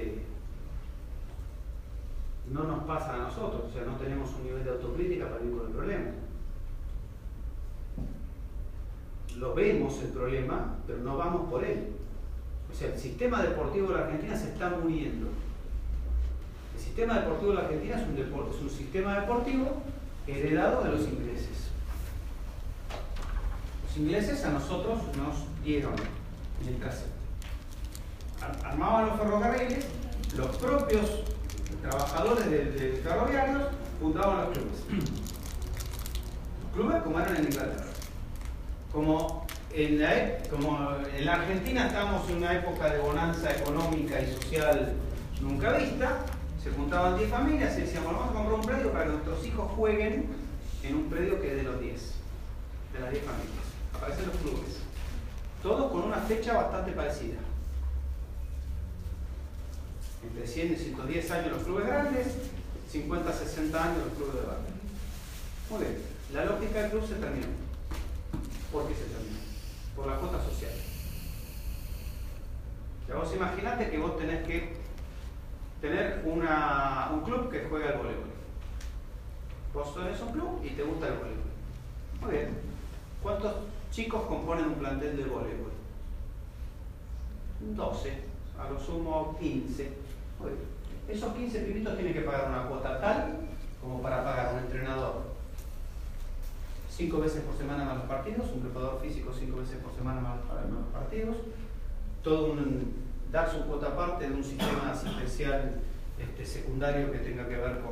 no nos pasa a nosotros, o sea, no tenemos un nivel de autocrítica para ir con el problema. Lo vemos el problema, pero no vamos por él. O sea, el sistema deportivo de la Argentina se está muriendo. El sistema deportivo de la Argentina es un sistema deportivo heredado de los ingleses. Los ingleses a nosotros nos dieron en el trasero. Armaban los ferrocarriles, los propios trabajadores de ferroviarios fundaban los clubes. Los clubes como eran en Inglaterra. Como en la Argentina estamos en una época de bonanza económica y social nunca vista, se juntaban 10 familias y decían, bueno, vamos a comprar un predio para que nuestros hijos jueguen en un predio que es de los 10, de las 10 familias. Aparecen los clubes, todos con una fecha bastante parecida. Entre 100 y 110 años los clubes grandes, 50, 60 años los clubes de barrio. Muy bien, la lógica del club se terminó. ¿Por qué se terminó? Por la cuota social. Ya vos imaginate que vos tenés que tener un club que juega al voleibol. Vos tenés un club y te gusta el voleibol. Muy bien. ¿Cuántos chicos componen un plantel de voleibol? 12, a lo sumo 15. Muy bien. Esos 15 pibitos tienen que pagar una cuota tal como para pagar un entrenador 5 veces por semana más los partidos, un preparador físico 5 veces por semana más los partidos, dar su cuota aparte de un sistema asistencial secundario que tenga que ver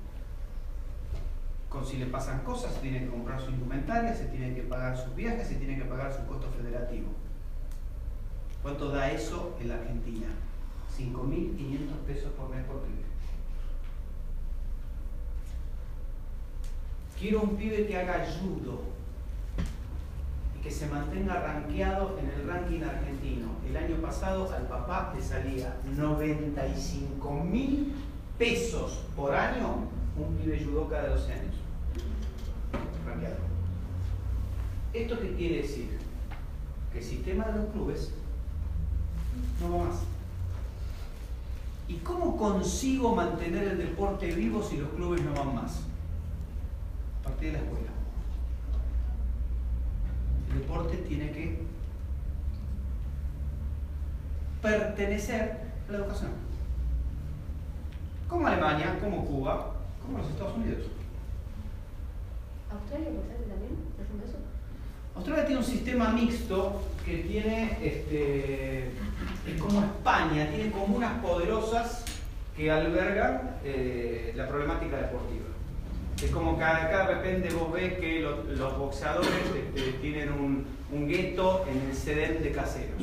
con si le pasan cosas, se tiene que comprar su indumentaria, se tiene que pagar sus viajes, se tiene que pagar su costo federativo. ¿Cuánto da eso en la Argentina? 5.500 pesos por mes por pibe. Quiero un pibe que haga judo y que se mantenga rankeado en el ranking argentino. El año pasado al papá le salía 95.000 pesos por año un pibe judoka de 12 años. Rankeado. ¿Esto qué quiere decir? Que el sistema de los clubes no va más. ¿Y cómo consigo mantener el deporte vivo si los clubes no van más? A partir de la escuela. El deporte tiene que pertenecer a la educación. Como Alemania, como Cuba, como los Estados Unidos. ¿Australia por ejemplo también? ¿Por ejemplo eso? Australia tiene un sistema mixto que tiene, es como España, tiene comunas poderosas que albergan la problemática deportiva. Es como que de repente vos ves que los boxeadores tienen un gueto en el Sedén de Caseros.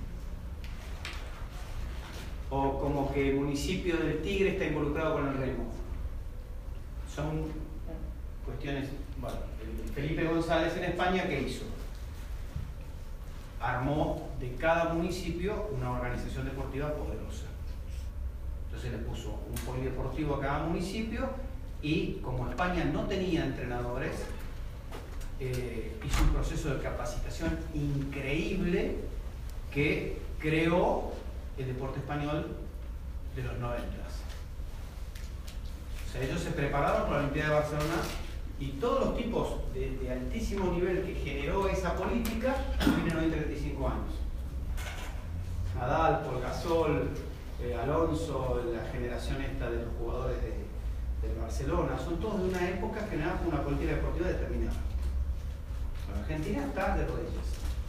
O como que el municipio del Tigre está involucrado con el remo. Son cuestiones... Bueno, Felipe González en España, ¿qué hizo? Armó de cada municipio una organización deportiva poderosa. Entonces le puso un polideportivo a cada municipio y como España no tenía entrenadores, hizo un proceso de capacitación increíble que creó el deporte español de los 90. O sea, ellos se prepararon para la Olimpiada de Barcelona y todos los tipos de altísimo nivel que generó esa política tienen hoy 35 años. Nadal, Paul Gasol, Alonso, la generación esta de los jugadores de Barcelona, son todos de una época generada por una política deportiva determinada. La Argentina está de rodillas.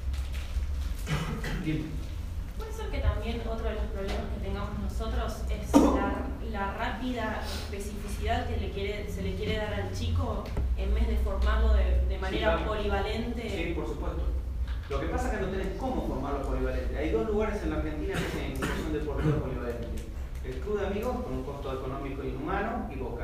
Dime. Puede ser que también otro de los problemas que tengamos nosotros es la rápida especificidad que se le quiere dar al chico en vez de formarlo de manera Sí, claro. polivalente. Sí, por supuesto. Lo que pasa es que no tenés cómo formarlo polivalente. Hay dos lugares en la Argentina que tienen inclusión deportiva polivalente. El Club de Amigos, con un costo económico inhumano, y Boca.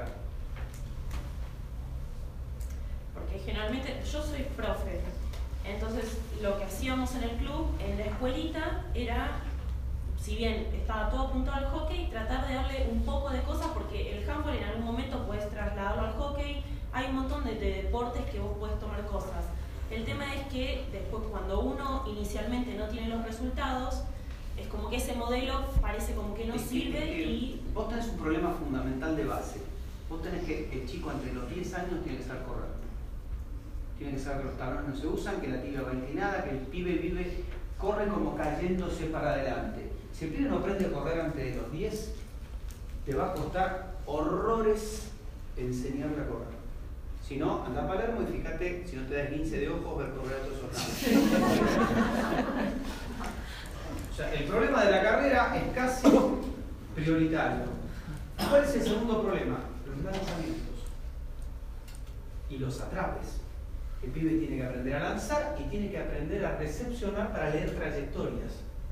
Porque generalmente yo soy profe, entonces lo que hacíamos en el club, en la escuelita, era, si bien estaba todo apuntado al hockey, tratar de darle un poco de cosas, porque el handball en algún momento puedes trasladarlo al hockey, hay un montón de deportes que vos podés tomar cosas. El tema es que después cuando uno inicialmente no tiene los resultados, es como que ese modelo parece como que no sirve y... Vos tenés un problema fundamental de base. Vos tenés que el chico entre los 10 años tiene que estar corriendo. Tiene que saber que los talones no se usan, que la tibia va inclinada, que el pibe corre como cayéndose para adelante. Si el pibe no aprende a correr antes de los 10, te va a costar horrores enseñarle a correr. Si no, anda a Palermo y fíjate, si no te das 15 de ojos, ver correr a todos esos lados. O sea, el problema de la carrera es casi prioritario. ¿Cuál es el segundo problema? Los lanzamientos y los atrapes. El pibe tiene que aprender a lanzar y tiene que aprender a recepcionar para leer trayectorias.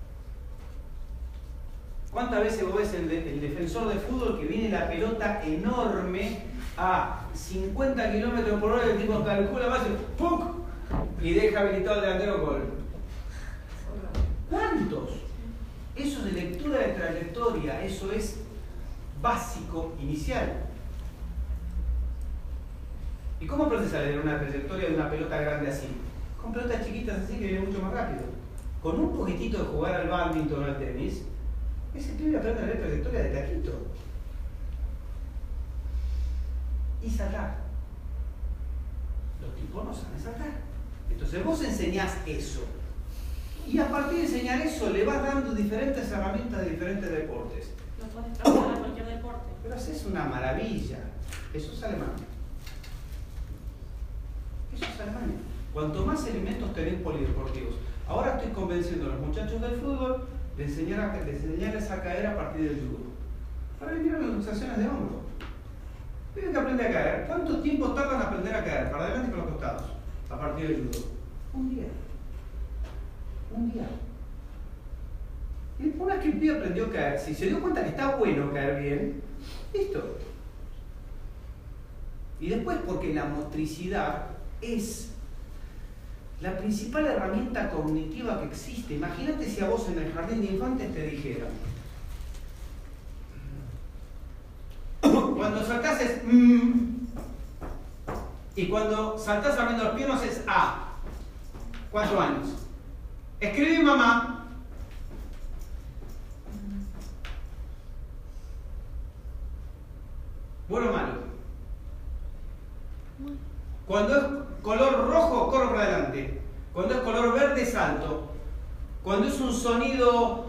¿Cuántas veces vos ves el defensor de fútbol que viene la pelota enorme a 50 km por hora y el tipo calcula más y ¡pum! Y deja habilitado el delantero gol? ¿Cuántos? Eso es de lectura de trayectoria, eso es básico, inicial. ¿Y cómo aprendes a leer una trayectoria de una pelota grande así? Con pelotas chiquitas así que vienen mucho más rápido. Con un poquitito de jugar al bádminton o al tenis, ese pibe aprende a leer trayectoria de taquito. Y saltar. Los tipos no saben saltar. Entonces vos enseñás eso. Y a partir de enseñar eso le vas dando diferentes herramientas de diferentes deportes. Lo podés trasladar a cualquier deporte. Pero haces una maravilla. Eso es Alemania. Eso es Alemania. Cuanto más elementos tenés polideportivos. Ahora estoy convenciendo a los muchachos del fútbol de enseñarles a caer a partir del judo. Para venir a las luxaciones de hombro. Tienen que aprender a caer. ¿Cuánto tiempo tardan en aprender a caer? Para adelante y para los costados. A partir del judo. Un día. Un día. Y una vez que el pibe aprendió a caer, si se dio cuenta que está bueno caer bien, listo. Y después, porque la motricidad es la principal herramienta cognitiva que existe. Imagínate si a vos en el jardín de infantes te dijeran: cuando saltás es y cuando saltás abriendo las piernas es A. 4 años. Escribí mamá. Bueno o malo. Cuando es color rojo, corro para adelante. Cuando es color verde, salto. Cuando es un sonido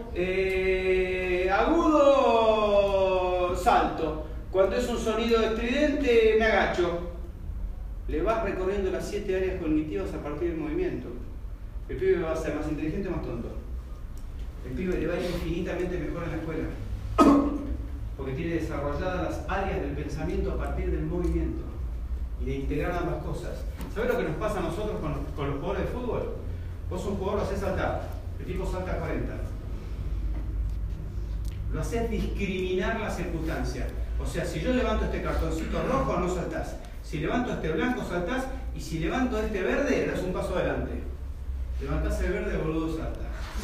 agudo, salto. Cuando es un sonido estridente, me agacho. Le vas recorriendo las 7 áreas cognitivas a partir del movimiento. El pibe va a ser más inteligente o más tonto. El pibe le va a ir infinitamente mejor en la escuela. Porque tiene desarrolladas las áreas del pensamiento a partir del movimiento. Y de integrar ambas cosas. ¿Sabes lo que nos pasa a nosotros con los jugadores de fútbol? Vos un jugador lo haces saltar, el tipo salta a 40. Lo haces discriminar la circunstancia. O sea, si yo levanto este cartoncito rojo, no saltás. Si levanto este blanco, saltás. Y si levanto este verde, das un paso adelante. Levantás el verde, boludo, salta.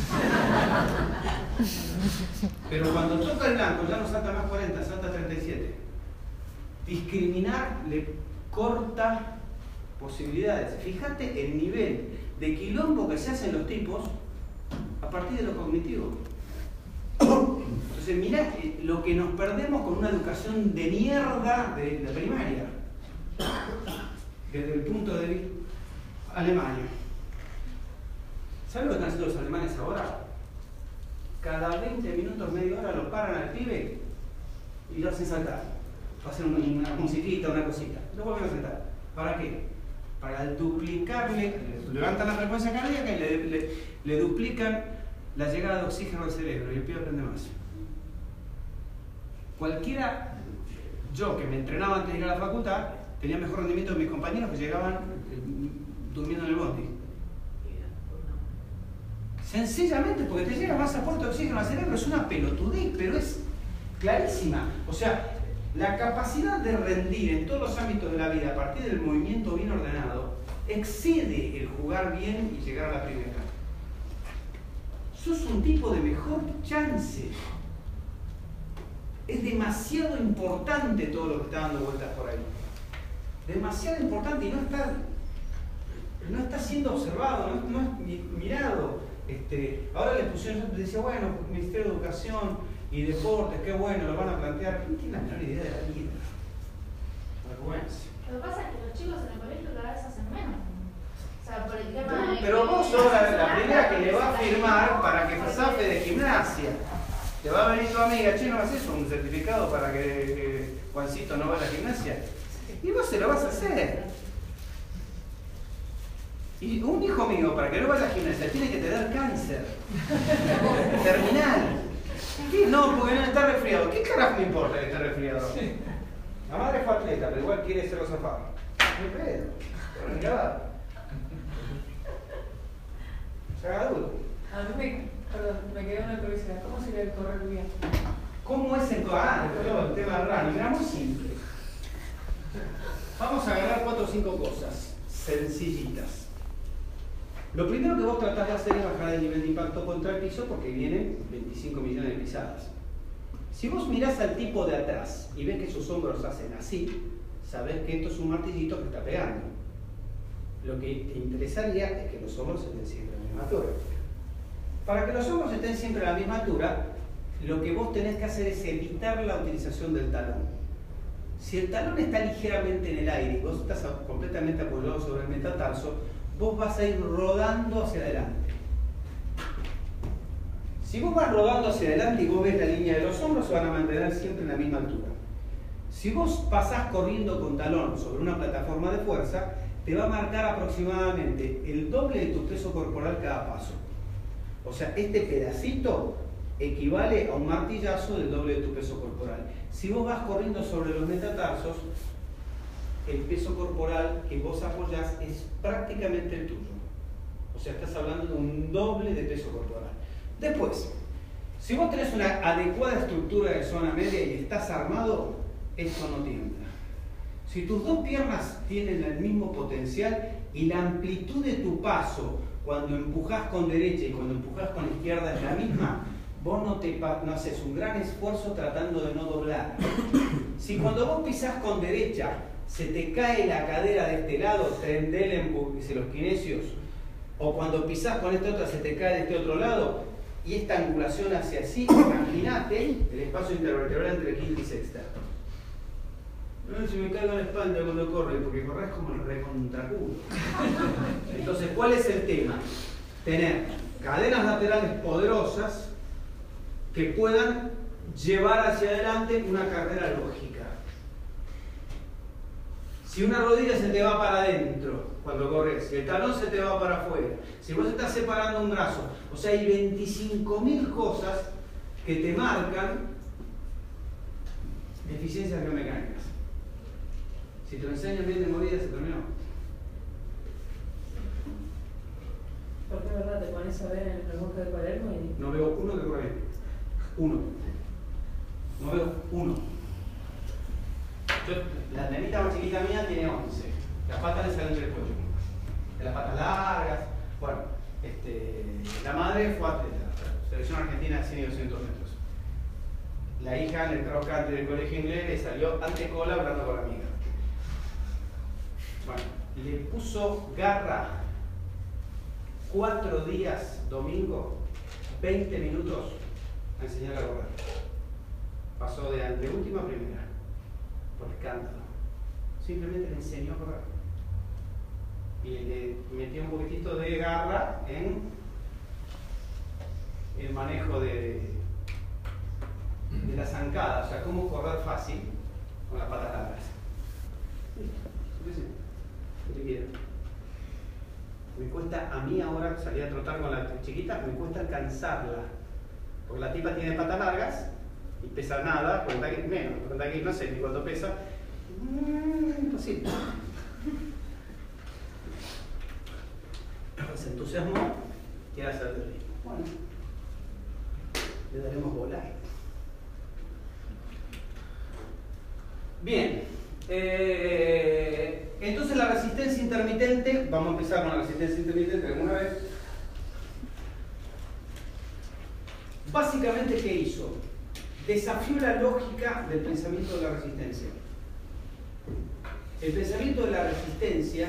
Pero cuando toca el blanco, ya no salta más 40, salta 37. Discriminar le corta posibilidades. Fíjate el nivel de quilombo que se hacen los tipos a partir de lo cognitivo. Entonces mirá lo que nos perdemos con una educación de mierda de la primaria, desde el punto de vista Alemania. ¿Saben lo que están haciendo los alemanes ahora? Cada 20 minutos, media hora lo paran al pibe y lo hacen saltar. Hacen una musiquita, una cosita. Lo vuelven a sentar. ¿Para qué? Para duplicarle, levantan la frecuencia cardíaca y le duplican la llegada de oxígeno al cerebro y el pibe aprende más. Cualquiera, yo que me entrenaba antes de ir a la facultad, tenía mejor rendimiento que mis compañeros que llegaban durmiendo en el bondi. Sencillamente porque te llega más aporte de oxígeno al cerebro. Es una pelotudez, pero es clarísima. O sea, la capacidad de rendir en todos los ámbitos de la vida a partir del movimiento bien ordenado excede el jugar bien y llegar a la primera. Sos un tipo de mejor chance. Es demasiado importante todo lo que está dando vueltas por ahí. Demasiado importante y no está siendo observado, no es mirado. Ahora les pusieron, yo decía, bueno, Ministerio de Educación y Deportes, qué bueno, lo van a plantear. No tienen la menor idea de la vida. Vergüenza. Lo que pasa es que los chicos en el colegio cada vez hacen menos. O sea, por el tema de... Pero vos sos la primera que le va a firmar para que zafe de gimnasia. Te va a venir tu amiga, che, ¿no haces un certificado para que Juancito no vaya a la gimnasia? Y vos se lo vas a hacer. Y un hijo mío, para que no vaya a la gimnasia, tiene que tener cáncer terminal. ¿Qué? No, porque no está resfriado. ¿Qué carajo me importa que esté resfriado? La madre fue atleta, pero igual quiere ser zafar. ¿Qué pedo? Pero mirá. Se haga duro. A mí me quedó una curiosidad. ¿Cómo sería el correr bien? ¿Cómo es el correr? El tema del running. Era muy simple. Vamos a agarrar 4 o 5 cosas sencillitas. Lo primero que vos tratás de hacer es bajar el nivel de impacto contra el piso porque vienen 25 millones de pisadas. Si vos mirás al tipo de atrás y ves que sus hombros hacen así, sabés que esto es un martillito que está pegando. Lo que te interesaría es que los hombros estén siempre a la misma altura. Para que los hombros estén siempre a la misma altura, lo que vos tenés que hacer es evitar la utilización del talón. Si el talón está ligeramente en el aire y vos estás completamente apoyado sobre el metatarso, vos vas a ir rodando hacia adelante. Si vos vas rodando hacia adelante y vos ves la línea de los hombros, se van a mantener siempre en la misma altura. Si vos pasás corriendo con talón sobre una plataforma de fuerza, te va a marcar aproximadamente el doble de tu peso corporal cada paso. O sea, este pedacito equivale a un martillazo del doble de tu peso corporal. Si vos vas corriendo sobre los metatarsos, el peso corporal que vos apoyás es prácticamente el tuyo. O sea, estás hablando de un doble de peso corporal. Después, si vos tenés una adecuada estructura de zona media y estás armado, esto no tiembla. Si tus dos piernas tienen el mismo potencial y la amplitud de tu paso cuando empujás con derecha y cuando empujás con izquierda es la misma, vos no haces un gran esfuerzo tratando de no doblar. Si cuando vos pisás con derecha se te cae la cadera de este lado, Trendelenburg, dice los kinesios, o cuando pisás con esta otra se te cae de este otro lado, y esta angulación hacia así, imaginate el espacio intervertebral entre quinta y sexta. No, si me caigo en la espalda cuando corre, porque corres como el recontraculo. Entonces, ¿cuál es el tema? Tener cadenas laterales poderosas que puedan llevar hacia adelante una carrera lógica. Si una rodilla se te va para adentro cuando corres, si el talón se te va para afuera, si vos estás separando un brazo, o sea, hay 25.000 cosas que te marcan deficiencias biomecánicas. Si te lo enseñan bien de movida, se terminó. ¿Por qué verdad te pones a ver en el remoto de Palermo y...? No veo uno que corre bien. Uno. No veo uno. La nenita más chiquita mía tiene 11. Las patas le salen del cuello. De las patas largas. Bueno, la madre fue atleta. Selección argentina de 100 y 200 metros. La hija en el cross country del colegio inglés le salió ante cola hablando con la amiga. Bueno, le puso garra 4 días, domingo, 20 minutos a enseñar a correr. Pasó de anteúltima a primera, por escándalo. Simplemente le enseñó a correr. Y le metió un poquitito de garra en el manejo de la zancada, o sea, cómo correr fácil con las patas largas. ¿Qué te quiero? Me cuesta a mí ahora salir a trotar con la chiquita, me cuesta alcanzarla. Porque la tipa tiene patas largas y pesa nada, menos, no sé ni cuánto pesa. Imposible. Se entusiasmó, quiere hacer el ritmo. Bueno, le daremos volar. Bien. Entonces la resistencia intermitente, vamos a empezar con la resistencia intermitente de alguna vez. Básicamente, ¿qué hizo? Desafió la lógica del pensamiento de la resistencia. El pensamiento de la resistencia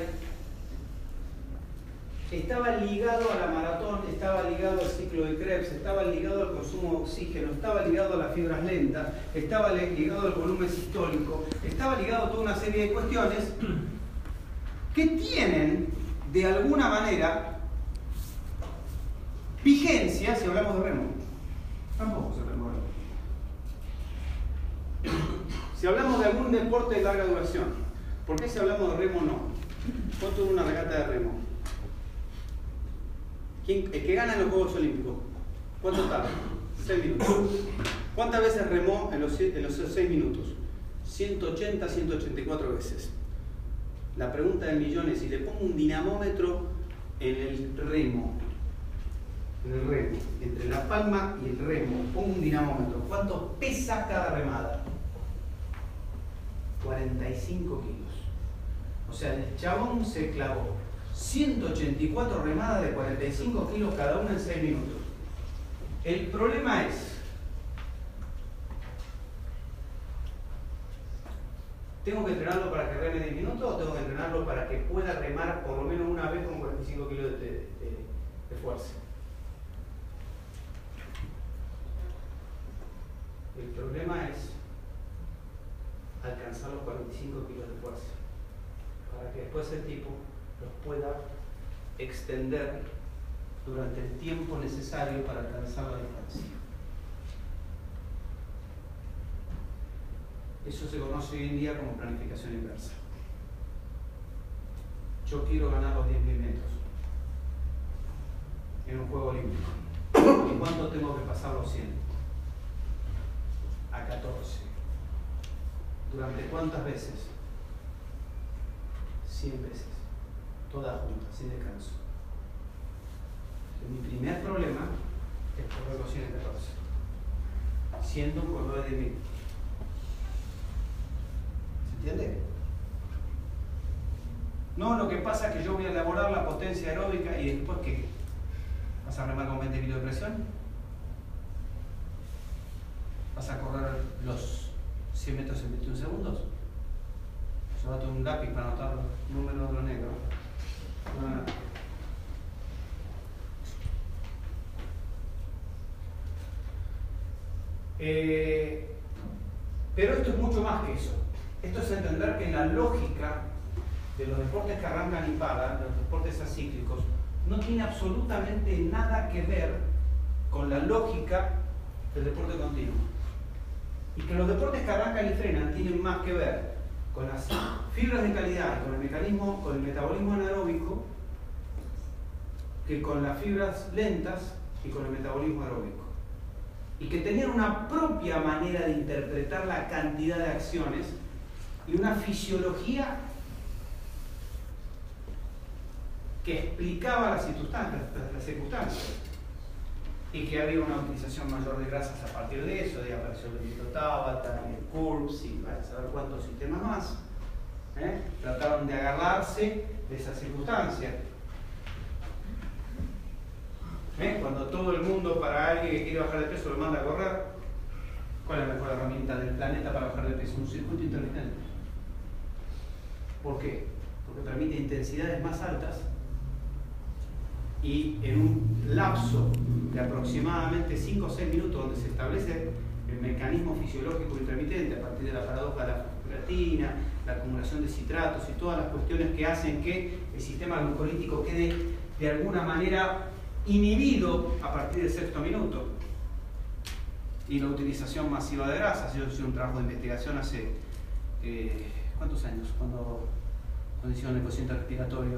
estaba ligado a la maratón, estaba ligado al ciclo de Krebs, estaba ligado al consumo de oxígeno, estaba ligado a las fibras lentas, estaba ligado al volumen sistólico, estaba ligado a toda una serie de cuestiones que tienen, de alguna manera, vigencia si hablamos de remo. Tampoco se remo. Si hablamos de algún deporte de larga duración, ¿por qué si hablamos de remo no? ¿Cuánto dura una regata de remo? El que gana en los Juegos Olímpicos, ¿cuánto tarda? 6 minutos. ¿Cuántas veces remó en los 6 minutos? 180, 184 veces. La pregunta del millón es, si le pongo un dinamómetro en el remo, entre la palma y el remo, pongo un dinamómetro, ¿cuánto pesa cada remada? 45 kilos. O sea, el chabón se clavó 184 remadas de 45 kilos cada una en 6 minutos. El problema es, ¿tengo que entrenarlo para que reme 10 minutos o tengo que entrenarlo para que pueda remar por lo menos una vez con 45 kilos de fuerza? El problema es alcanzar los 45 kilos de fuerza para que después el tipo los pueda extender durante el tiempo necesario para alcanzar la distancia. Eso se conoce hoy en día como planificación inversa. yo quiero ganar los 10.000 metros en un juego olímpico. ¿Y cuánto tengo que pasar los 100? A 14. ¿Durante cuántas veces? 100 veces. Todas juntas, sin descanso. Mi primer problema es correr los 100 en 14. Siendo un corredor de 10.000. ¿Se entiende? No, lo que pasa es que yo voy a elaborar la potencia aeróbica y después ¿qué? ¿Vas a remar con 20 kilos de presión? ¿Vas a correr los 100 metros en 21 segundos? Llévate un lápiz para anotar los números de lo negro. No. Pero esto es mucho más que eso. Esto es entender que la lógica de los deportes que arrancan y paran, de los deportes acíclicos, no tiene absolutamente nada que ver con la lógica del deporte continuo. Y que los deportes que arrancan y frenan tienen más que ver con las fibras de calidad y con el mecanismo, con el metabolismo anaeróbico, que con las fibras lentas y con el metabolismo aeróbico. Y que tenían una propia manera de interpretar la cantidad de acciones y una fisiología que explicaba las circunstancias. Y que había una utilización mayor de grasas a partir de eso, de apareció el bendito Tabata, el CURBS y para saber cuántos sistemas más. Trataron de agarrarse de esa circunstancia. Cuando todo el mundo, para alguien que quiere bajar de peso, lo manda a correr, ¿cuál es la mejor herramienta del planeta para bajar de peso? Un circuito intermitente. ¿Por qué? Porque permite intensidades más altas y en un lapso de aproximadamente 5 o 6 minutos, donde se establece el mecanismo fisiológico intermitente a partir de la paradoja de la creatina, la acumulación de citratos y todas las cuestiones que hacen que el sistema glucolítico quede de alguna manera inhibido a partir del 6º minuto. Y la utilización masiva de grasas. Yo hice un trabajo de investigación hace ¿cuántos años? Cuando hicieron el cociente respiratorio.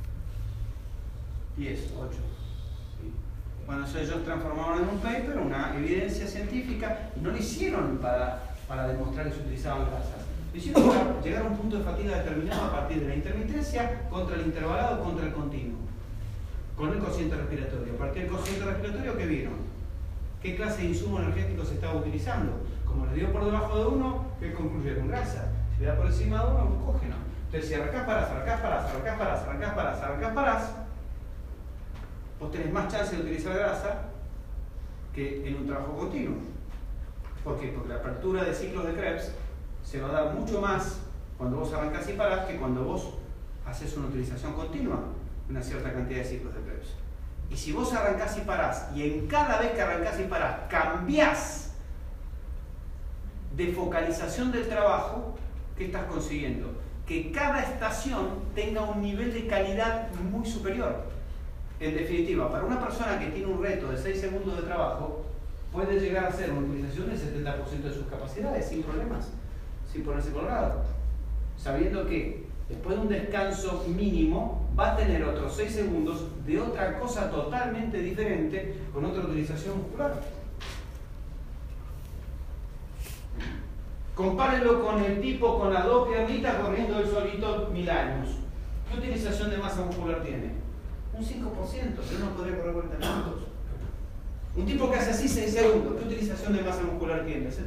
10, 8. Bueno, ellos transformaron en un paper una evidencia científica y no lo hicieron para demostrar que se utilizaban grasas. Lo hicieron para llegar a un punto de fatiga determinado a partir de la intermitencia contra el intervalado contra el continuo. Con el cociente respiratorio. A partir del cociente respiratorio, ¿qué vieron? ¿Qué clase de insumo energético se estaba utilizando? Como les dio por debajo de 1, ¿qué concluyeron? Grasa. Si le da por encima de 1, glucógeno. Entonces, si arrancás, parás, vos tenés más chance de utilizar grasa que en un trabajo continuo. ¿Por qué? Porque la apertura de ciclos de Krebs se va a dar mucho más cuando vos arrancás y parás que cuando vos haces una utilización continua de una cierta cantidad de ciclos de Krebs. Y si vos arrancás y parás, y en cada vez que arrancás y parás cambiás de focalización del trabajo, ¿qué estás consiguiendo? Que cada estación tenga un nivel de calidad muy superior. En definitiva, para una persona que tiene un reto de 6 segundos de trabajo, puede llegar a hacer una utilización del 70% de sus capacidades sin problemas, sin ponerse colorado, sabiendo que después de un descanso mínimo va a tener otros 6 segundos de otra cosa totalmente diferente con otra utilización muscular. Compárenlo con el tipo con las 2 piernitas corriendo él solito 1000 años. ¿Qué utilización de masa muscular tiene? Un 5%, pero no podría correr 40 minutos. Un tipo que hace así 6 segundos, ¿qué utilización de masa muscular tiene? 70%.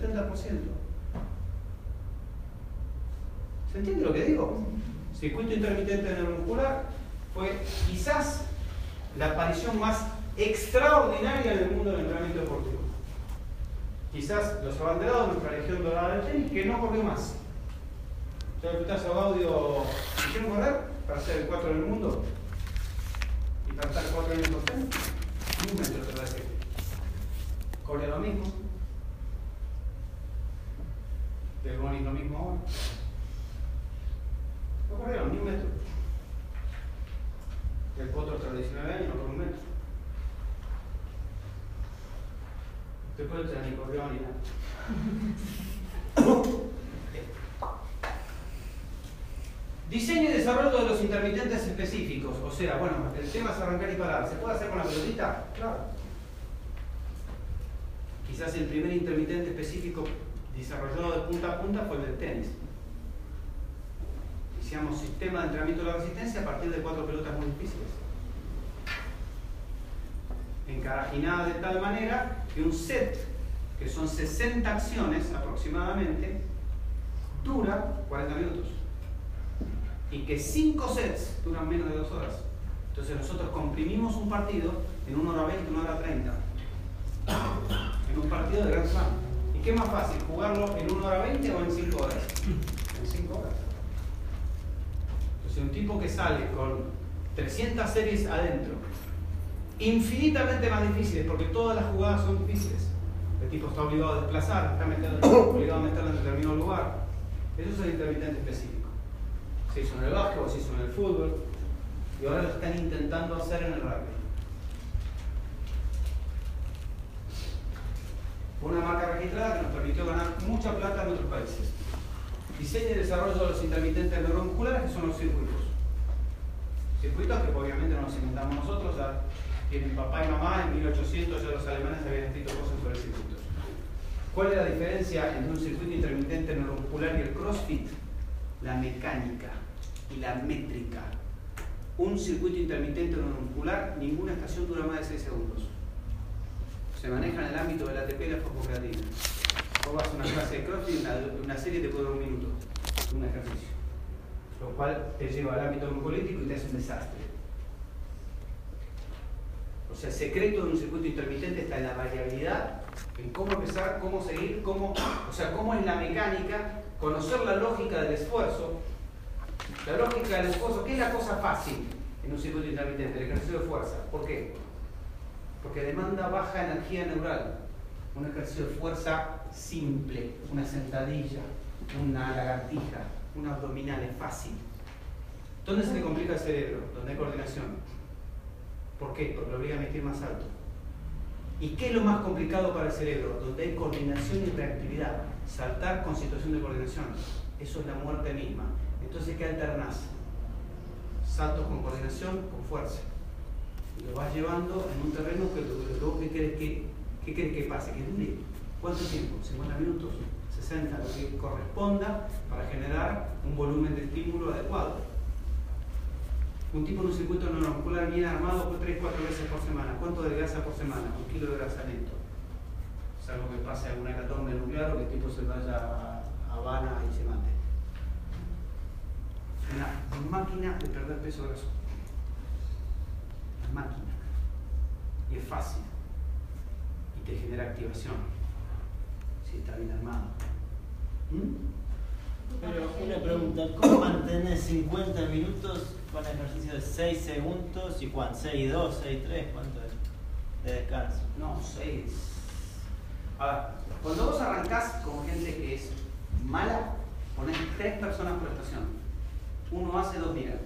¿Se entiende lo que digo? Circuito intermitente neuromuscular fue quizás la aparición más extraordinaria en el mundo del entrenamiento deportivo. Quizás los abanderados de nuestra legión dorada del tenis, que no corrió más. ¿Se escuchás a Gaudio? ¿Si quieren correr para ser el 4 del mundo? Y para estar 4 años por tenis, ni un metro te va a decir. Corre lo mismo. Del Boni lo mismo ahora. No corrieron ni un metro. El Potro tras 19 años no corre un metro. Después no ni corrió ni nada. Diseño y desarrollo de los intermitentes específicos. O sea, bueno, el tema es arrancar y parar. ¿Se puede hacer con la pelotita? Claro. Quizás el primer intermitente específico desarrollado de punta a punta fue el del tenis. Hicimos sistema de entrenamiento de la resistencia a partir de 4 pelotas muy difíciles. Encarajinadas de tal manera que un set, que son 60 acciones aproximadamente, dura 40 minutos. Y que 5 sets duran menos de 2 horas. Entonces nosotros comprimimos un partido en 1 hora 20, 1 hora 30. En un partido de Grand Slam. ¿Y qué es más fácil? ¿Jugarlo en 1 hora 20 o en 5 horas? En 5 horas. Entonces un tipo que sale con 300 series adentro, infinitamente más difíciles, porque todas las jugadas son difíciles. El tipo está obligado a desplazar, está obligado a meterlo en determinado lugar. Eso es el intermitente específico. Se hizo en el básquetbol, se hizo en el fútbol, y ahora lo están intentando hacer en el rugby. Una marca registrada que nos permitió ganar mucha plata en otros países. Diseño y desarrollo de los intermitentes neuromusculares, que son los circuitos. Circuitos que obviamente no los inventamos nosotros, ya tienen papá y mamá, en 1800 ya los alemanes habían escrito cosas sobre circuitos. ¿Cuál es la diferencia entre un circuito intermitente neuromuscular y el CrossFit? La mecánica y la métrica. Un circuito intermitente neuromuscular, ninguna estación dura más de 6 segundos. Se maneja en el ámbito del ATP y la fosfocreatina. Vos vas a una clase de CrossFit, una serie te puede durar 1 minuto, un ejercicio. Lo cual te lleva al ámbito mucolítico y te hace un desastre. O sea, el secreto de un circuito intermitente está en la variabilidad, en cómo empezar, cómo seguir, cómo es la mecánica, conocer la lógica del esfuerzo. La lógica del esfuerzo, ¿qué es la cosa fácil en un circuito intermitente? El ejercicio de fuerza. ¿Por qué? Porque demanda baja energía neural. Un ejercicio de fuerza simple, una sentadilla, una lagartija, un abdominal es fácil. ¿Dónde se le complica el cerebro? Donde hay coordinación. ¿Por qué? Porque lo obliga a emitir más alto. ¿Y qué es lo más complicado para el cerebro? Donde hay coordinación y reactividad. Saltar con situación de coordinación. Eso es la muerte misma. Entonces, ¿qué alternás? Saltos con coordinación, con fuerza. Y lo vas llevando en un terreno que ¿qué querés que pase? ¿Que dure? ¿Cuánto tiempo? ¿50 minutos? ¿60? Lo que corresponda para generar un volumen de estímulo adecuado. Un tipo en un circuito neuromuscular bien armado 3-4 veces por semana. ¿Cuánto de grasa por semana? 1 kilo de grasa neto. Salvo que pase alguna hecatombe nuclear o que el tipo se vaya a Habana y se mate. Una máquina de perder peso graso. Una máquina. Y es fácil. Y te genera activación. Si está bien armado. Pero una pregunta, ¿cómo mantenés 50 minutos con ejercicio de 6 segundos y cuánto? 6-2, 6-3, ¿cuánto es de descanso? No, 6. A ver, cuando vos arrancás con gente que es mala, ponés 3 personas por estación. Uno hace, 2 miran.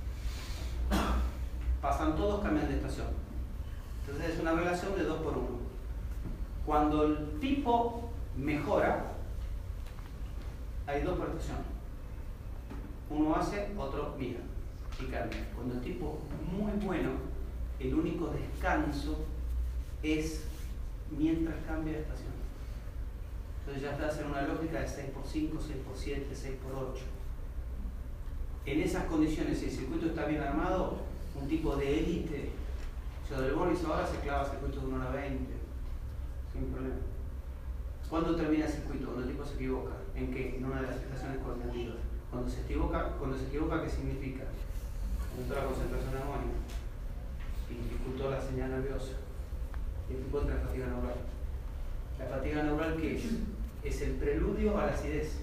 Pasan todos, cambian de estación. Entonces es una relación de 2 por 1. Cuando el tipo mejora, hay 2 por estación. Uno hace, otro mira y cambia. Cuando el tipo es muy bueno, el único descanso es mientras cambia de estación. Entonces ya estás en una lógica de 6x5, 6x7, 6x8. En esas condiciones, si el circuito está bien armado, un tipo de élite, o sea, del Boris ahora se clava circuitos de 1 hora 20, sin problema. ¿Cuándo termina el circuito? Cuando el tipo se equivoca. ¿En qué? En una de las estaciones coordinativas. Cuando se equivoca, ¿qué significa? Aumentó la concentración armónica y dificultó la señal nerviosa. Y el tipo entra en fatiga neural. ¿La fatiga neural qué es? Es el preludio a la acidez.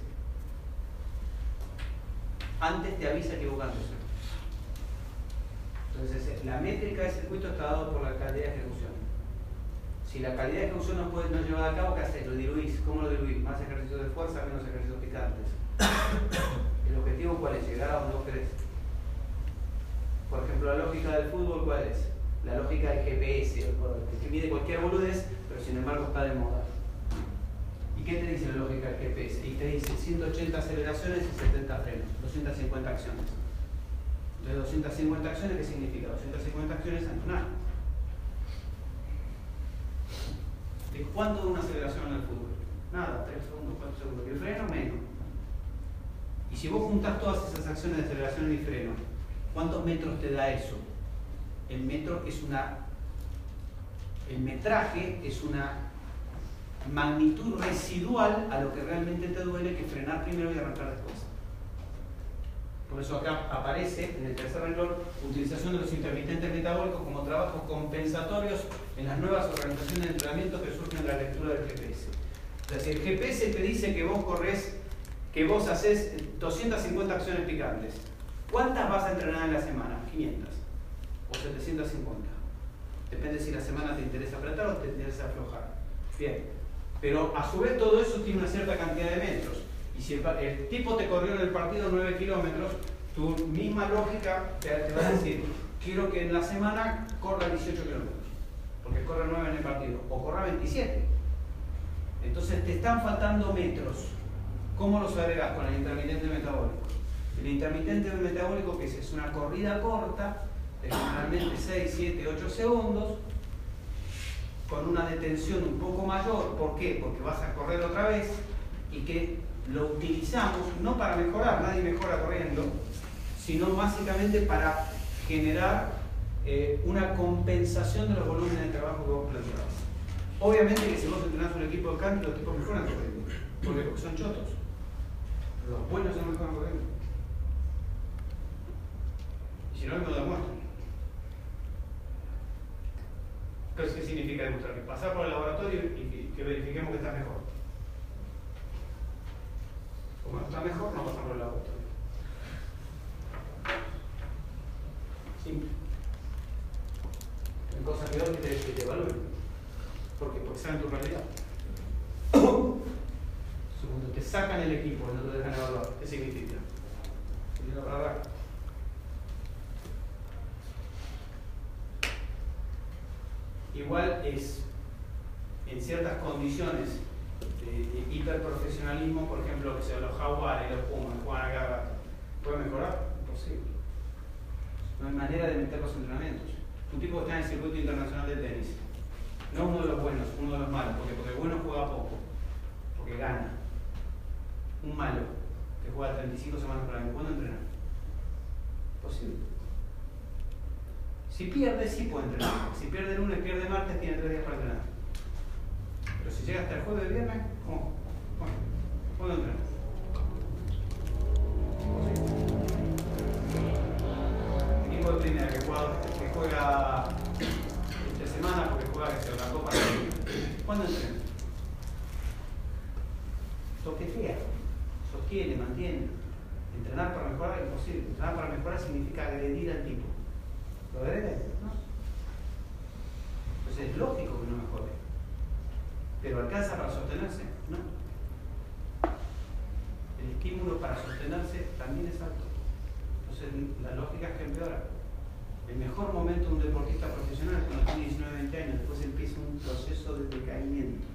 Antes te avisa equivocándose. Entonces, la métrica del circuito está dado por la calidad de ejecución. Si la calidad de ejecución no es llevada a cabo, ¿qué haces? Lo diluís. ¿Cómo lo diluís? Más ejercicios de fuerza, menos ejercicios picantes. ¿El objetivo cuál es? Llegar a donde vos querés. Por ejemplo, la lógica del fútbol, ¿cuál es? La lógica del GPS, que mide cualquier boludez, pero sin embargo está de moda. ¿Y ¿Y qué te dice la lógica del GPS? Y te dice 180 aceleraciones y 70 frenos, 250 acciones. Entonces, 250 acciones, ¿qué significa? 250 acciones en un año. ¿De cuánto da una aceleración en el fútbol? Nada, 3 segundos, 4 segundos. ¿Y el freno? Menos. Y si vos juntás todas esas acciones de aceleración y freno, ¿cuántos metros te da eso? El metro es el metraje es una magnitud residual a lo que realmente te duele, que frenar primero y arrancar después. Por eso acá aparece en el tercer renglón utilización de los intermitentes metabólicos como trabajos compensatorios en las nuevas organizaciones de entrenamiento que surgen de la lectura del GPS. O sea, si el GPS te dice que vos corres, que vos haces 250 acciones picantes, ¿cuántas vas a entrenar en la semana? 500 o 750. Depende si la semana te interesa apretar o te interesa aflojar. Bien, pero a su vez todo eso tiene una cierta cantidad de metros. Y si el tipo te corrió en el partido 9 kilómetros, tu misma lógica te va a decir, quiero que en la semana corra 18 kilómetros, porque corra 9 en el partido, o corra 27. Entonces te están faltando metros. ¿Cómo los agregas? Con el intermitente metabólico. El intermitente metabólico, que es una corrida corta, de generalmente 6, 7, 8 segundos, con una detención un poco mayor. ¿Por qué? Porque vas a correr otra vez y que lo utilizamos no para mejorar, nadie mejora corriendo, sino básicamente para generar una compensación de los volúmenes de trabajo que vos planteabas. Obviamente que si vos entrenás un equipo de canto, los tipos mejoran corriendo, porque son chotos. Los buenos no mejoran corriendo. Y si no, me lo demuestran. ¿Qué significa demostrar? Que pasar por el laboratorio y que verifiquemos que está mejor. Como no está mejor, no pasamos por el laboratorio. Simple. Hay cosas peor que te evalúen. ¿Por qué? Porque saben tu realidad. Segundo, te sacan el equipo y no te dejan evaluar. ¿Qué significa? Significa para dar. Igual es en ciertas condiciones de hiperprofesionalismo, por ejemplo, que sea los Jaguares, los Pumas, juegan acá, ¿puede mejorar? Imposible. No hay manera de meter los entrenamientos. Un tipo que está en el circuito internacional de tenis, no uno de los buenos, uno de los malos, porque el bueno juega poco, porque gana. Un malo que juega 35 semanas por año, ¿cuándo entrena? Posible. Si pierde, sí puede entrenar. Si pierde el lunes, pierde el martes, tiene 3 días para entrenar. Pero si llega hasta el jueves de viernes, ¿cómo? ¿Cuándo entrena? Equipo de primera que juega entre semana porque juega que se la Copa. ¿Cuándo entrena? Toquetea, sostiene, mantiene. Entrenar para mejorar es imposible. Entrenar para mejorar significa agredir al tipo. ¿Lo agrede? No. Entonces es lógico que no mejore. ¿Pero alcanza para sostenerse? No. El estímulo para sostenerse también es alto. Entonces la lógica es que empeora. El mejor momento de un deportista profesional es cuando tiene 19, 20 años, después empieza un proceso de decaimiento.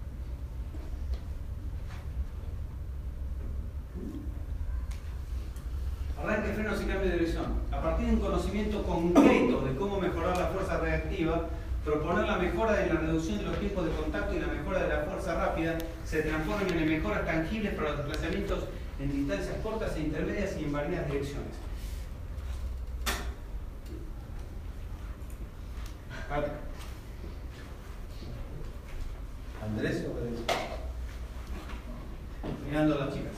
Arranque, frenos y cambio de dirección. A partir de un conocimiento concreto de cómo mejorar la fuerza reactiva, proponer la mejora de la reducción de los tiempos de contacto y la mejora de la fuerza rápida se transforman en mejoras tangibles para los desplazamientos en distancias cortas e intermedias y en varias direcciones. ¿Andrés o Andrés? Mirando a las chicas.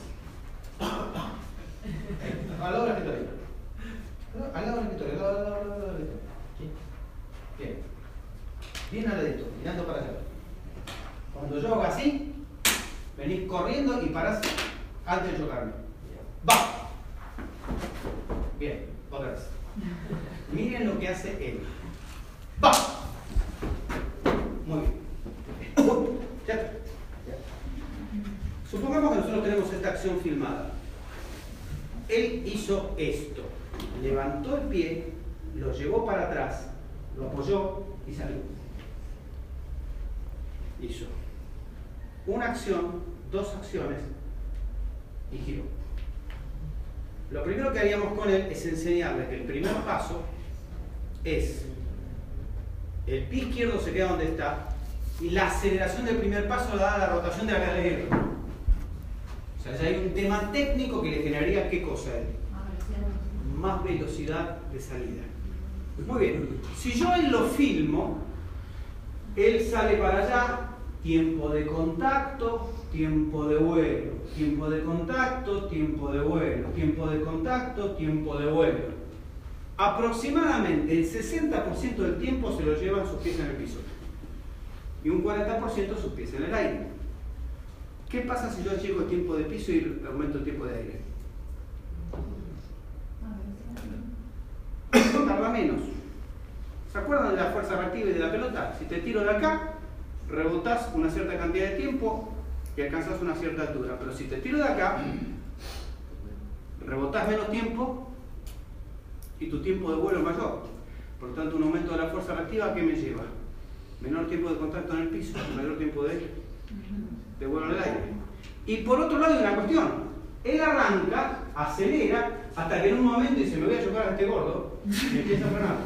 Al lado del escritorio. Al lado del escritorio, al lado del escritorio. Bien. Bien al ladito, mirando para allá. Cuando yo hago así, venís corriendo y parás antes de chocarme. ¡Va! Bien, otra vez. Miren lo que hace él. ¡Va! Muy bien. Ya está. Supongamos que nosotros tenemos esta acción filmada. Él hizo esto. Levantó el pie, lo llevó para atrás, lo apoyó y salió. Hizo una acción, dos acciones y giro. Lo primero que haríamos con él es enseñarle que el primer paso es el pie izquierdo se queda donde está y la aceleración del primer paso la da la rotación de la cadera izquierda. O sea, ya hay un tema técnico que le generaría ¿qué cosa a él? Más velocidad de salida. Muy bien, si yo él lo filmo, él sale para allá, tiempo de contacto, tiempo de vuelo, tiempo de contacto, tiempo de vuelo, tiempo de contacto, tiempo de vuelo. Aproximadamente el 60% del tiempo se lo llevan sus pies en el piso y un 40% sus pies en el aire. ¿Qué pasa si yo achico el tiempo de piso y aumento el tiempo de aire? Tarda menos. ¿Se acuerdan de la fuerza reactiva y de la pelota? Si te tiro de acá, rebotás una cierta cantidad de tiempo y alcanzás una cierta altura. Pero si te tiro de acá, rebotás menos tiempo y tu tiempo de vuelo es mayor. Por lo tanto, un aumento de la fuerza reactiva, ¿qué me lleva? Menor tiempo de contacto en el piso, mayor tiempo de vuelo en el aire. Y por otro lado hay una cuestión. Él arranca, acelera, hasta que en un momento dice, me voy a chocar a este gordo, y empieza a frenar.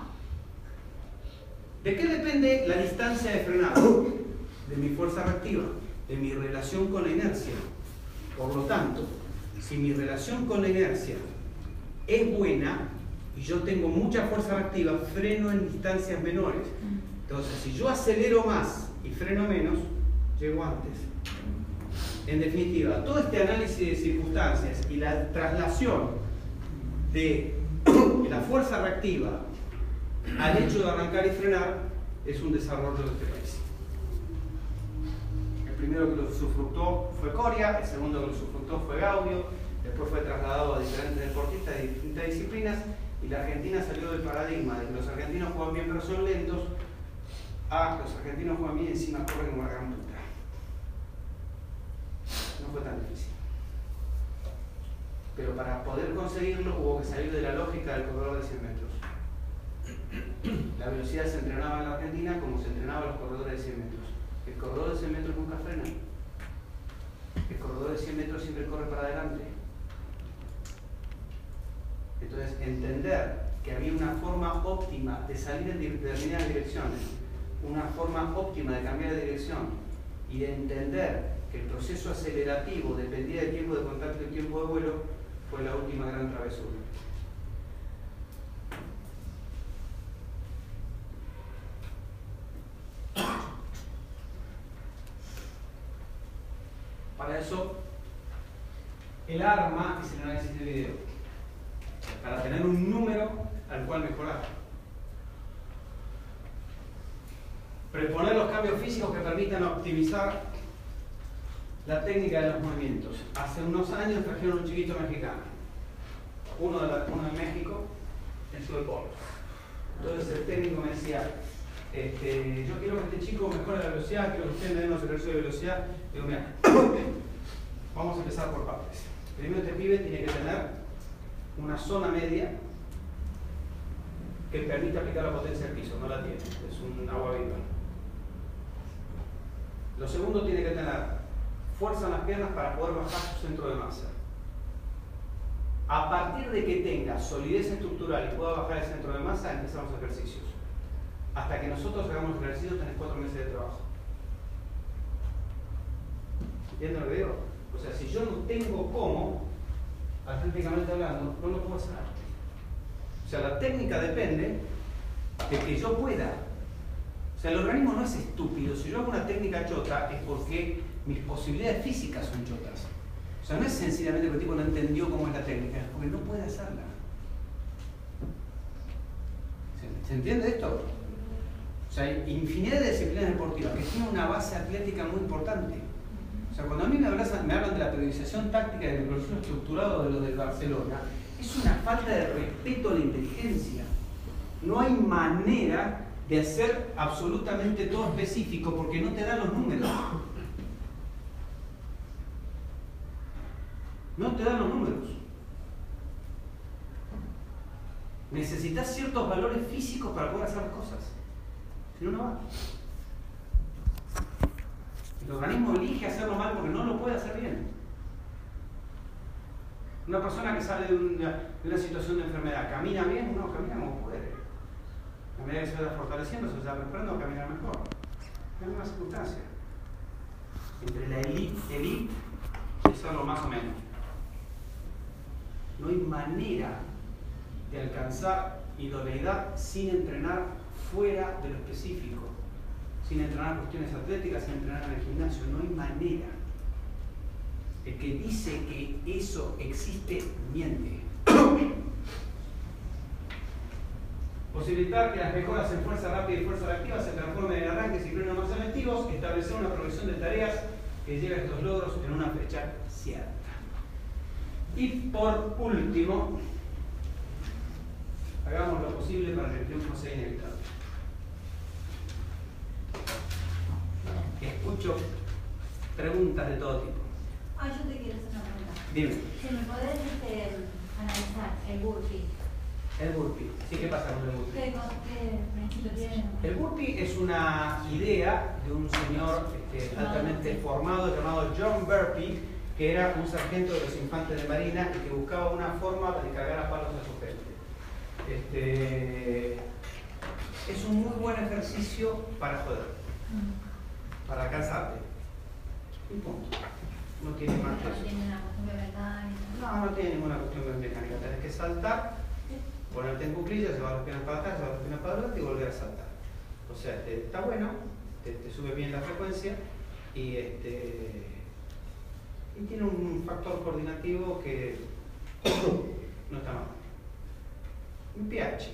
¿De qué depende la distancia de frenado? De mi fuerza reactiva, de mi relación con la inercia. Por lo tanto, si mi relación con la inercia es buena y yo tengo mucha fuerza reactiva, freno en distancias menores. Entonces, si yo acelero más y freno menos, llego antes. En definitiva, todo este análisis de circunstancias y la traslación de la fuerza reactiva al hecho de arrancar y frenar es un desarrollo de este país. El primero que lo usufructó fue Coria, el segundo que lo usufructó fue Gaudio, después fue trasladado a diferentes deportistas de distintas disciplinas y la Argentina salió del paradigma de que los argentinos juegan bien pero son lentos a los argentinos juegan bien y encima corren como la gran puta. No fue tan difícil. Pero para poder conseguirlo hubo que salir de la lógica del corredor de 100 metros. La velocidad se entrenaba en la Argentina como se entrenaba los corredores de 100 metros. El corredor de 100 metros nunca frena. El corredor de 100 metros siempre corre para adelante. Entonces, entender que había una forma óptima de salir en determinadas direcciones, una forma óptima de cambiar de dirección y de entender que el proceso acelerativo dependía del tiempo de contacto y el tiempo de vuelo, fue la última gran travesura. Para eso, el arma es el análisis de video, para tener un número al cual mejorar. Preponer los cambios físicos que permitan optimizar la técnica de los movimientos. Hace unos años trajeron un chiquito mexicano, uno de México, en su deporte. Entonces el técnico me decía, yo quiero que este chico mejore la velocidad, quiero que ustedes me den unos ejercicios de velocidad. Digo, mira, vamos a empezar por partes. Primero este pibe tiene que tener una zona media que permita aplicar la potencia al piso, no la tiene, es un agua viva. Lo segundo, tiene que tener fuerza en las piernas para poder bajar su centro de masa. A partir de que tenga solidez estructural y pueda bajar el centro de masa, empezamos ejercicios. Hasta que nosotros hagamos ejercicios tenés 4 meses de trabajo. ¿Entienden lo que digo? O sea, si yo no tengo cómo, atléticamente hablando, no lo puedo hacer. O sea, la técnica depende de que yo pueda. O sea, el organismo no es estúpido. Si yo hago una técnica chota es porque mis posibilidades físicas son chotas. O sea, no es sencillamente porque el tipo no entendió cómo es la técnica, es porque no puede hacerla. ¿Se entiende esto? O sea, hay infinidad de disciplinas deportivas que tienen una base atlética muy importante. O sea, cuando a mí me hablan de la periodización táctica y del proceso estructurado de lo del Barcelona, es una falta de respeto a la inteligencia. No hay manera de hacer absolutamente todo específico porque no te dan los números. No te dan los números. Necesitas ciertos valores físicos para poder hacer las cosas. Si no, no va. El organismo elige hacerlo mal porque no lo puede hacer bien. Una persona que sale de una situación de enfermedad, ¿camina bien? No, camina como puede. A medida que se vaya fortaleciendo, se va preparando a caminar mejor. Es una circunstancia. Entre la elite y hacerlo más o menos. No hay manera de alcanzar idoneidad sin entrenar fuera de lo específico, sin entrenar cuestiones atléticas, sin entrenar en el gimnasio. No hay manera. El que dice que eso existe, miente. Posibilitar que las mejoras en fuerza rápida y fuerza reactiva se transformen en arranques y frenos más selectivos, establecer una progresión de tareas que lleve a estos logros en una fecha cierta. Y por último, hagamos lo posible para que el triunfo sea inevitable. Escucho preguntas de todo tipo. Yo te quiero hacer una pregunta. Dime. Si me podés analizar el burpee. El burpee. ¿Sí? ¿Qué pasa con el burpee? ¿Qué principio tiene? El burpee es una idea de un señor altamente formado llamado John Burpee, que era un sargento de los infantes de marina y que buscaba una forma de cagar a palos a su gente. Es un muy buen ejercicio para joder, para cansarte. Y punto. No tiene más que eso. No tiene una costumbre mecánica. No tiene ninguna cuestión mecánica. Tenés que saltar, ponerte en cuclillas, llevar las piernas para atrás, llevar las piernas para adelante y volver a saltar. O sea, está bueno, te sube bien la frecuencia y tiene un factor coordinativo que no está mal. Un pH.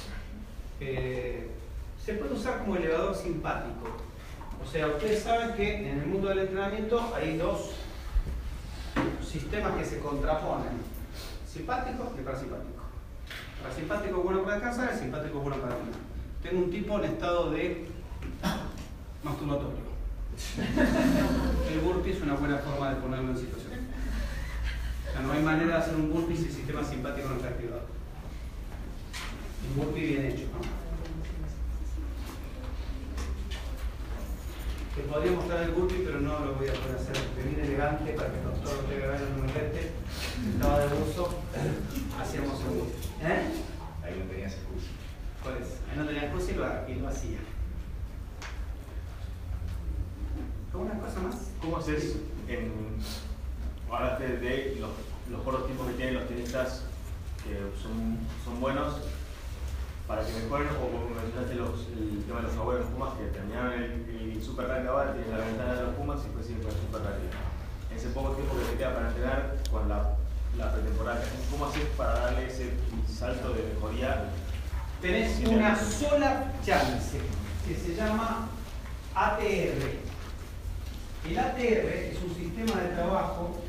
Se puede usar como elevador simpático. O sea, ustedes saben que en el mundo del entrenamiento hay dos sistemas que se contraponen: simpático y parasimpático. El parasimpático es bueno para descansar, el simpático es bueno para entrenar. Tengo un tipo en estado de masturbatorio. El burpee es una buena forma de ponerlo en situación. O sea, no hay manera de hacer un burpee si el sistema simpático no está activado. Un burpee bien hecho, ¿no? Te podría mostrar el burpee, pero no lo voy a poder hacer. Bien elegante para que todo lo que vean no me reste. Estaba de buzo, hacíamos el burpee. Ahí no tenías excusa. ¿Cuál es? Ahí no tenía excusa y lo hacía. ¿Alguna cosa más? ¿Cómo haces hablaste de los prototipos que tienen los tenistas que son buenos para que mejoren, o como mencionaste el tema de los abuelos Pumas que terminaron el Super Rally ahora, tienen la ventana de los Pumas y después siguen con el Super Rally? En ese poco tiempo que te queda para entrenar con la pretemporada, ¿cómo haces para darle ese salto de mejoría? Tenés una sola chance que se llama ATR. El ATR es un sistema de trabajo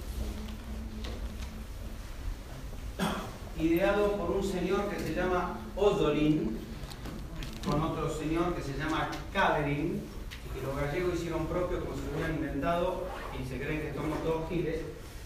ideado por un señor que se llama Odolin, con otro señor que se llama Caverin, y que los gallegos hicieron propio como si lo hubieran inventado y se creen que somos todos giles.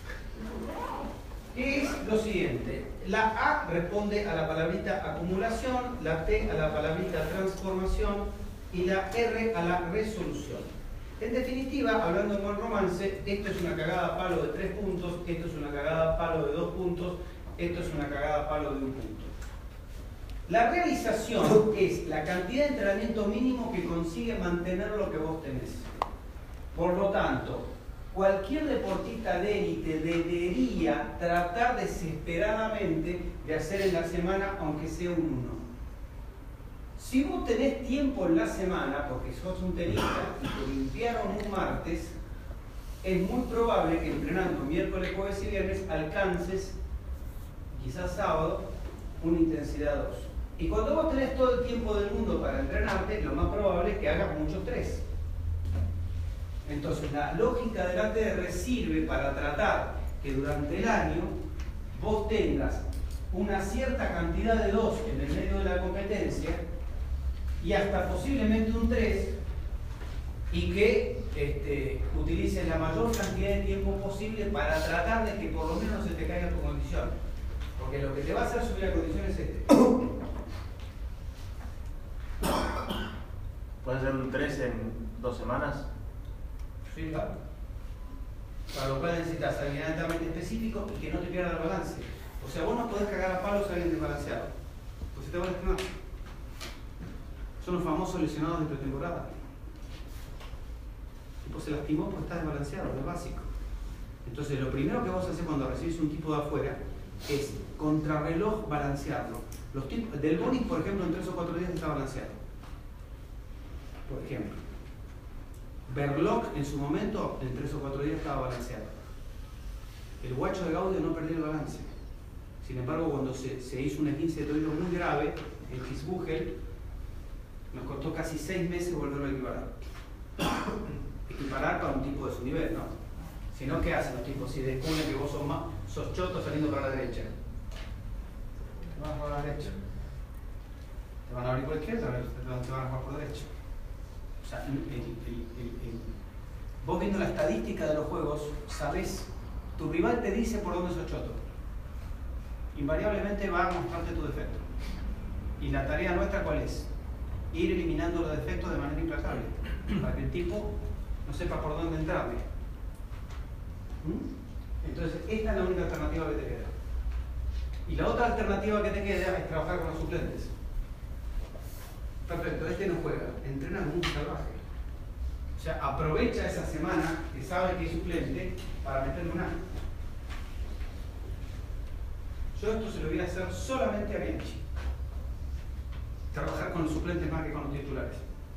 Es lo siguiente: la A responde a la palabrita acumulación, la T a la palabrita transformación y la R a la resolución. En definitiva, hablando en buen romance, esto es una cagada palo de 3 puntos, esto es una cagada palo de 2 puntos, esto es una cagada palo de 1 punto. La realización es la cantidad de entrenamiento mínimo que consigue mantener lo que vos tenés. Por lo tanto, cualquier deportista de élite debería tratar desesperadamente de hacer en la semana, aunque sea un 1. Si vos tenés tiempo en la semana, porque sos un tenista y te limpiaron un martes, es muy probable que entrenando miércoles, jueves y viernes alcances, quizás sábado, una intensidad 2. Y cuando vos tenés todo el tiempo del mundo para entrenarte, lo más probable es que hagas muchos 3. Entonces la lógica del ATR sirve para tratar que durante el año vos tengas una cierta cantidad de 2 en el medio de la competencia y hasta posiblemente un 3, y que utilices la mayor cantidad de tiempo posible para tratar de que por lo menos se te caiga tu condición, porque lo que te va a hacer subir la condición es ¿Puedes hacer un 3 en 2 semanas? ¿Sí? Claro. Para lo cual necesitas a alguien altamente específico y que no te pierda el balance. O sea, vos no podés cagar a palos a alguien desbalanceado, pues se te va a lastimar. Son los famosos lesionados de pretemporada. El tipo se lastimó porque está desbalanceado, es básico. Entonces, lo primero que vos haces cuando recibís un tipo de afuera es contrarreloj balancearlo. Los tipos, del Boni, por ejemplo, en 3 o 4 días está balanceado. Por ejemplo. Berloc en su momento, en 3 o 4 días estaba balanceado. El guacho de Gaudio no perdió el balance. Sin embargo, cuando se hizo un esguince de tobillo muy grave, el Kitzbühel, nos costó casi 6 meses volverlo a equiparar. Equiparar para un tipo de su nivel, ¿no? Si no, ¿qué hacen los tipos? Si descubren que vos sos choto saliendo para la derecha, te van a jugar a la derecha. Te van a abrir por la izquierda, te van a jugar por la derecha. O sea, vos viendo la estadística de los juegos, sabés, tu rival te dice por dónde sos choto. Invariablemente va a mostrarte tu defecto. Y la tarea nuestra, ¿cuál es? Ir eliminando los defectos de manera implacable, para que el tipo no sepa por dónde entrarle. Entonces, esta es la única alternativa que te queda. Y la otra alternativa que te queda es trabajar con los suplentes. Perfecto, este no juega, entrena como un salvaje. O sea, aprovecha esa semana que sabe que es suplente para meterle un año. Yo esto se lo voy a hacer solamente a Bianchi. Trabajar con los suplentes más que con los titulares.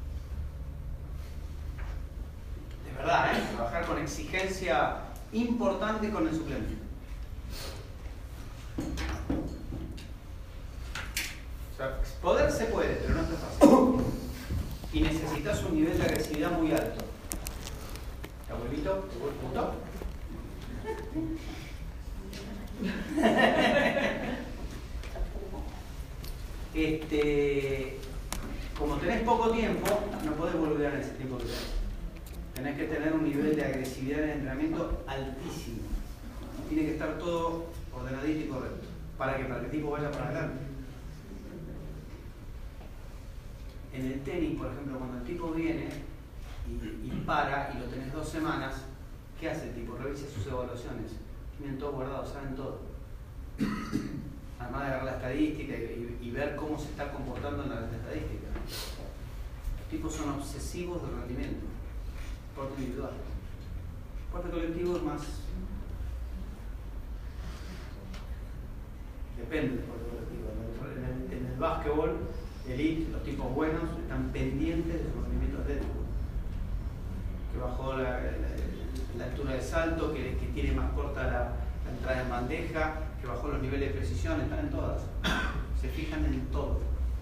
De verdad, ¿eh? Trabajar con exigencia importante con el suplente. O sea, poder se puede, pero no está fácil. Y necesitas un nivel de agresividad muy alto. Abuelito, ¿gustó? Como tenés poco tiempo, no podés volver en ese tiempo que tenés. Tenés que tener un nivel de agresividad en el entrenamiento altísimo. Tiene que estar todo ordenadito y correcto. Para que el tipo vaya para adelante. En el tenis, por ejemplo, cuando el tipo viene y para y lo tenés 2 semanas, ¿qué hace el tipo? Revisa sus evaluaciones. Tienen todo guardado, saben todo. Además de agarrar la estadística y ver cómo se está comportando en la estadística. Los tipos son obsesivos del rendimiento. Deporte individual. Deporte colectivo es más. Depende del deporte colectivo. En el básquetbol, elite, los tipos buenos están pendientes de su rendimiento atlético. Que bajó la altura de salto, que tiene más corta la entrada en bandeja, que bajó los niveles de precisión, están en todas. Se fijan en todo.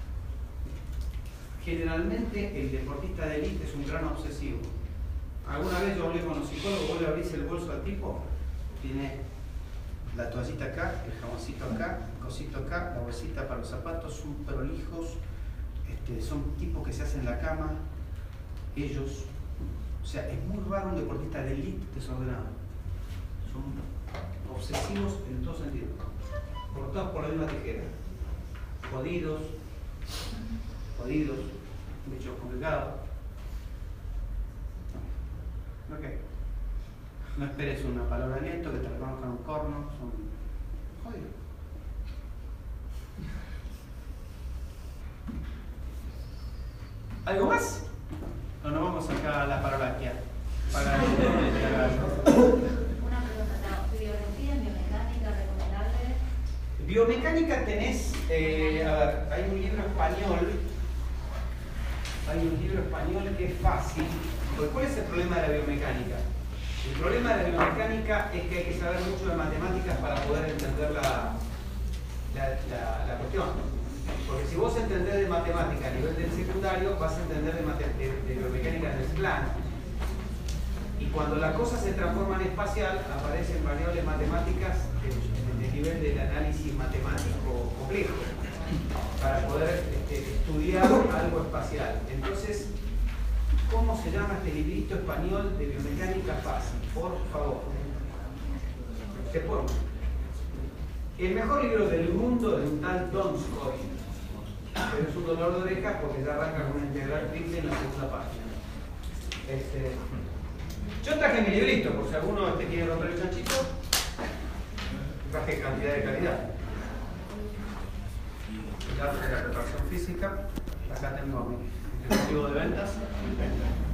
Generalmente el deportista de élite es un gran obsesivo. Alguna vez yo hablé con los psicólogos, vos le abrís el bolso al tipo, tiene la toallita acá, el jaboncito acá, el cosito acá, la bolsita para los zapatos, son prolijos, son tipos que se hacen la cama, ellos. O sea, es muy raro un deportista de élite desordenado. Son obsesivos en todo sentido. Cortados por la misma tijera. Jodidos, bichos complicados. Ok. No esperes una palabra de aliento que te reconozcan un corno. Son jodidos. ¿Algo más? ¿O nos vamos acá a la parolaquia? Para Una pregunta, ¿biología, biomecánica, recomendable? Biomecánica tenés, a ver, hay un libro español que es fácil. ¿Cuál es el problema de la biomecánica? El problema de la biomecánica es que hay que saber mucho de matemáticas para poder entender la cuestión. Porque si vos entendés de matemática a nivel del secundario, vas a entender de biomecánica en el plano. Y cuando la cosa se transforma en espacial, aparecen variables matemáticas en el nivel del análisis matemático complejo, para poder estudiar algo espacial. Entonces, ¿cómo se llama este librito español de biomecánica fácil? Por favor. Se pone. El mejor libro del mundo de un tal Donskoy. Pero es un dolor de orejas porque ya arranca con una integral triple en la segunda página. Yo traje mi librito, por si alguno quiere romper el chanchito. Traje cantidad de calidad. Ya de la preparación física. Acá tengo mi objetivo de ventas.